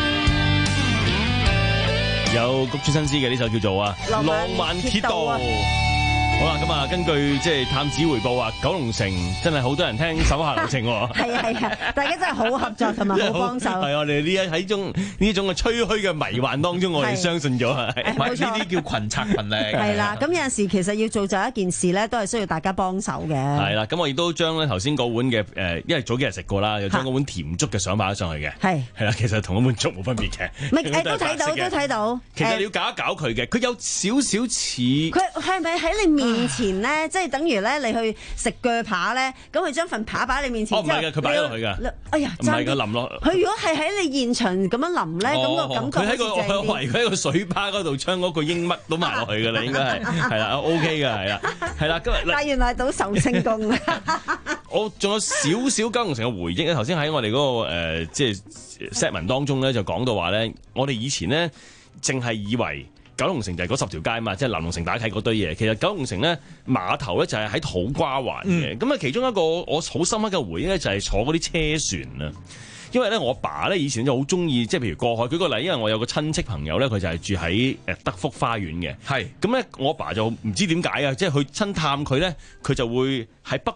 有谷村新司嘅呢首叫做啊浪漫鐵道。好啦，咁啊，根據即係探子回報啊，九龍城真係好多人聽手下留情喎。 係啊係啊，大家真係好合作同埋好幫手。 係我哋呢一喺種呢種嘅吹噓嘅迷幻當中，我哋相信咗係。 冇錯， 呢啲叫群策群力。 係啦，咁有陣時其實要做就一件事咧，都係需要大家幫手嘅。 係啦，咁我亦都將咧頭先嗰碗嘅誒，因為早幾日食過啦，又將嗰碗甜粥嘅相擺咗上去嘅。係係啦，其實同一碗粥冇分別嘅。 唔係誒，都睇到，都睇到。 其實你要搞一搞佢嘅，佢有少少似。 佢係咪喺你面前咧？即係等於咧，你去食鋸扒咧，咁佢將份扒擺喺你面前。 哦，唔係嘅，佢擺咗落去㗎。 哎呀， 唔係佢淋落。 佢如果係喺你現場咁樣淋咧，咁個感覺佢喺個我懷疑佢喺個水吧嗰度將嗰個英乜都埋落去㗎啦，應該係係啦 ，OK 㗎，係啦，係啦，今日。 但原來到壽星公啊！ 我仲有少少九龍城嘅回憶咧，頭先喺我哋嗰個誒即係 set 文當中咧，就講到話咧，我哋以前咧淨係以為。九龍城就係嗰十條街嘛，即係南龍城打契嗰堆嘢。其實九龍城咧碼頭咧就係喺土瓜灣嘅。咁啊、嗯，其中一個我好深刻嘅回憶咧就係坐嗰啲車船啊。因為咧我爸咧以前就好中意，即係譬如過海。舉個例，因為我有個親戚朋友咧，佢就係住喺誒德福花園嘅。係咁咧，我爸就唔知點解啊，即係去親探佢咧，佢就會喺北角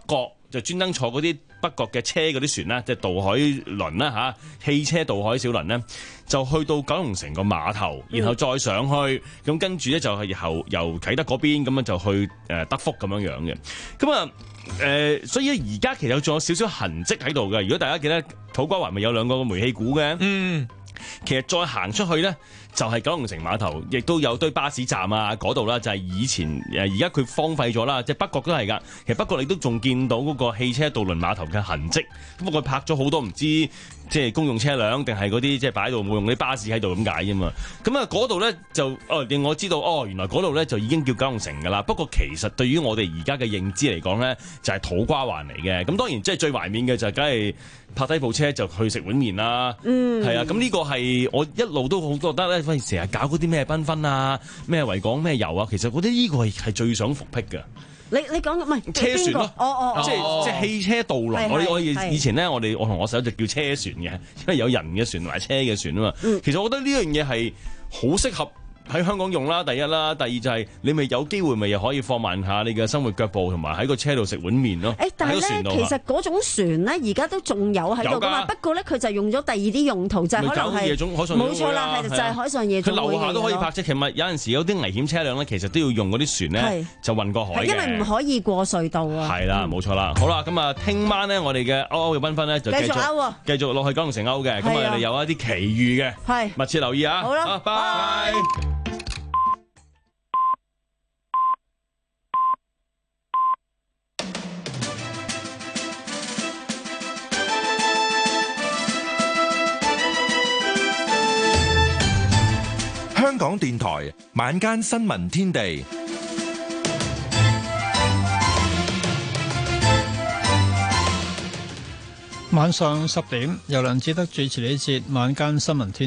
就專登坐嗰啲北角嘅車嗰啲船啦，即係渡海輪啦嚇，汽車渡海小輪咧，就去到九龍城個碼頭，然後再上去，咁跟住咧就係由由啟德嗰邊咁樣就去誒德福咁樣樣嘅，咁啊誒，所以而家其實仲有少少痕跡喺度嘅。如果大家記得土瓜灣咪有兩個煤氣鼓嘅，嗯，其實再行出去咧。就係九龍城碼頭，亦都有堆巴士站啊，嗰度啦就係以前誒，而家佢荒廢咗啦，即係北角都係㗎。其實北角你都仲見到嗰個汽車渡輪碼頭嘅痕跡，不過佢泊咗好多唔知即係公用車輛定係嗰啲即係擺喺度冇用啲巴士喺度咁解啫嘛。咁啊嗰度咧就哦令我知道哦，原來嗰度咧就已經叫九龍城㗎啦。不過其實對於我哋而家嘅認知嚟講咧，就係土瓜灣嚟嘅。咁當然即係最懷緬嘅就係梗係泊低部車就去食碗麵啦。嗯，係啊。咁呢個係我一路都好覺得咧。成日搞嗰啲咩繽紛啊，咩維港咩遊啊，其實我覺得呢個係係最想復辟嘅。 你你講唔係車船咯， 哦哦， 即係即係汽車渡輪。我我以前咧，我哋我同我細佬就叫車船嘅，因為有人嘅船同埋車嘅船啊嘛。嗯、其實我覺得呢樣嘢係好適合喺香港用啦，第一啦，第二就係你咪有機會咪又可以放慢下你嘅生活腳步，同埋喺個車度食碗麵咯。 誒，但係咧，其實嗰種船咧，而家都仲有喺度噶嘛。不過咧，佢就用咗第二啲用途，就係可能係冇錯啦，係就係海上夜總會。 佢樓下都可以泊車，其實有陣時有啲危險車輛咧，其實都要用嗰啲船咧，就運過海嘅。因為唔可以過隧道啊。 係啦，冇錯啦。好啦，咁啊，聽晚咧，我哋嘅歐歐嘅繽紛咧就繼續繼續落去九龍城歐嘅，咁我哋有一啲奇遇嘅，係密切留意啊。 好啦， 拜。 香港電台晚間新聞天地， 晚上十點由梁志德主持呢節晚間新聞天地。